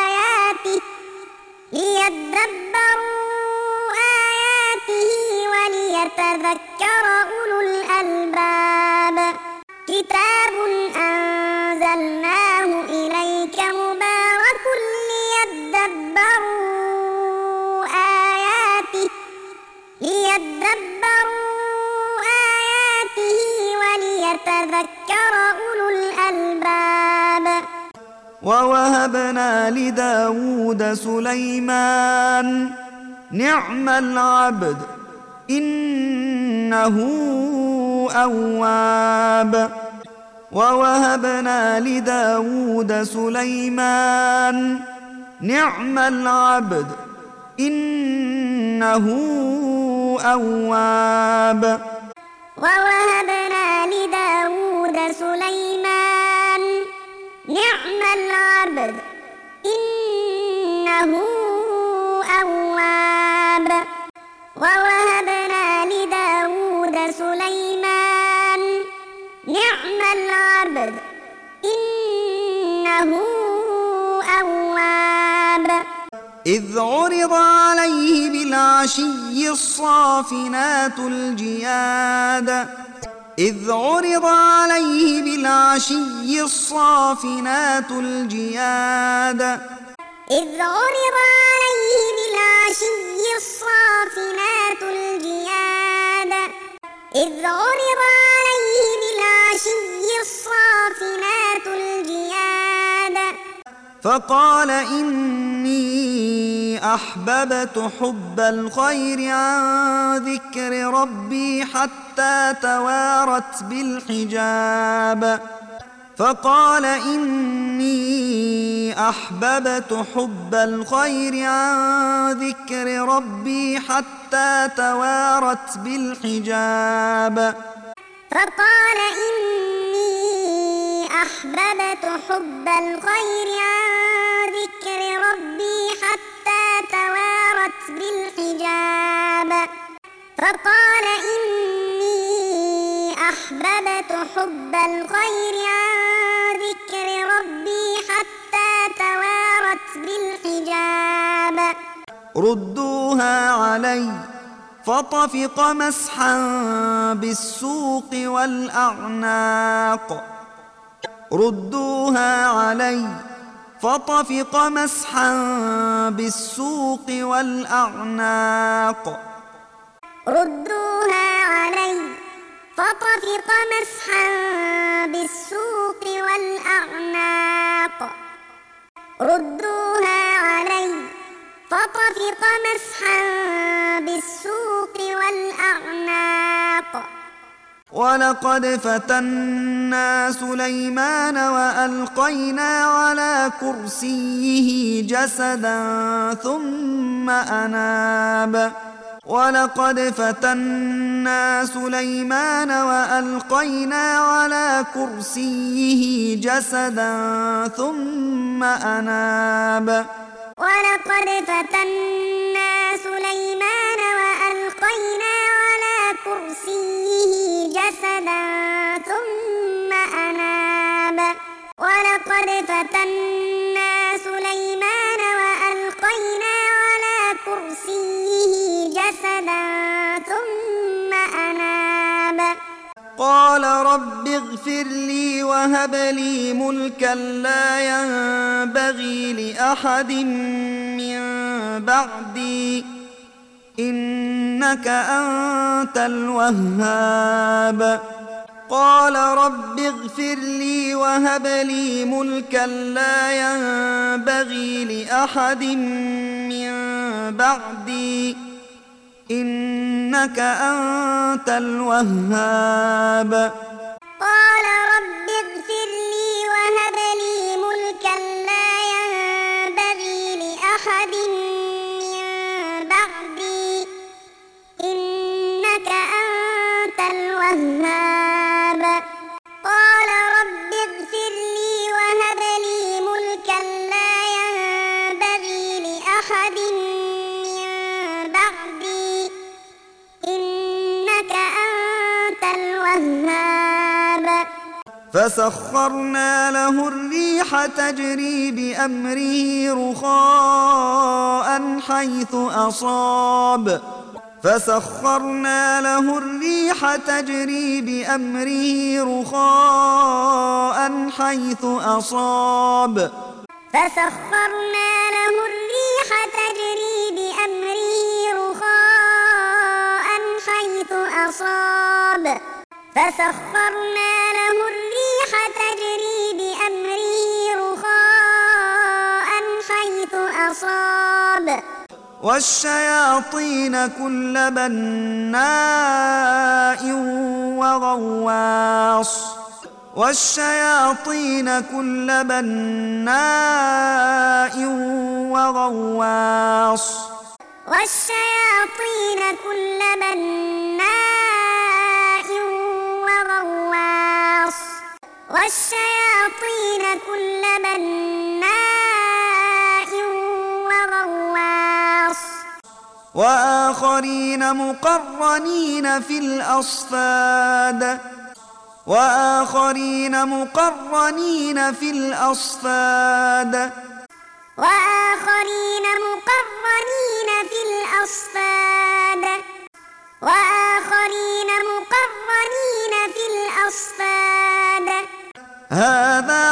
آياته وليتذكر أولو الألباب كتاب أنزلناه إليك مبارك ليدبروا آياته وليتذكر أولو الألباب ووهبنا لداود سليمان نعم العبد إنه أواب ووهبنا لداود سليمان نعم العبد إنه أواب ووهبنا لداود سليمان نعم العبد إنه أواب ووهبنا لداود سليمان نعم العبد إنه أواب إذ عرض عليه بالعشي الصافنات الجياد إذ عرض عليه بالعشي الصافنات الجياد إذ عرض عليه بالعشي الصافنات الجياد إذ عرض عليه بالعشي الصافنات الجياد فقال إني أحببت حب الخير عن ذكر ربي حتى توارت بالحجاب فقال إني أحببت حب الخير عن ذكر ربي حتى توارت بالحجاب فقال إني أحببت حب الخير عن ذكر ربي حتى توارت بالحجاب فقال إني أحببت حب الخير عن ذكر ربي حتى توارت بالحجاب ردوها علي فطفق مسحا بالسوق والأعناق ردوها علي فطفق مسحا بالسوق والأعناق ردوها علي فطفق مسحا بالسوق والأعناق ردوها علي فطفق مسحا بالسوق والأعناق ولقد فتنا سليمان وألقينا على كرسيه جسدا ثم أناب ولقد فتنا سليمان وألقينا على كرسيه جسدا ثم أناب ولقد فتنا سليمان وألقينا على كرسيه جسدا ثم أناب ولقد فتنا سليمان وألقينا على كرسيه جسدا ثم أناب قال رب اغفر لي وهب لي ملكا لا ينبغي لأحد من بعدي إنك أنت الوهاب قال رب اغفر لي وهب لي ملكا لا ينبغي لأحد من بعدي إنك أنت الوهاب قال رب اغفر لي وهب لي ملكا لا ينبغي لأحد من بعدي إنك أنت الوهاب قال رب اغفر لي وهب لي ملكا لا ينبغي لأحد من بعدي إنك أنت الوهاب فسخرنا له الريح تجري بأمره رخاء حيث أصاب فسخرنا له الريح تجري بأمره رخاء حيث أصاب فسخرنا له الريح تجري بأمره رخاء حيث أصاب فسخرنا له الريح تجري بأمره رخاء حيث أصاب والشياطين كل بناء وغواص والشياطين كل بناء وغواص والشياطين كل بناء وغواص والشياطين كل بناء وغواص وآخرين مقرنين في الأصفاد وآخرين مقرنين في الأصفاد وآخرين مقرنين في الأصفاد وآخرين مقرنين في الأصفاد هذا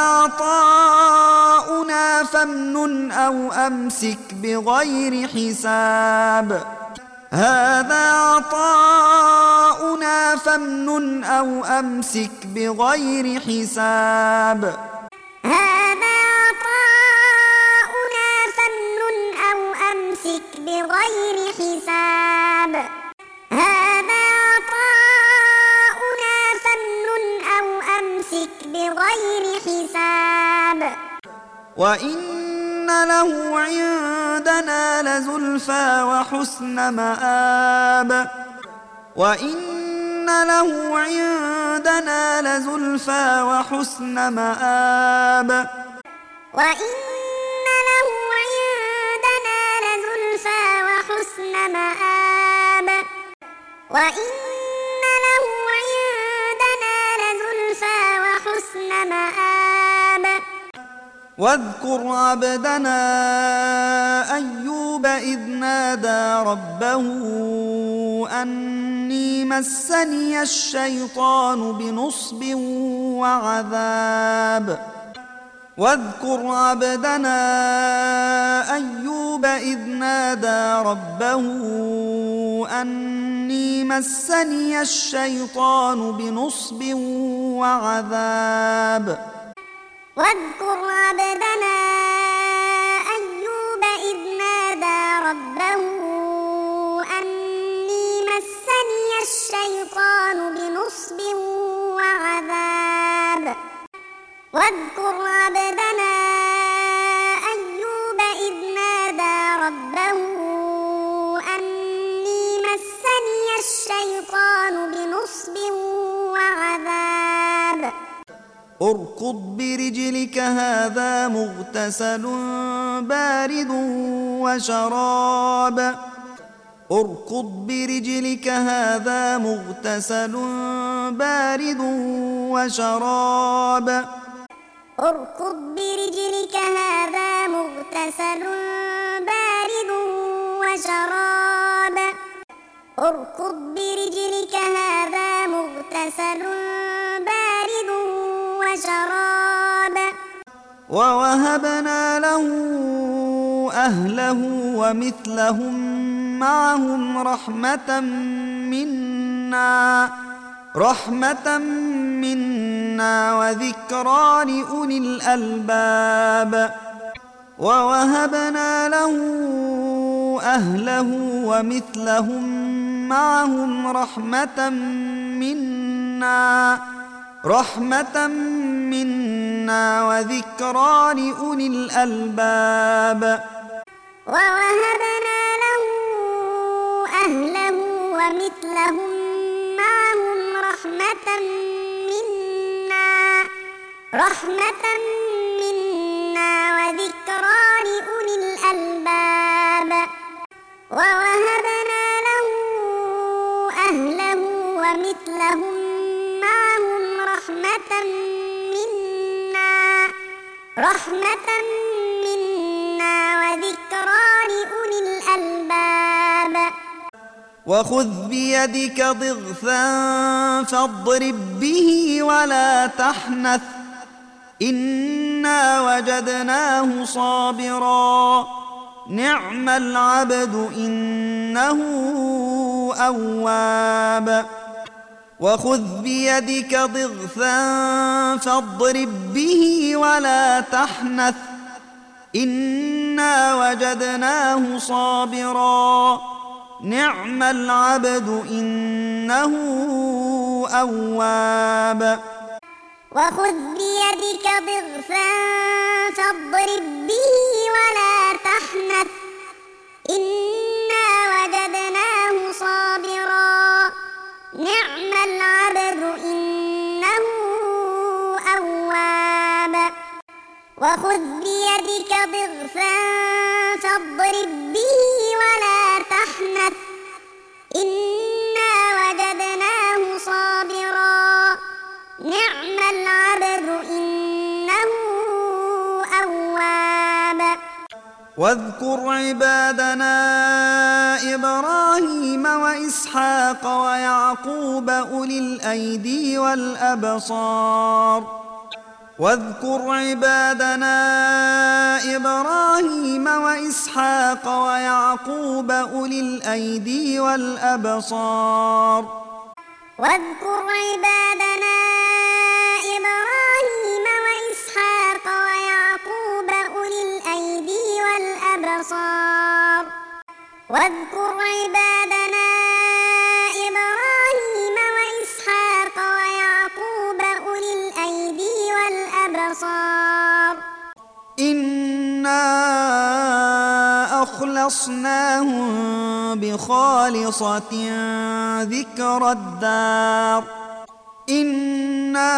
عطاؤنا فامنن أو أمسك بغير حساب هذا عطاؤنا فامنن أو أمسك بغير حساب هذا عطاؤنا فامنن أو أمسك بغير حساب هذا عطاؤنا فامنن أو أمسك بغير حساب وإن له عندنا لزلفى وحسن مآب وإن له عندنا لزلفى وحسن مآب وإن له عندنا لزلفى وحسن مآب وإن له عندنا لزلفى وحسن مآب واذكر عبدنا أيوب إذ نادى ربه أني مسني الشيطان بنصب وعذاب واذكر عبدنا أيوب إذ نادى ربه أني مسني الشيطان بنصب وعذاب واذكر عبدنا أيوب إذ نادى ربه أني مسني الشيطان بنصب وعذاب واذكر عبدنا أيوب إذ نادى ربه أني مسني الشيطان بنصب وعذاب اركض برجلك هذا مغتسل بارد وشراب اركض برجلك هذا مغتسل بارد وشراب اركض برجلك هذا مغتسل بارد وشراب اركض برجلك هذا مغتسل بارد وشراب ووهبنا له أهله ومثلهم معهم رحمة منا وذكرى لأولي الألباب ووهبنا له أهله ومثلهم معهم رحمة منا وذكرى لأولي الألباب ووهبنا له أهله ومثلهم معهم رحمة منا وذكرى لأولي الألباب ووهبنا له أهله ومثلهم معهم رحمة منا وذكرى لأولي الألباب وخذ بيدك ضغثا فاضرب به ولا تحنث إنا وجدناه صابرا نعم العبد إنه أواب وخذ بيدك ضغثا فاضرب به ولا تحنث إنا وجدناه صابرا نعم العبد إنه أواب وخذ بيدك ضغثا فاضرب به ولا تحنث إنا وجدناه صابرا نعم العبد إنه أواب وخذ بيدك ضغثا فاضرب به ولا تحنث إنا وجدناه صابرا نعم العبد إنه أواب واذكر عبادنا إبراهيم وإسحاق ويعقوب أولي الأيدي والأبصار واذكر عبادنا إبراهيم وإسحاق ويعقوب أولي الأيدي والأبصار واذكر عبادنا إبراهيم وإسحاق ويعقوب أولي الأيدي والأبصار واذكر عبادنا إبراهيم وإسحاق ويعقوب أولي الأيدي والأبصار إنا أخلصناهم بخالصة ذكر الدار إنا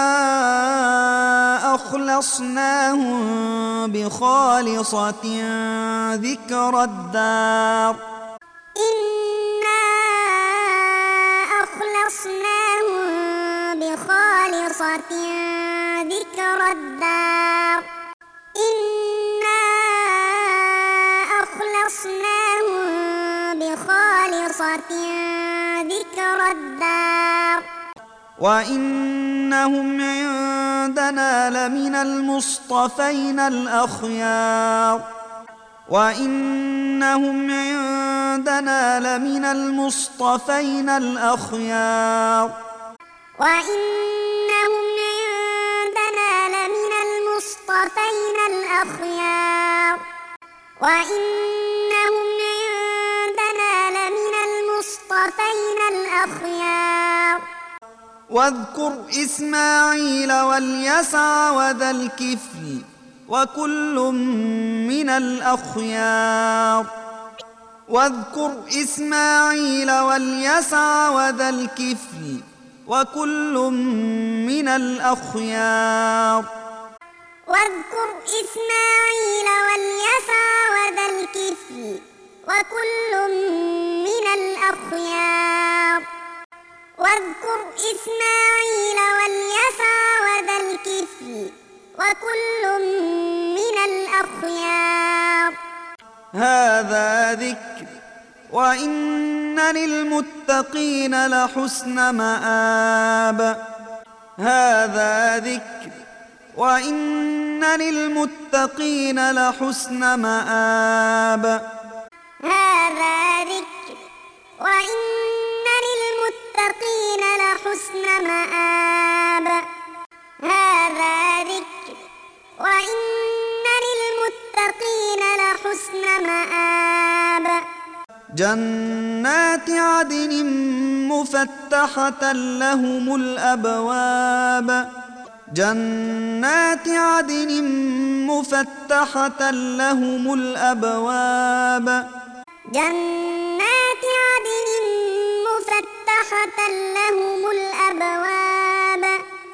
أخلصناهم بخالصة ذكر الدار إنا أخلصناهم بخالصة ذكر الدار إنا أخلصناهم بخالصة ذكر الدار وإنهم عندنا لمن المصطفين الأخيار وإنهم عندنا لمن المصطفين الأخيار وإنهم عندنا لمن المصطفين الأخيار وإنهم عندنا لمن المصطفين الأخيار واذكر إسماعيل واليسع وذا الكفل وكل من الأخيار واذكر إسماعيل واليسع وذا الكفل وكل من الأخيار واذكر إسماعيل واليسع وذا الكفل وكل من الأخيار واذكر إسماعيل واليسع وذا الكفل وكل من الأخيار هذا ذكر وإن للمتقين لحسن مآب هذا ذكر وإن للمتقين لحسن مآب هذا ذكر وإن للمتقين لحسن مآب هذا ذكر وإن للمتقين لحسن مآب جنات عدن مفتحة لهم الأبواب جنات عدن مفتحة لهم الأبواب جنات عدن مفتحة لهم الأبواب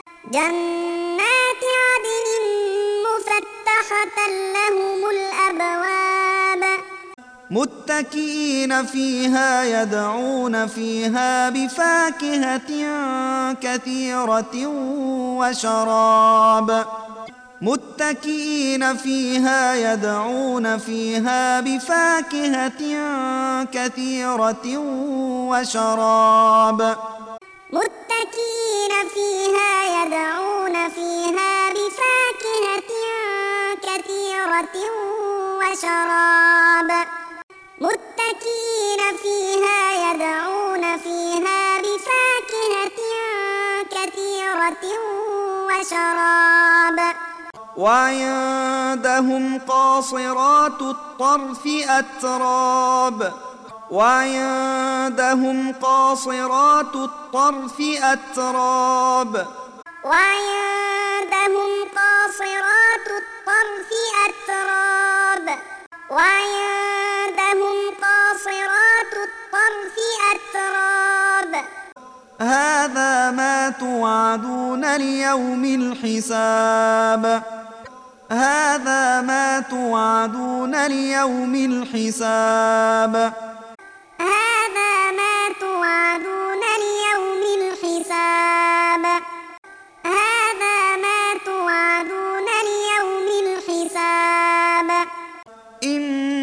جنات عدن مفتحة لهم الأبواب متكئين فيها يدعون فيها بفاكهة كثيرة وشراب متكئين فيها يدعون فيها بفاكهة كثيرة وشراب متكئين فيها يدعون فيها بفاكهة كثيرة وشراب متكئين فيها يدعون فيها بفاكهة كثيرة وشراب وعندهم قاصرات الطرف أتراب وعندهم قاصرات الطرف أتراب وعندهم قاصرات الطرف أتراب وعندهم قاصرات الطرف أتراب هذا ما توعدون ليوم الحساب هذا ما توعدون ليوم الحساب هذا ما توعدون ليوم الحساب هذا ما توعدون ليوم الحساب إن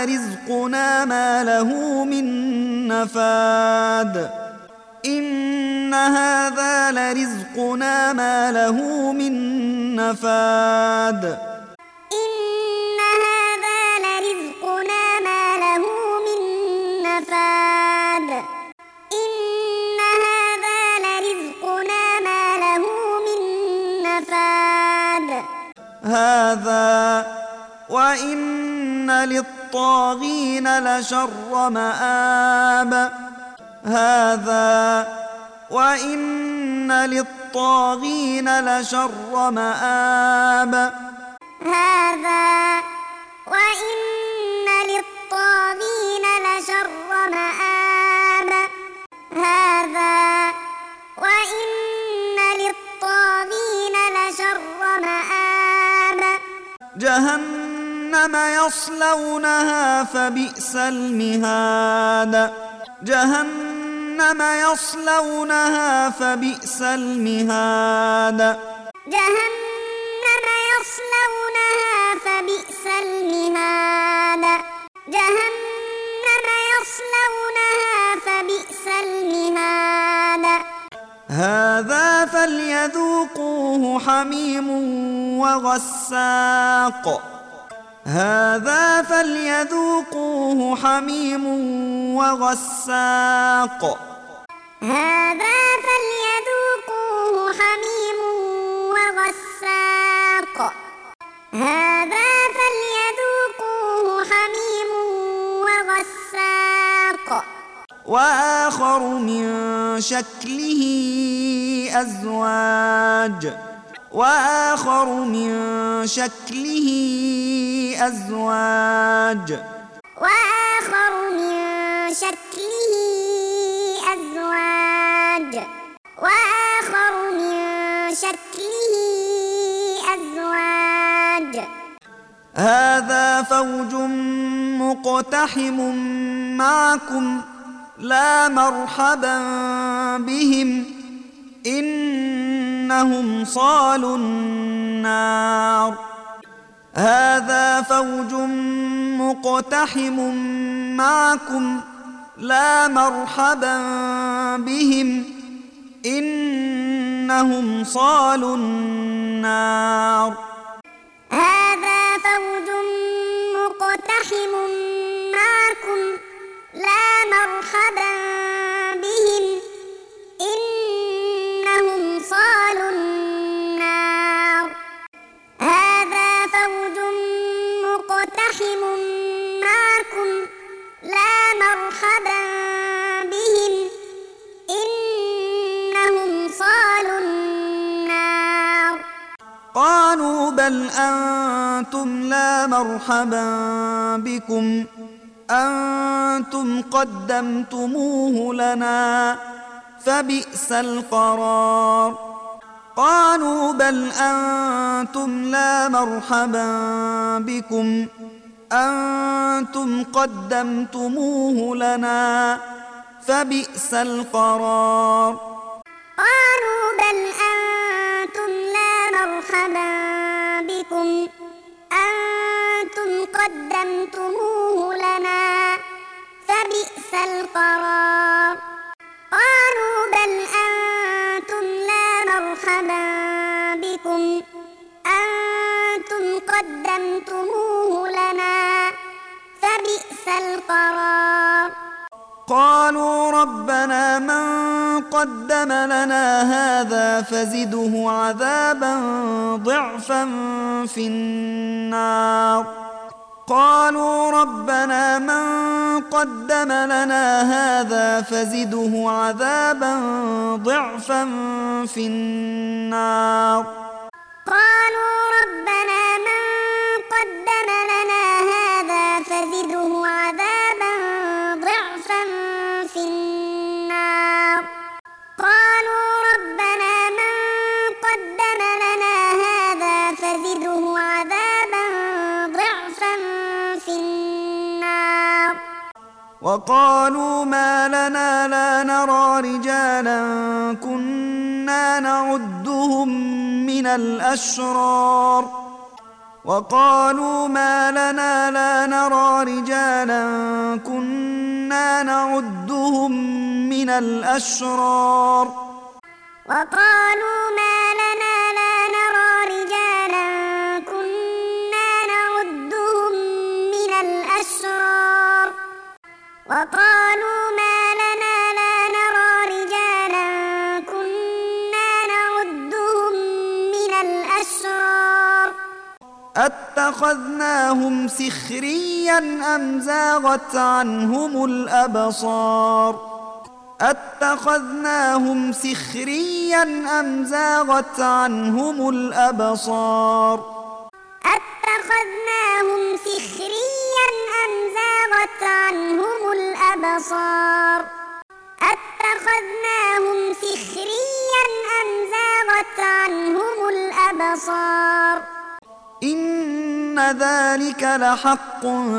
لرزقنا ما له من نفاد إن هذا لرزقنا ما له من نفاد إن هذا لرزقنا ما له من نفاد إن هذا لرزقنا ما له من نفاد هذا وإن للطاغين لشر مآب هذا وإن للطاغين لشر مآب هذا وإن للطاغين لشر مآب هذا وإن للطاغين لشر مآب جهنم يصلونها فبئس المهاد جهنم يصلونها فبئس المهاد جهنم يصلونها فبئس المهاد جهنم يصلونها فبئس المهاد هذا فليذوقوه حميم وغساق هذا فليذوقوه حميم وغساق هذا فليذوقوه حميم وغساق هذا فليذوقوه حميم وغساق وآخر من شكله أزواج وآخر من شكله أزواج وآخر من شكله أزواج وآخر من شكله أزواج هذا فوج مقتحم معكم لا مرحبا بهم إنهم صالوا النار هذا فوج مقتحم معكم لا مرحبا بهم إنهم صالوا النار هذا فوج مقتحم معكم لا مرحبا بهم إنهم صالوا النار هذا فوج مقتحم معكم لا مرحبا بهم إنهم صالوا النار قالوا بل أنتم لا مرحبا بكم أنتم قدمتموه لنا فبئس القرار قالوا بل أنتم لا مرحبا بكم أنتم قدمتموه لنا فبئس القرار قالوا بل أنتم لا مرحبا بكم أنتم قدمتموه لنا فبئس القرار قالوا بل أنتم لا مرحبا بكم أنتم قدمتموه لنا فبئس القرار قالوا ربنا من قدم لنا هذا فزده عذابا ضعفا في النار قالوا ربنا من قدم لنا هذا فزده عذابا ضعفا في النار قالوا ربنا من قدم لنا هذا فزده عذابا ضعفا في النار قالوا ربنا من قدم لنا هذا فزده عذابا ضعفا في النار وقالوا ما لنا لا نرى رجالا كنا نعدهم من الأشرار وقالوا ما لنا لا نرى رجالا كنا نعدهم من الأشرار وقالوا ما لنا لا نرى رجالا كنا نعدهم من الأشرار وقالوا ما لنا لا نرى رجالا كنا نعدهم من الأشرار أتخذناهم سخريا أم زاغت عنهم الأبصار أتخذناهم سخريا أم زاغت عنهم الأبصار أتخذناهم سخريا أم زاغت عنهم الأبصار أتخذناهم سخريا أم زاغت عنهم الأبصار إن ذلك لحق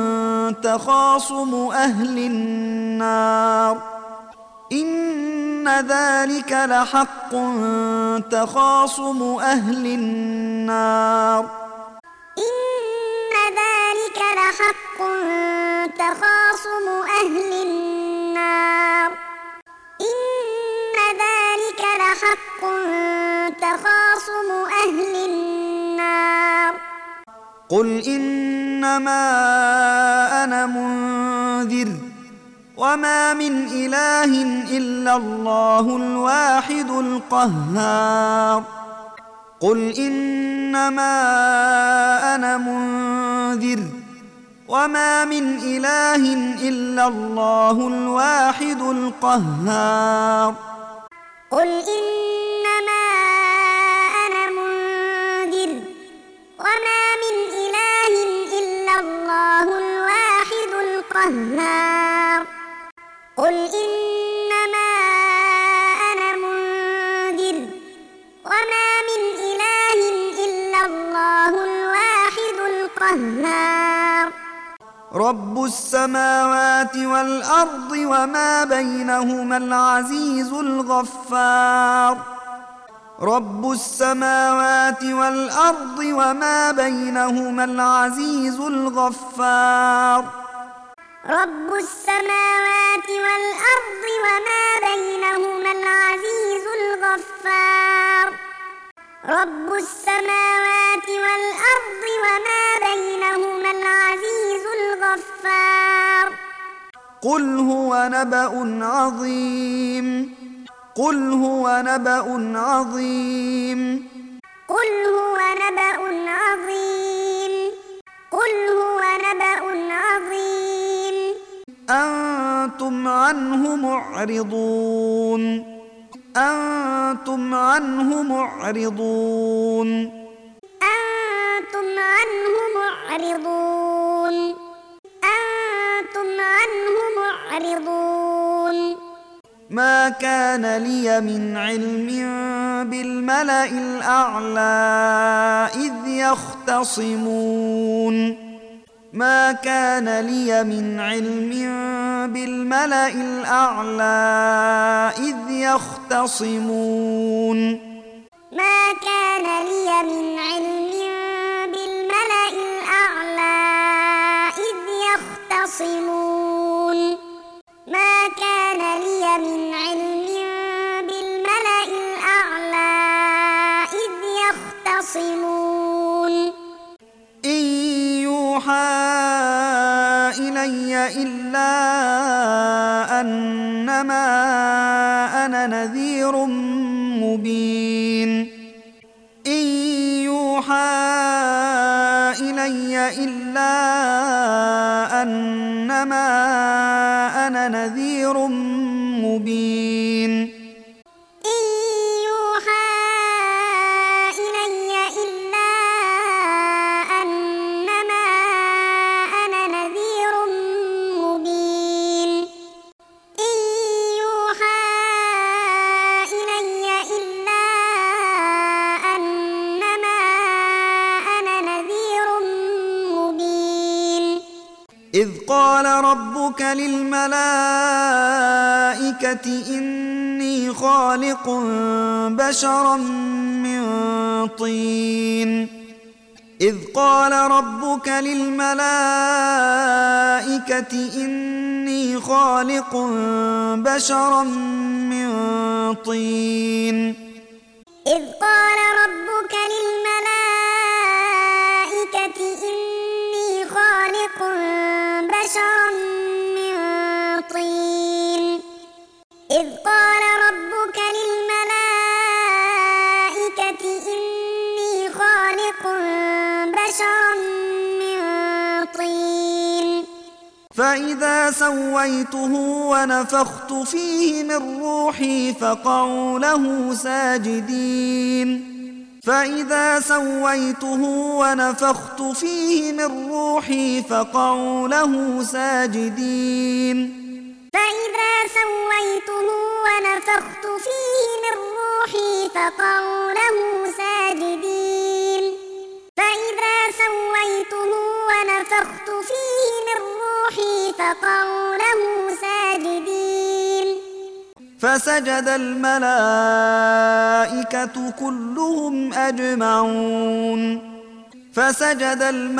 تخاصم أهل النار إن ذلك لحق تخاصم أهل النار إن ذلك لحق تخاصم أهل النار إن ذلك لحق تخاصم أهل النار قل إنما أنا منذر وما من إله إلا الله الواحد القهار قل إنما أنا منذر وما من إله إلا الله الواحد القهار قل إنما أنا منذر وما من إله إلا الله الواحد القهار قل إنما أنا منذر وما من إله إلا الله الواحد القهار رب السماوات والأرض وما بينهما العزيز الغفار رب السماوات والأرض وما بينهما العزيز الغفار رب السماوات والأرض وما بينهما العزيز الغفار رب السماوات والأرض وما بينهما العزيز الغفار قل هو نبأ عظيم قل هو نبأ عظيم قل هو نبأ عظيم قل هو نبأ عظيم أنتم عنه معرضون أنتم عنه معرضون أنتم عنه معرضون أنتم عنه معرضون ما كان لي من علم بالملأ الأعلى إذ يختصمون ما كان لي من علم بالملأ الأعلى إذ يختصمون ما كان لي من علم بالملأ الأعلى إذ يختصمون ما كان لي من علم بالملأ الأعلى إذ يختصمون إن يوحى إلي إلا أنما أنا نذير مبين إن يوحى إلي إلا أنما أنا نذير مبين إن يوحى إلي إلا أنما أنا نذير مبين إن يوحى إلي إلا أنما أنا نذير مبين إذ قال ربك للملائكة إني خالق بشرا من طين إذ قال ربك للملائكة إني خالق بشرا من طين إذ قال ربك للملائكة إني خالق بشرا من طين إذ قال ربك للملائكة إني خالق بشرا من طين فإذا سويته ونفخت فيه من روحي فقعوا له ساجدين فإذا سويته ونفخت فيه من روحي فقعوا له ساجدين فإذا سويته ونفخت فيه من روحي فقعوا له ساجدين فإذا سويته ونفخت فيه من روحي فقعوا له ساجدين فسجد الملائكة كلهم أجمعون فسجد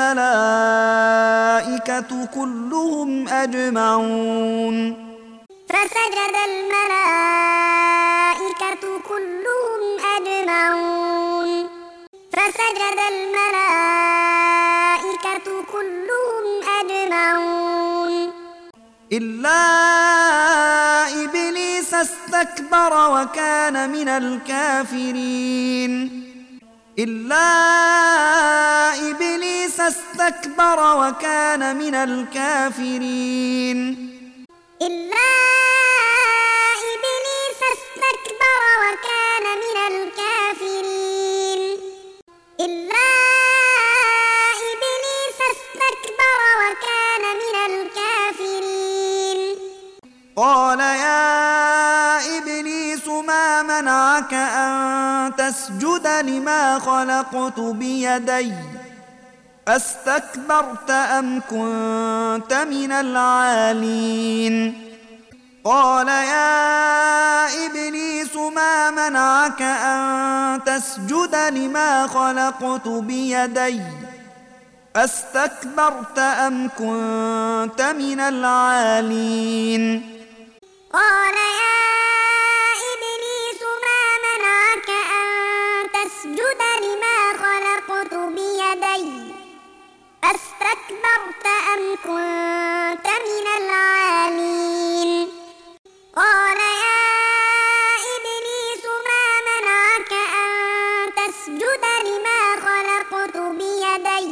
الملائكة كلهم أجمعون فسجد الملائكة كلهم أجمعون فسجد الملائكة كلهم أجمعون إلا إبليس استكبر وكان من الكافرين إلا إبليس استكبر وكان من الكافرين إلا إبليس استكبر وكان من الكافرين إلا إبليس استكبر وكان من الكافرين قال يا إبليس ما منعك أن تسجد لما خلقت بيدي أستكبرت أم كنت من العالين قال يا إبليس ما منعك أن تسجد لما خلقت بيدي أستكبرت أم كنت من العالين قال يا إبليس ما منعك أن تسجد لما خلقت بيدي أستكبرت أم كنت من العالين قال يا إبليس ما منعك أن تسجد لما خلقت بيدي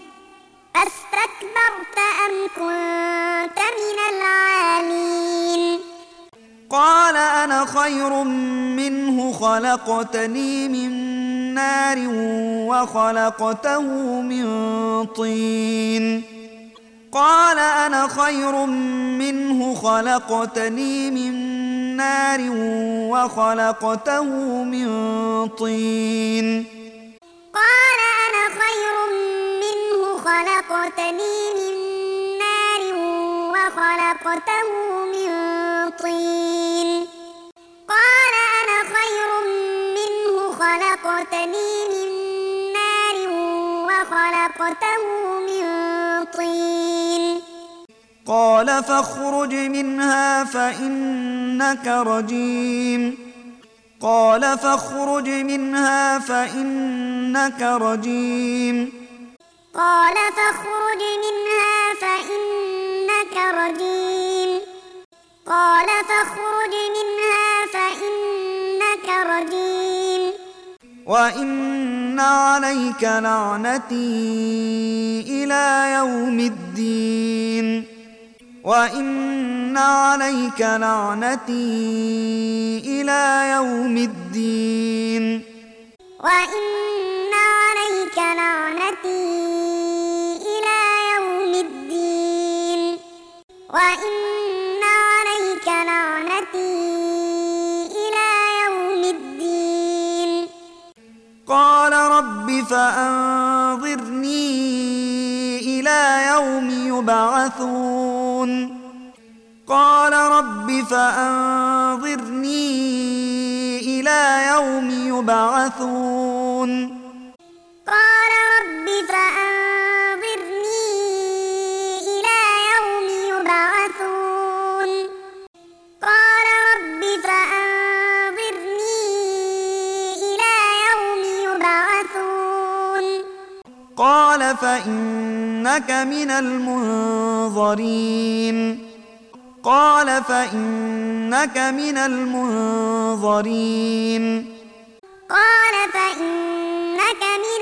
أستكبرت أم كنت من العالين قال أنا خير منه خلقتني من نار وخلقته من طين قال أنا خير منه خلقتني من نار وخلقته من طين قال أنا خير منه خلقتني من نار وخلقته من طين قال أنا خير منه خلقتني من نار وخلقته من طين قال فاخرج منها فإنك رجيم قال فاخرج منها فإنك رجيم قال فاخرج منها فإنك رجيم قال فاخرج منها فإنك رجيم وإن عليك لعنتي إلى يوم الدين وإن عليك لعنتي إلى يوم الدين وإن عليك لعنتي إلى يوم الدين وإن عليك لعنتي إلى يوم الدين قال رب فأنظرني إلى يوم يبعثون قال رب فأنظرني إلى يوم يبعثون قال رب فأنظرني قال فإنك من المنظرين قال فإنك من المنظرين قال فإنك من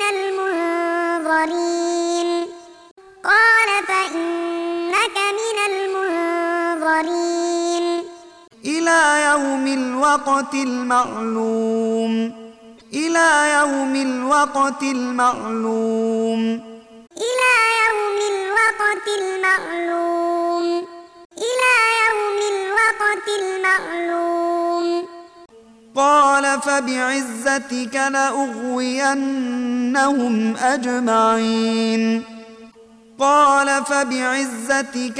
المنظرين قال فإنك من المنظرين إلى يوم الوقت المعلوم إلى يوم الوقت المعلوم إلى يوم الوقت المعلوم إلى يوم الوقت المعلوم قال فبعزتك لأغوينهم أجمعين قال فبعزتك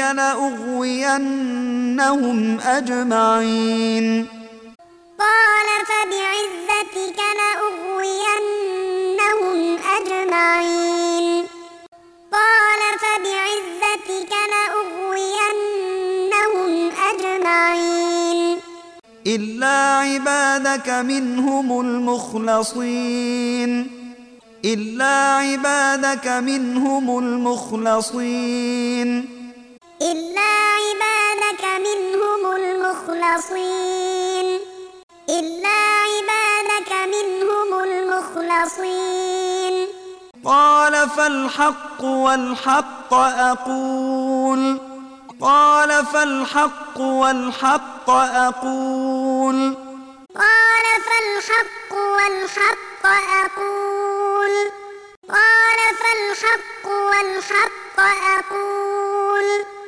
لأغوينهم أجمعين قال فبعزتك لأغوينهم أجمعين قال فبعزتك لأغوينهم أجمعين إلا عبادك منهم المخلصين إلا عبادك منهم المخلصين إلا عبادك منهم المخلصين إلا عبادك منهم المخلصين قال فالحق والحق أقول قال فالحق والحق أقول قال فالحق والحق أقول قال فالحق والحق أقول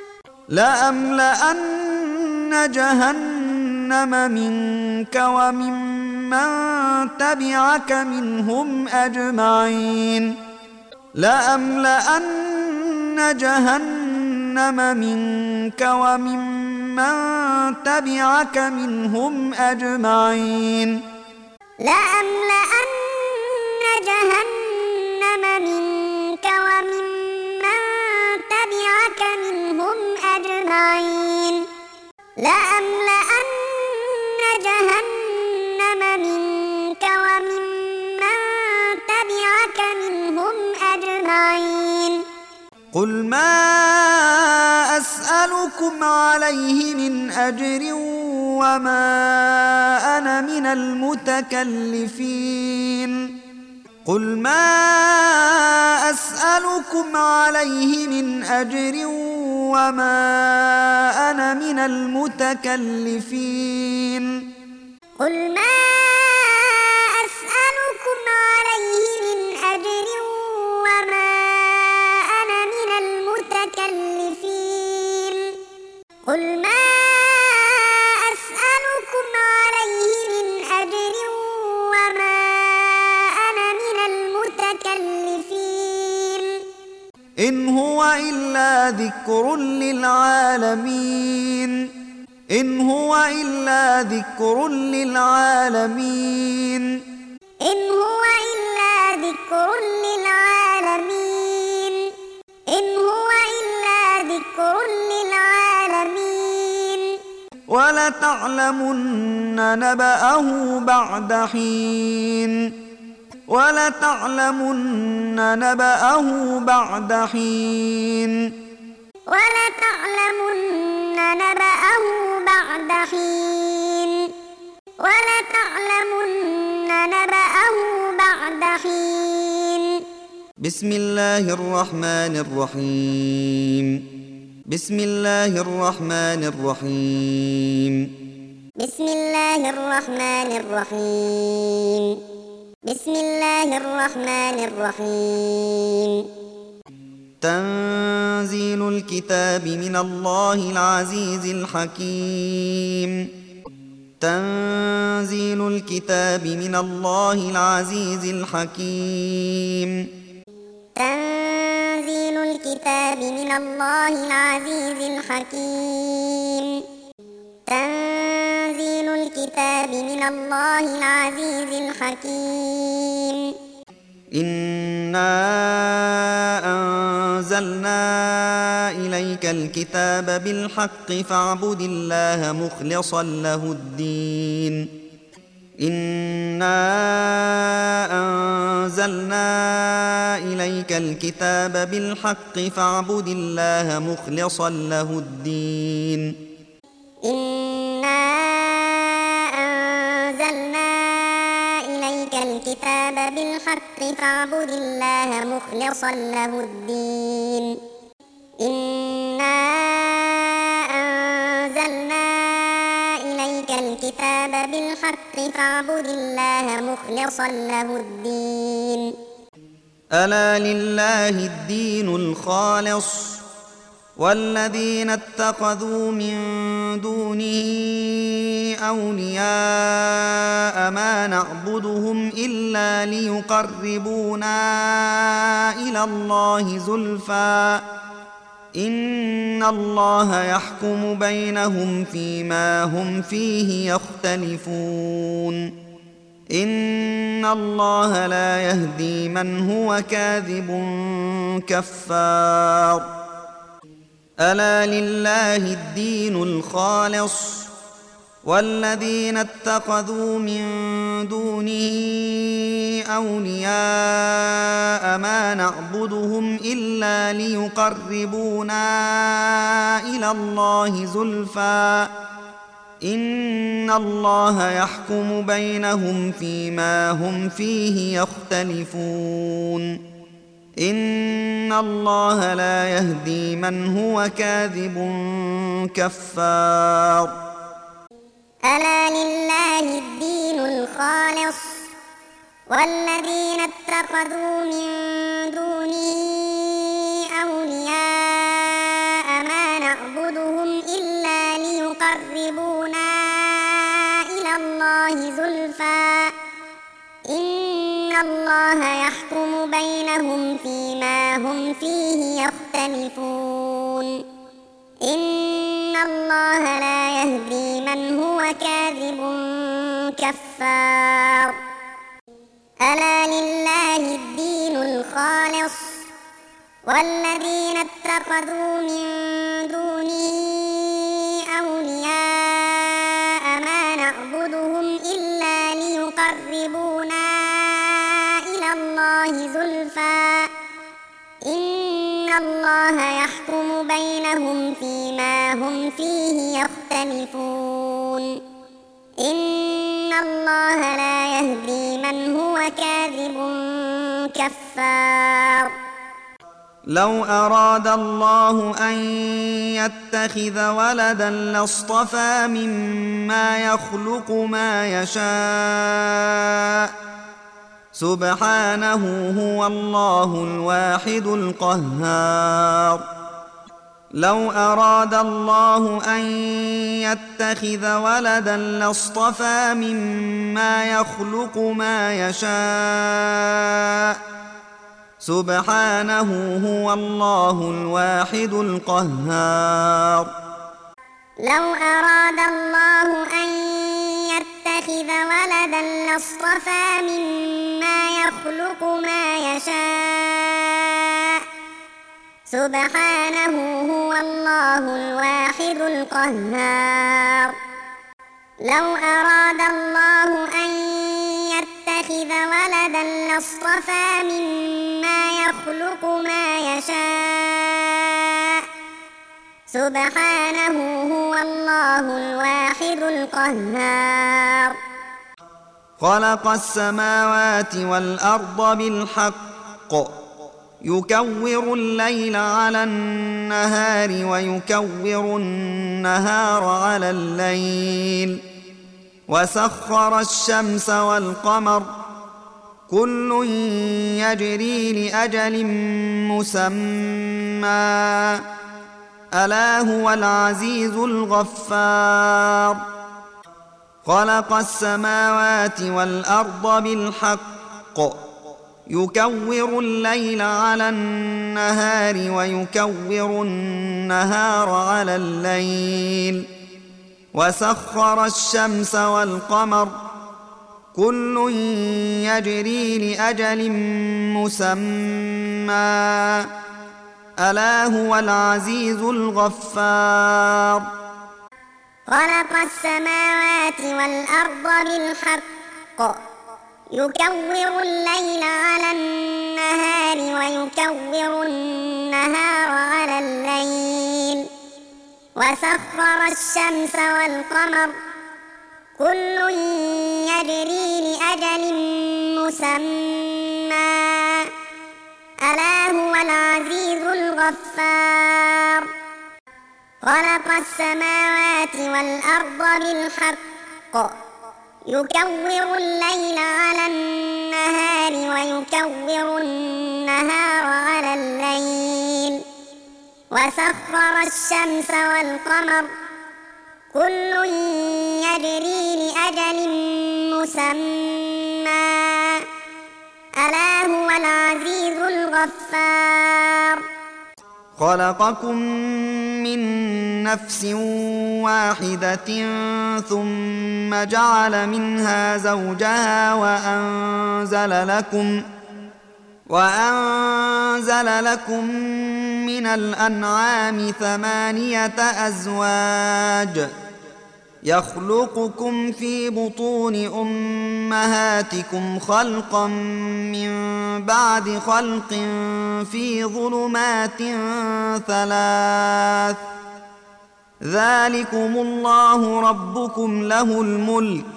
لأملأن جهنم منك وممن تبعك منهم أجمعين لأملأن جهنم منك وممن تبعك منهم أجمعين لأملأن جهنم منك وممن تبعك منهم أجمعين لأملأن جهنم منك وممن تبعك منهم أجمعين قل ما أسألكم عليه من أجر وما أنا من المتكلفين قل ما أسألكم عليه من أجر وما أنا من المتكلفين قل ما أسألكم عليه من أجر وما أنا من المتكلفين قل ما أسألكم عليه من أجر وما أنا من المتكلفين إن هو إلا ذكر للعالمين إن هو إلا ذكر للعالمين إن هو إلا ذكر للعالمين إن هو إلا ذكر للعالمين ولتعلمن نبأه بعد حين ولتعلمن نبأه بعد حين ولتعلمن نبأه بعد حين ولتعلمن نبأه بعد حين بسم الله الرحمن الرحيم بسم الله الرحمن الرحيم بسم الله الرحمن الرحيم بسم الله الرحمن الرحيم تنزيل الكتاب من الله العزيز الحكيم تنزيل الكتاب من الله العزيز الحكيم تنزيل الكتاب من الله العزيز الحكيم تنزيل الكتاب من الله العزيز الحكيم إنا أنزلنا إليك الكتاب بالحق فاعبد الله مخلصا له الدين إنا أنزلنا إليك الكتاب بالحق فاعبد الله مخلصا له الدين إنا أنزلنا إليك الكتاب بالحق فاعبد الله مخلصا له الدين إنا أنزلنا إليك الكتاب بالحق فاعبد الله مخلصا له الدين ألا لله الدين الخالص والذين اتخذوا من دونه أولياء ما نعبدهم إلا ليقربونا إلى الله زلفى إن الله يحكم بينهم فيما هم فيه يختلفون إن الله لا يهدي من هو كاذب كفار ألا لله الدين الخالص والذين اتخذوا من دونه أولياء ما نعبدهم إلا ليقربونا إلى الله زلفى إن الله يحكم بينهم فيما هم فيه يختلفون إن الله لا يهدي من هو كاذب كفار ألا لله الدين الخالص والذين اتخذوا من دونه أولياء ما نعبدهم إلا ليقربونا إلى الله زلفى إن الله يحكم بينهم فيما هم فيه يختلفون إن الله لا يهدي من هو كاذب كفار ألا لله الدين الخالص والذين اتخذوا من دونه أولياء ما نعبدهم إلا ليقربونا إلى الله زلفى إن الله يحكم بينهم فيما هم فيه يختلفون إن الله لا يهدي من هو كاذب كفار لو أراد الله أن يتخذ ولدا لاصطفى مما يخلق ما يشاء سبحانه هو الله الواحد القهار لو أراد الله أن يتخذ ولدا لاصطفى مما يخلق ما يشاء سبحانه هو الله الواحد القهار لو أراد الله أن يتخذ ولدا لاصطفى مما يخلق ما يشاء سبحانه هو الله الواحد القهار لو أراد الله أن يتخذ ولدا لاصطفى مما يخلق ما يشاء سبحانه هو الله الواحد القهار خلق السماوات والأرض بالحق يكور الليل على النهار ويكور النهار على الليل وسخر الشمس والقمر كل يجري لأجل مسمى ألا هو العزيز الغفار خلق السماوات والأرض بالحق يكور الليل على النهار ويكور النهار على الليل وسخر الشمس والقمر كل يجري لأجل مسمى ألا هو العزيز الغفار خلق السماوات والأرض بالحق يكور الليل على النهار ويكور النهار على الليل وسخر الشمس والقمر كل يجري لأجل مسمى ألا هو العزيز الغفار خلق السماوات والأرض بالحق يكور الليل على النهار ويكور النهار على الليل وسخر الشمس والقمر كل يجري لأجل مسمى ألا هو العزيز الغفار خلقكم من نفس واحدة ثم جعل منها زوجها وأنزل لكم من الأنعام 8 أزواج يخلقكم في بطون أمهاتكم خلقا من بعد خلق في ظلمات 3 ذلكم الله ربكم له الملك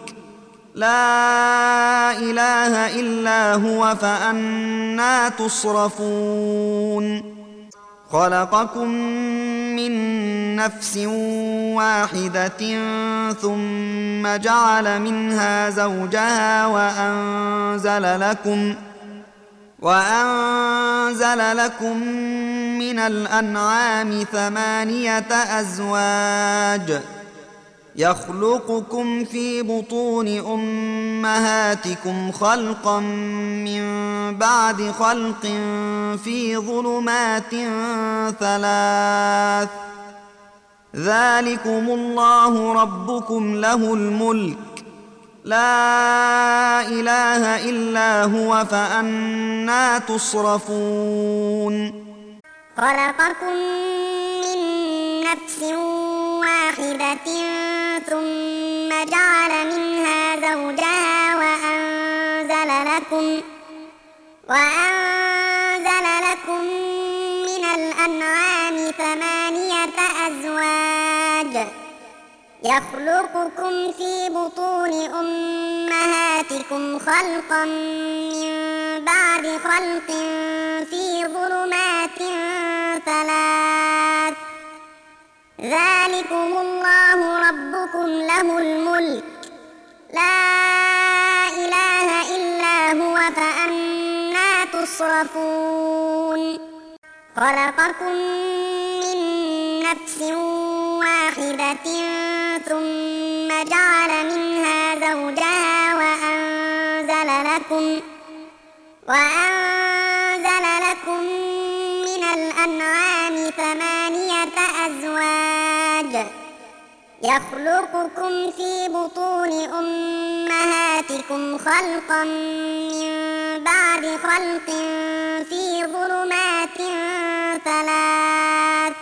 لا إله إلا هو فأنى تصرفون خلقكم من نفس واحدة ثم جعل منها زوجها وأنزل لكم من الأنعام 8 أزواج يخلقكم في بطون أمهاتكم خلقا من بعد خلق في ظلمات 3 ذلكم الله ربكم له الملك لا إله إلا هو فأنى تصرفون خلقكم من نفس واحدة ثم جعل منها زوجها وأنزل لكم من الأنعام 8 أزواج يخلقكم في بطون أمهاتكم خلقا من بعد خلق في ظلمات 3 ذلكم الله ربكم له الملك لا إله إلا هو فأنى تصرفون خلقكم من نفس واحدة ثم جعل منها زوجها وأنزل لكم من الأنعام 8 أزواج يخلقكم في بطون أمهاتكم خلقا من بعد خلق في ظلمات 3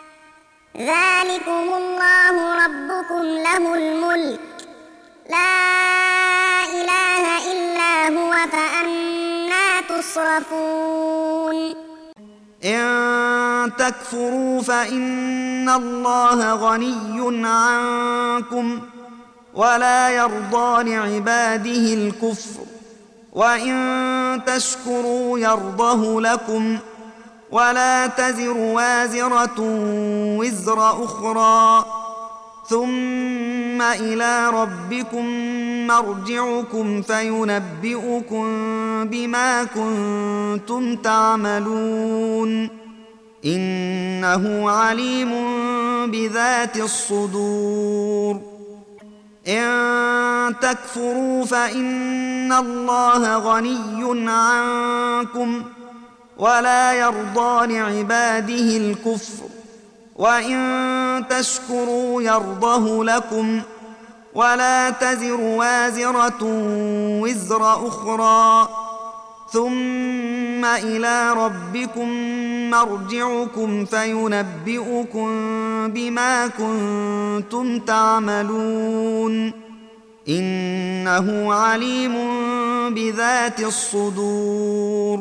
ذلكم الله ربكم له الملك لا إله إلا هو فأنى تصرفون إن تكفروا فإن الله غني عنكم ولا يرضى لعباده الكفر وإن تشكروا يرضه لكم ولا تزر وازرة وزر أخرى ثم إلى ربكم مرجعكم فينبئكم بما كنتم تعملون إنه عليم بذات الصدور إن تكفروا فإن الله غني عنكم ولا يرضى لعباده الكفر وإن تشكروا يرضه لكم ولا تزر وازرة وزر أخرى ثم إلى ربكم مرجعكم فينبئكم بما كنتم تعملون إنه عليم بذات الصدور.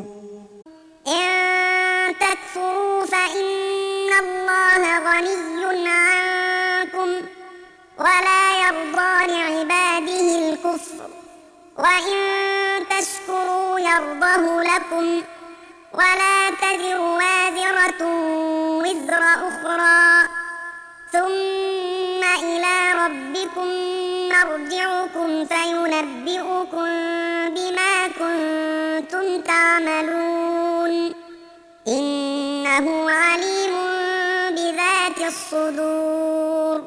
إن تكفروا فإن الله غني عنكم ولا يرضى لعباده الكفر، وإن تشكروا يرضه لكم ولا تزر وازرة وزر أخرى، ثم إلى ربكم مرجعكم فينبئكم بما كنتم تعملون، إنه عليم بذات الصدور.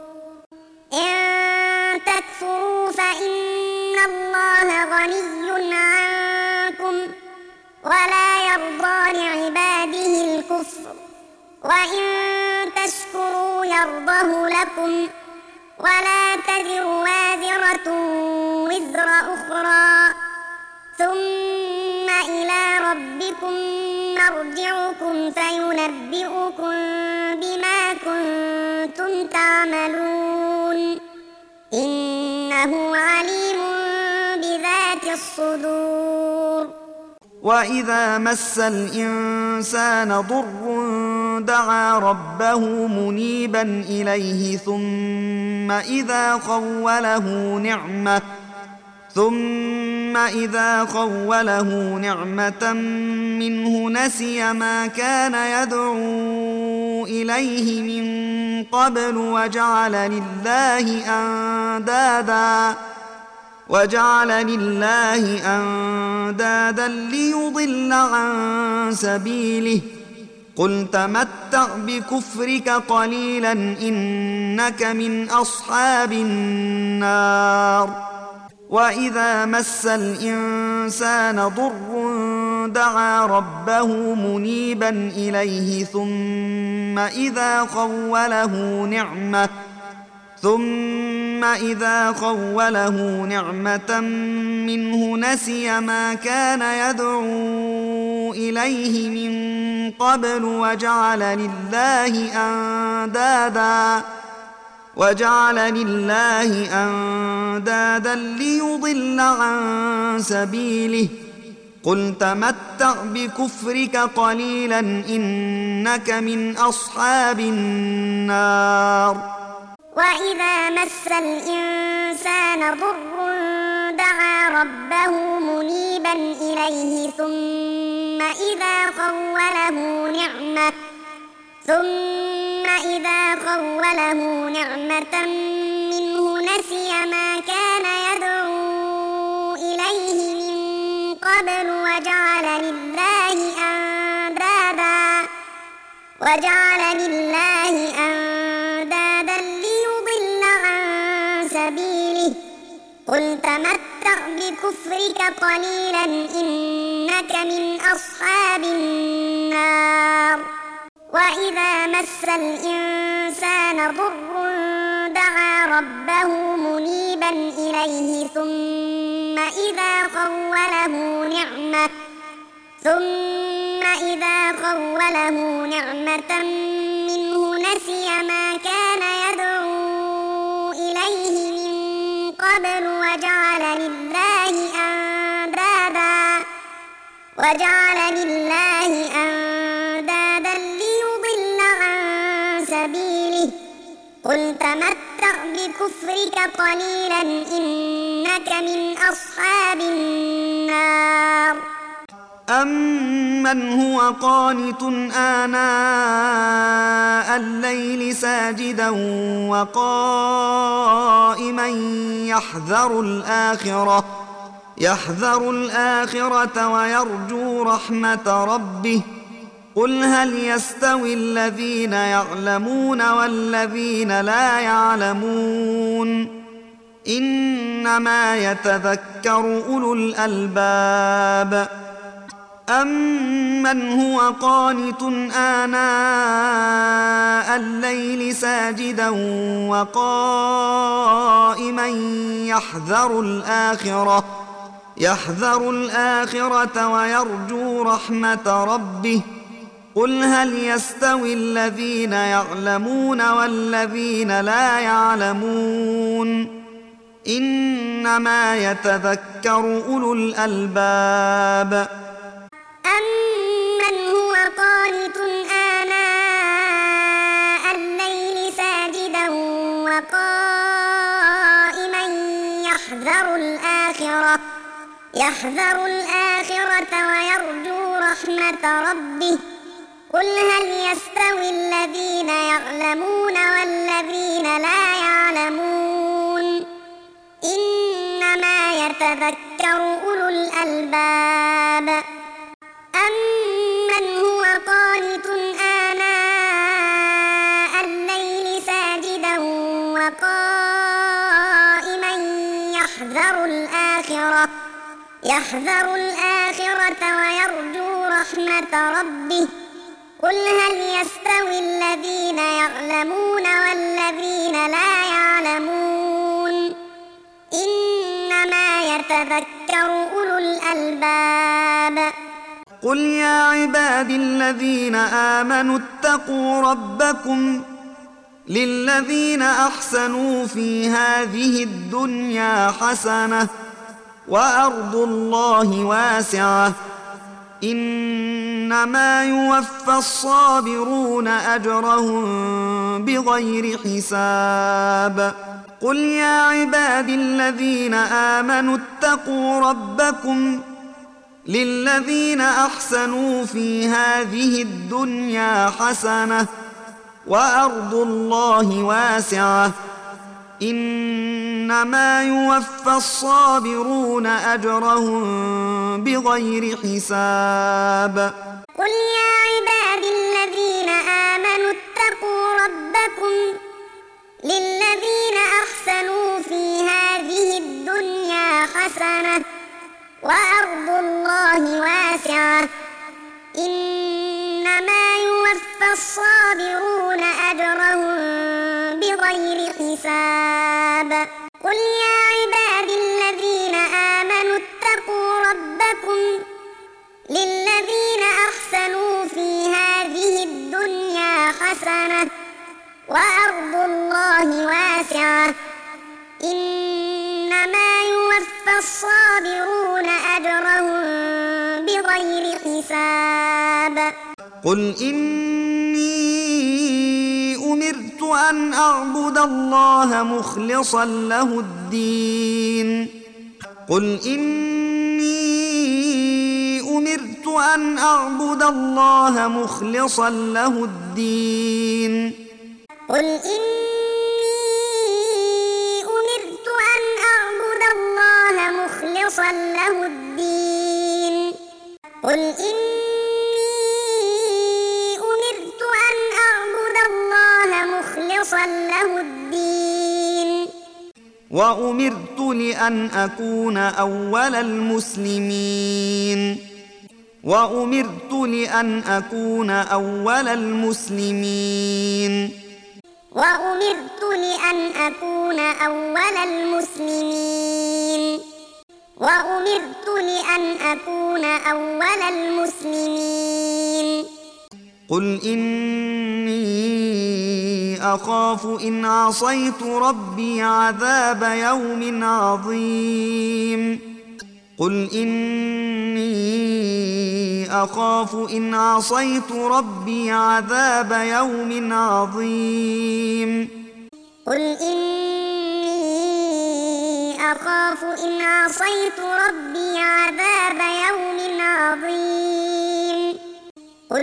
إن تكفروا فإن الله غني عنكم ولا يرضى لعباده الكفر، وإن تشكروا يرضه لكم ولا تزر وازرة وزر أخرى، ثم إلى ربكم مرجعكم فينبئكم بما كنتم تعملون، إنه عليم بذات الصدور. وإذا مس الإنسان ضر دعا ربه منيبا إليه ثم إذا خوله نعمة منه نسي ما كان يدعو إليه من قبل وجعل لله أندادا ليضل عن سبيله، قل تمتع بكفرك قليلا إنك من أصحاب النار. وإذا مس الإنسان ضر دعا ربه منيبا إليه ثم إذا خوله نعمة منه نسي ما كان يدعو إليه من قبل وجعل لله أندادا ليضل عن سبيله، قل تمتع بكفرك قليلا إنك من أصحاب النار. وإذا مس الإنسان ضر دعا ربه منيبا إليه ثم إذا خوله نعمة منه نسي ما كان يدعو إليه من قبل وجعل لله أندادا ليضل عن سبيله، قل تمتع بكفرك قليلا إنك من أصحاب النار. وإذا مس الإنسان ضر دعا ربه منيبا إليه ثم إذا خوله نعمة منه نسي ما كان يدعو إليه من قبل وجعل لله أندادا ليضل عن سبيله، قل تمتع بكفرك قليلا إنك من أصحاب النار. أمن هو قانت آناء الليل ساجدا وقائما يحذر الآخرة ويرجو رحمة ربه، قل هل يستوي الذين يعلمون والذين لا يعلمون، إنما يتذكر أولو الألباب. أمن هو قانت آناء الليل ساجدا وقائما يحذر الآخرة ويرجو رحمة ربه، قل هل يستوي الذين يعلمون والذين لا يعلمون، إنما يتذكر أولو الألباب. أمن هو قانت آناء الليل ساجدا وقائما يحذر الآخرة ويرجو رحمة ربه. قل هل يستوي الذين يعلمون والذين لا يعلمون إنما يتذكر أولو الألباب. أمن هو قانت آناء الليل ساجدا وقائما يحذر الآخرة ويرجو رحمة ربه. قل هل يستوي الذين يعلمون والذين لا يعلمون إنما يتذكر أولو الألباب. قل يا عبادي الذين آمنوا اتقوا ربكم للذين أحسنوا في هذه الدنيا حسنة وأرض الله واسعة إنما يوفى الصابرون أجرهم بغير حساب. قل يا عبادي الذين آمنوا اتقوا ربكم للذين أحسنوا في هذه الدنيا حسنة وأرض الله واسعة إنما يوفى الصابرون أجرهم بغير حساب. قل يا عبادي الذين آمنوا اتقوا ربكم للذين أحسنوا في هذه الدنيا حسنة وأرض الله واسعة إنما يوفى الصابرون أجرهم بغير حساب. قل يا عبادي الذين آمنوا اتقوا ربكم للذين أحسنوا في هذه الدنيا حسنة وأرض الله واسعة إنما يوفى الصابرون أجرهم بغير حساب. قل إني أمرت أن أعبد الله مخلصا له الدين. قل إني أمرت أن أعبد الله مخلصا له الدين. قل إني أمرت أن أعبد الله مخلصا له الدين. قل إني أمرت أن أعبد الله مخلصا له الدين. وأمرت لأن أكون أول المسلمين. وأمرت لأن أكون أول المسلمين. وأمرت لأن أكون أول المسلمين. وأمرت لأن أكون أول المسلمين. قل إني أخاف إن عصيت ربي عذاب يوم عظيم. قل إني أخاف إن عصيت ربي عذاب يوم عظيم. قل إني أخاف إن عصيت ربي عذاب يوم عظيم. قل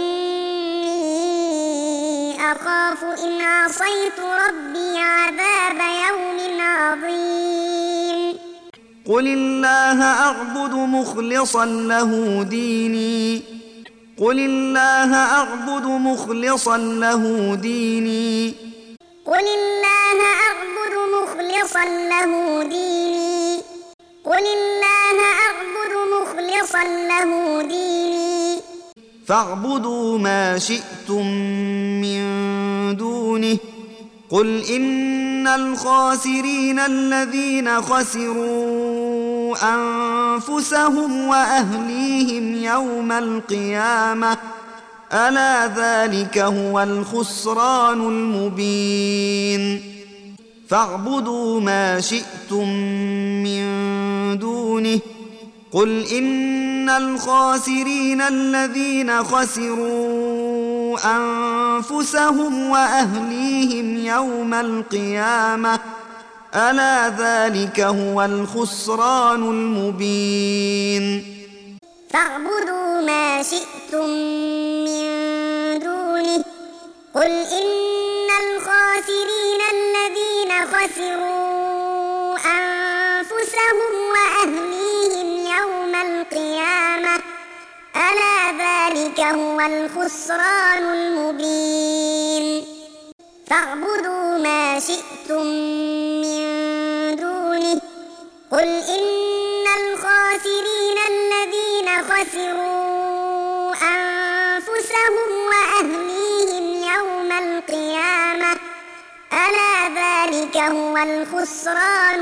إني أخاف إن عصيت ربي عذاب يوم عظيم. قل الله أعبد مخلصا له ديني. قل الله أعبد مخلصا له ديني. قل الله أعبد مخلصا له ديني. قل الله أعبد مخلصا له ديني. فاعبدوا ما شئتم من دونه. قل إن الخاسرين الذين خسروا أنفسهم وأهليهم يوم القيامة ألا ذلك هو الخسران المبين. فاعبدوا ما شئتم من دونه قل إن الخاسرين الذين خسروا أنفسهم وأهليهم يوم القيامة ألا ذلك هو الخسران المبين فاعبدوا ما شئتم من دونه قل إن الخاسرين الذين خسروا أنفسهم وأهليهم يوم القيامة ألا ذلك هو الخسران المبين فاعبدوا ما شئتم من دونه قل إن الخاسرين الذين خسروا أنفسهم وأهليهم يوم القيامة ألا ذلك هو الخسران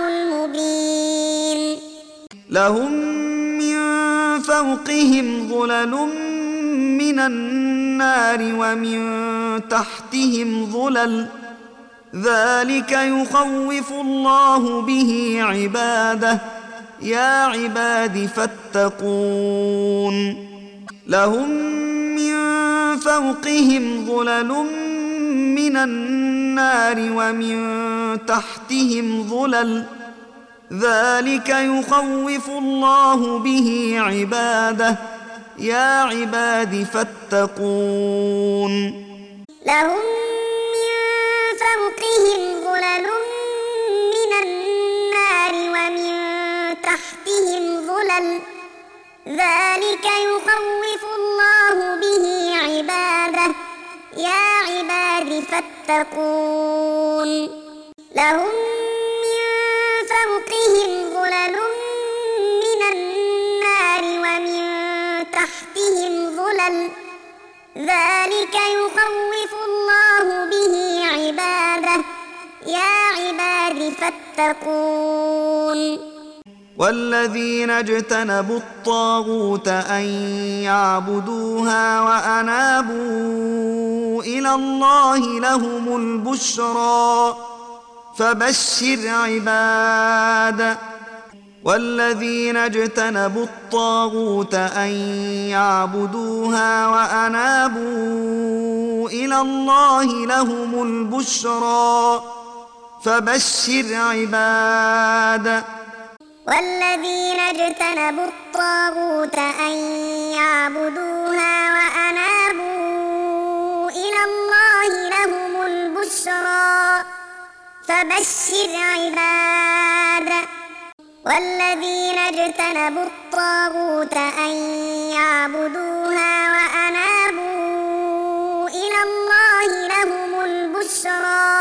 المبين لهم من فوقهم ظلل من النار ومن تحتهم ظلل ذلك يخوف الله به عباده يا عباد فاتقون لهم من فوقهم ظلل من النار ومن تحتهم ظلل ذلك يخوف الله به عباده يا عباد فاتقون لهم من فوقهم ظلل من النار ومن تحتهم ظلل ذلك يخوف الله به عباده يا عباد فاتقون لهم من فوقهم ظلل من النار ومن تحتهم ظلل ذلك يخوف الله به عباده يا عباد فاتقون والذين اجتنبوا الطاغوت أن يعبدوها وأنابوا إلى الله لهم البشرى فبشر عباد والذين اجتنبوا الطاغوت أن يعبدوها وأنابوا إلى الله لهم البشرى فبشر عباد والذين اجتنبوا الطاغوت أن يعبدوها وأنابوا إلى الله لهم البشرى فبشر عباد والذين اجتنبوا الطاغوت أن يعبدوها وأنابوا إلى الله لهم البشرى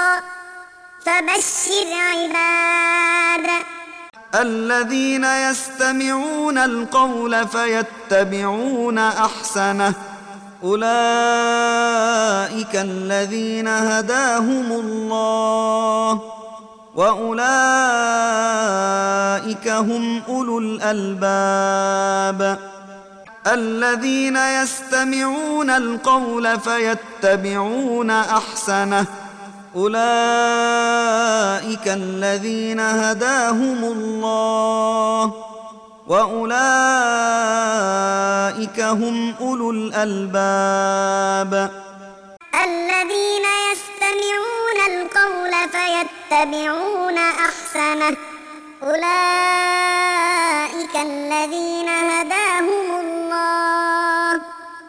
فبشر عباد الذين يستمعون القول فيتبعون أحسنه أولئك الذين هداهم الله وأولئك هم أولو الألباب الذين يستمعون القول فيتبعون أحسنه أولئك الذين هداهم الله وأولئك هم أولو الألباب الذين يستمعون القول فيتبعون أحسنه أولئك الذين هداهم الله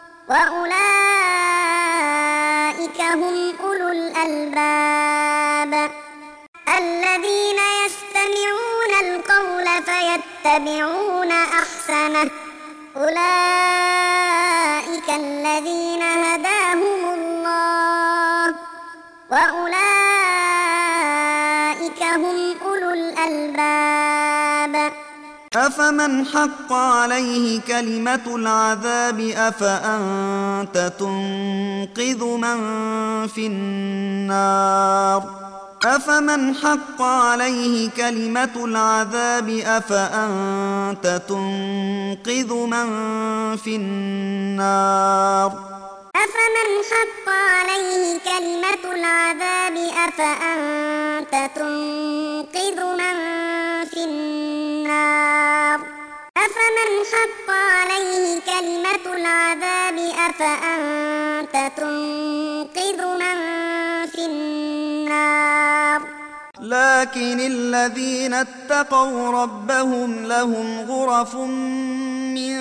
وأولئك هم أولو الألباب الذين يستمعون القول فيتبعون أحسنه أولئك الذين هداهم الله وأولئك هم أولو الألباب أفمن حق عليه كلمة العذاب أفأنت تنقذ من في النار أفمن حق عليه كلمة العذاب أفأنت تنقذ من في النار أفمن حق عليه كلمة العذاب أفأنت تنقذ من في النار أفمن حق عليه كلمة العذاب أفأنت تنقذ من في النار لكن الذين اتقوا ربهم لهم غرف من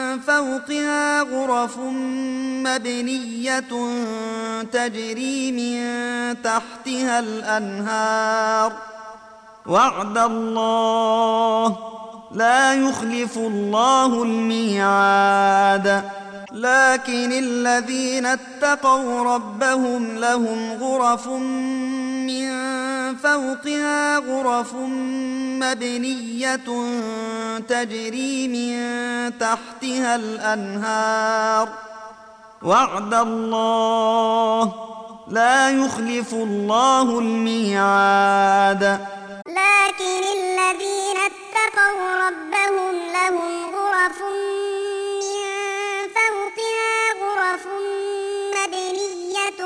فوقها غرف مبنية تجري من تحتها الأنهار وعد الله لا يخلف الله الميعاد لكن الذين اتقوا ربهم لهم غرف من فوقها غرف مبنية تجري من تحتها الأنهار وعد الله لا يخلف الله الميعاد لكن الذين اتقوا ربهم لهم غرف من فوقها غرف مبنية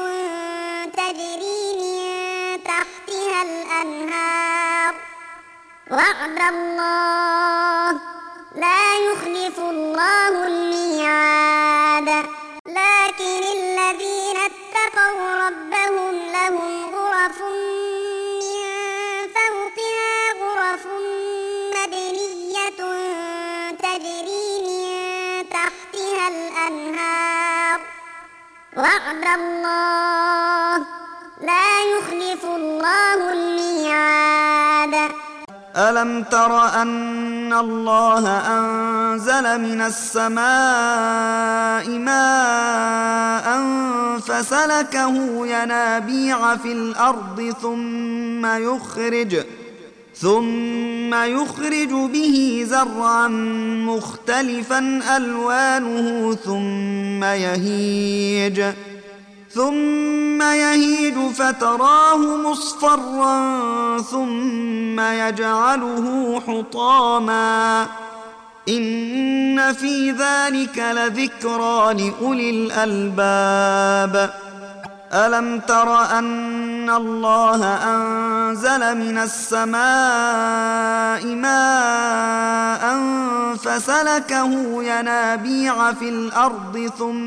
تجري من تحتها الأنهار وعد الله لا يخلف الله الميعاد لكن الذين اتقوا ربهم لهم غرف من فوقها غرف مبنية تجري من تحتها الأنهار وعد الله لا يخلف الله الميعاد ألم تر أن الله أنزل من السماء ماء فسلكه ينابيع في الأرض ثم يخرج به زرعا مختلفا ألوانه ثم يهيج فتراه مصفرا ثم يجعله حطاما إن في ذلك لذكرى لأولي الألباب ألم تر أن الله أنزل من السماء ماء فسلكه ينابيع في الأرض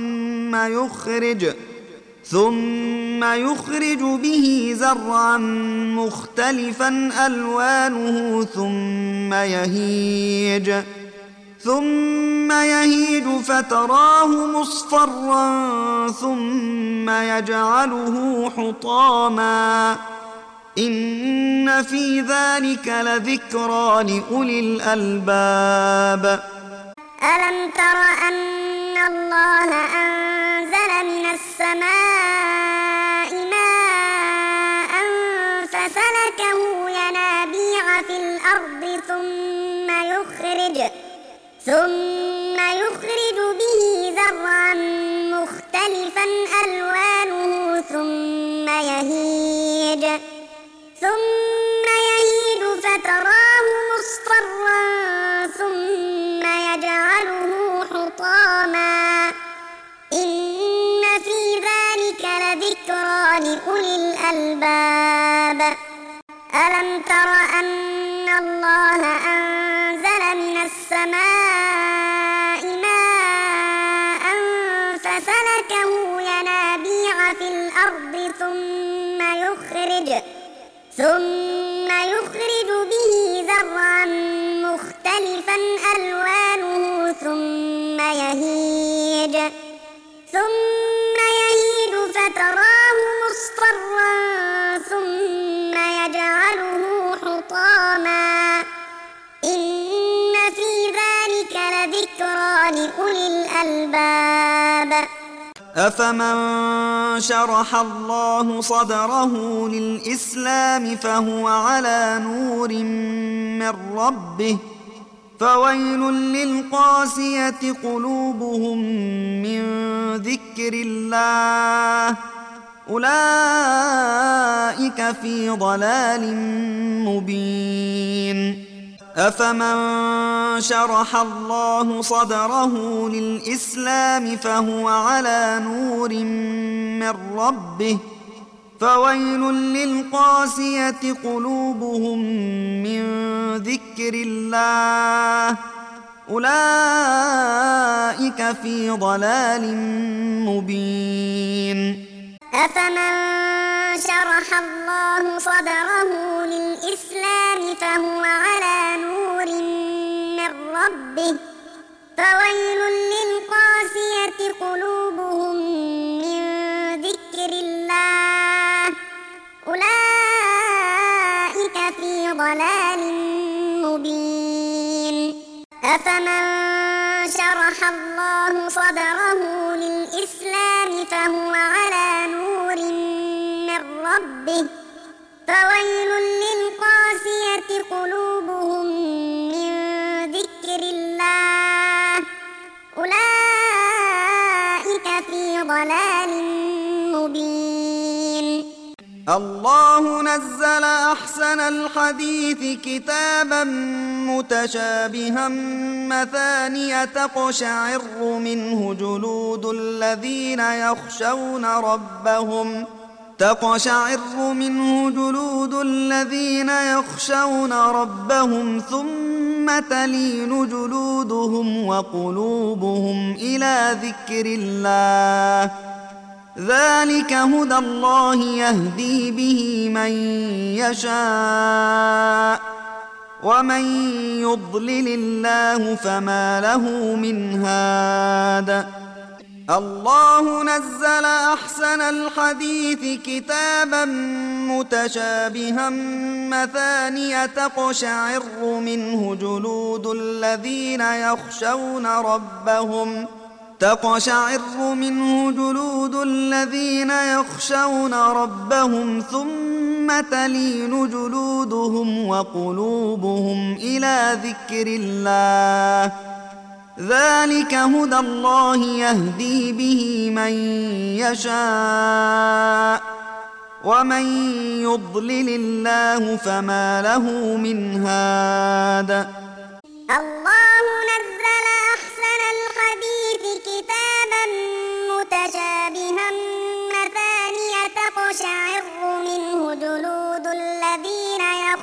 ثم يخرج به زرعا مختلفا ألوانه ثم يهيج فتراه مصفرا ثم يجعله حطاما إن في ذلك لذكرى لأولي الألباب ألم تر أن الله أنزل من السماء ماء فسلكه ينابيع في الأرض ثم يخرج به زرعا مختلفا ألوانه ثم يهيج فتراه مصفرا ثم يجعله حطاما إن في ذلك لذكرى لأولي الألباب ألم تر أن الله أنزل من السماء ماء فسلكه ينابيع في الأرض ثم يخرج به زرعا مختلفا ألوانه ثم يهيج فتراه مصفرا ثم يجعله حطاما إن في ذلك لذكرى لأولي الألباب أفمن شرح الله صدره للإسلام فهو على نور من ربه فويل للقاسية قلوبهم من ذكر الله أولئك في ضلال مبين أفمن شرح الله صدره للإسلام فهو على نور من ربه فويل للقاسية قلوبهم من ذكر الله أولئك في ضلال مبين. أفمن شرح الله صدره للإسلام فهو على نور من ربه فويل للقاسية قلوبهم من ذكر الله أولئك في ضلال مبين. أفمن شرح الله صدره للإسلام فهو على نور من ربه فويل للقاسية قلوبهم من ذكر الله أولئك في ضلال مبين. الله نزل أحسن الحديث كتابا متشابها مثانية تقشعر منه جلود الذين يخشون ربهم ثم تلين جلودهم وقلوبهم إلى ذكر الله ذلك هدى الله يهدي به من يشاء ومن يضلل الله فما له من هاد. الله نزل أحسن الحديث كتابا متشابها مثانية تقشعر منه جلود الذين يخشون ربهم ثم تلين جلودهم وقلوبهم إلى ذكر الله ذلك هدى الله يهدي به من يشاء ومن يضلل الله فما له من هاد. الله نزل أحسن الحديث كتابا متشابها مثانية تقشعر منه جلود الذين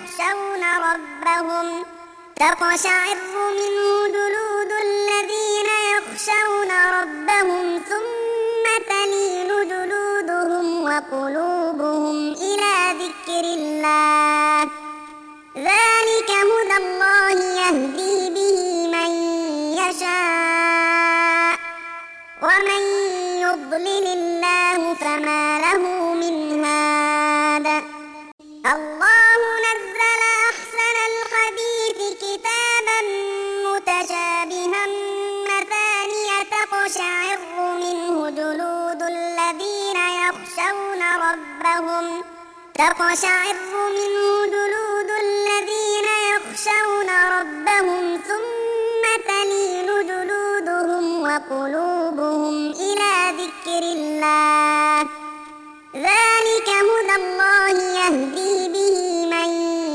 يخشون ربهم ثم تلين جلودهم وقلوبهم إلى ذكر الله ذلك هدى الله يهدي به من يشاء ومن يضلل الله فما له من هاد. الله نزل أحسن الحديث كتابا متشابها مثانية تقشعر منه جلود الذين يخشون ربهم ثم تلين جلودهم وقلوبهم إلى ذكر الله ذلك هدى الله يهدي به من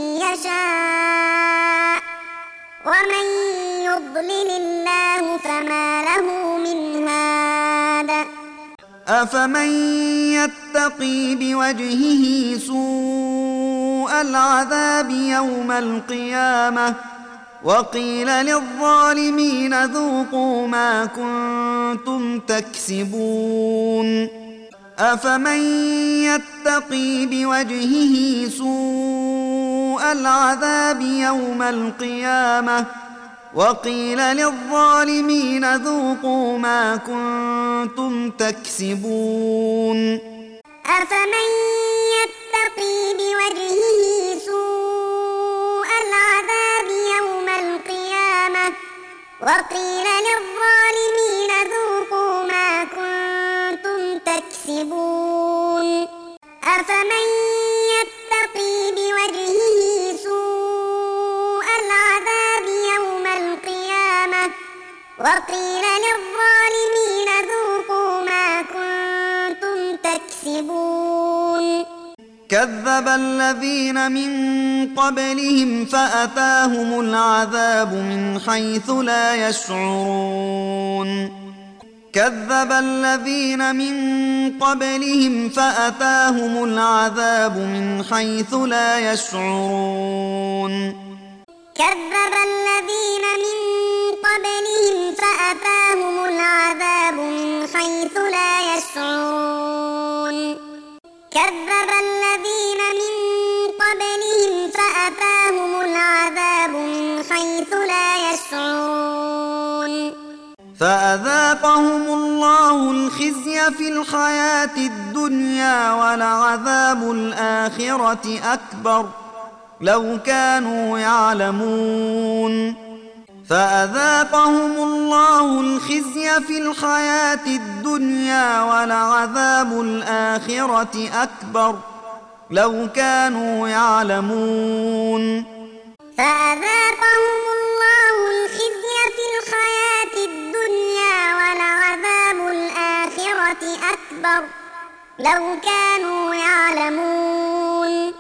يشاء ومن يضلل الله فما له من هاد. أفمن يتقي بوجهه سوء العذاب يوم القيامة وقيل للظالمين ذوقوا ما كنتم تكسبون. أفمن يتقي بوجهه سوء العذاب يوم القيامة وقيل للظالمين ذوقوا ما كنتم تكسبون. أفمن يتقي بوجهه سوء العذاب يوم القيامة وقيل للظالمين ذوقوا ما كنتم تكسبون. أفمن يتقي بوجهه سوء العذاب يوم القيامة وقيل للظالمين ذوقوا ما كنتم تكسبون. كذب الذين من قبلهم فأتاهم العذاب من حيث لا يشعرون. كذب الذين من قبلهم فأتاهم العذاب من حيث لا يشعرون كذب الذين من قبلهم فأتاهم العذاب من حيث لا يشعرون كذب الذين من قبلهم فأتاهم العذاب من حيث لا يشعرون فأذاقهم الله الخزي في الحياة الدنيا ولعذاب الآخرة أكبر لو كانوا يعلمون فأذاقهم الله الخزي في الحياة الدنيا ولعذاب الآخرة أكبر لو كانوا يعلمون فأذاقهم الله الخزي في الحياة الدنيا ولعذاب الآخرة أكبر لو كانوا يعلمون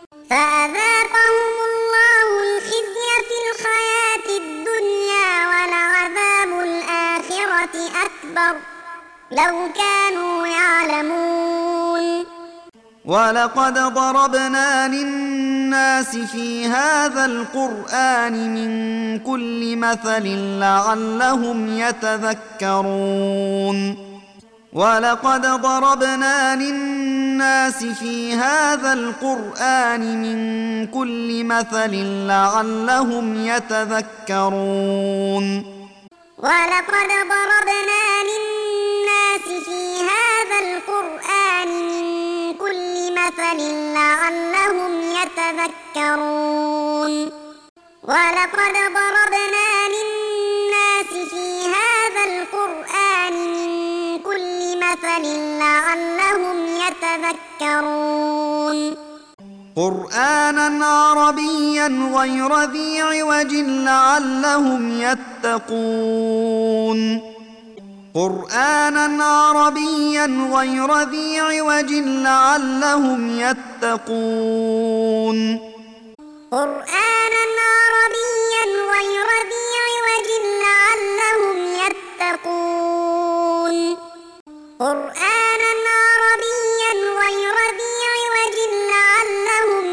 فأذاقهم الله الخزي في الحياة الدنيا ولعذاب الآخرة أكبر لو كانوا يعلمون ولقد ضربنا للناس في هذا القرآن من كل مثل لعلهم يتذكرون ولقد ضربنا للناس في هذا القرآن من كل مثل لعلهم يتذكرون ولقد ضربنا للناس في هذا القرآن من كل مثل لعلهم يتذكرون ولقد ضربنا للناس في هذا القرآن من كل مثل لعلهم يتذكرون قرآنا عربيا غير ذي عوج لعلهم يتقون قرآنا عربيا غير ذي عوج لعلهم يتقون قرآنا عربيا غير ذي عوج لعلهم يتقون قرآنا عربيا غير ذي عوج لعلهم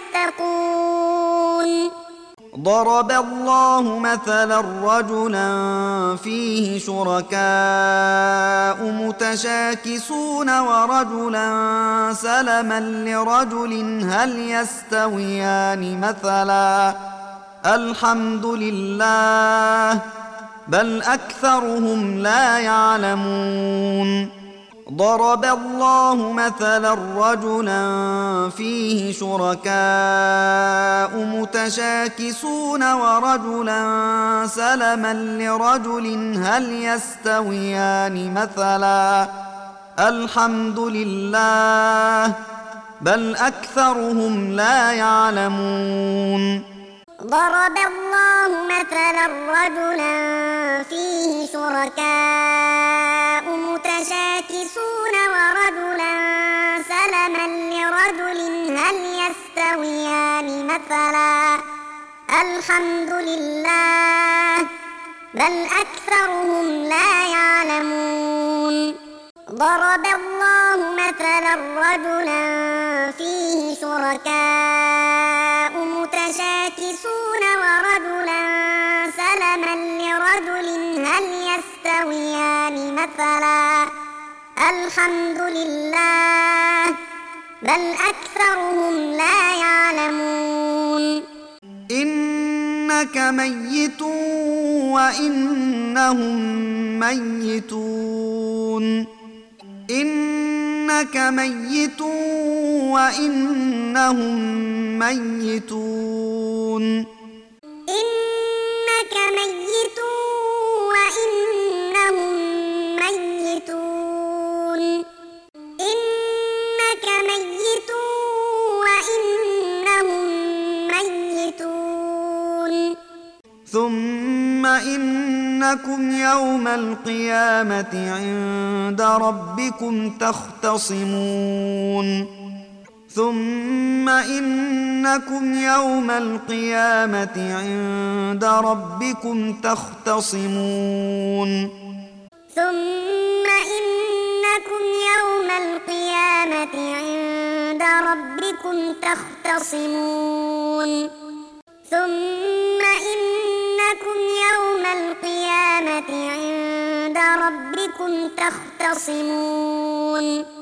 يتقون ضرب الله مثلا رجلا فيه شركاء متشاكسون ورجلا سلما لرجل هل يستويان مثلا الحمد لله بل أكثرهم لا يعلمون ضرب الله مثلا رجلا فيه شركاء متشاكسون ورجلا سلما لرجل هل يستويان مثلا الحمد لله بل أكثرهم لا يعلمون ضرب الله مثلا رجلا فيه شركاء متشاكسون ورجلا سلما لرجل هل يستويان مثلا الحمد لله بل أكثرهم لا يعلمون ضرب الله مثلا رجلا فيه شركاء متشاكسون ورجلا سلما لرجل هل يستويان مثلا الحمد لله بل أكثرهم لا يعلمون إنك ميت وإنهم ميتون إنك ميت وإنهم ميتون إنك ميت وإنهم ميتون إنك ميت وإنهم ميتون ثم إنكم يوم القيامة عند ربكم تختصمون ثم إنكم يوم القيامة عند ربكم تختصمون ثم إنكم يوم القيامة عند ربكم تختصمون ثم إنكم يوم القيامة عند ربكم تختصمون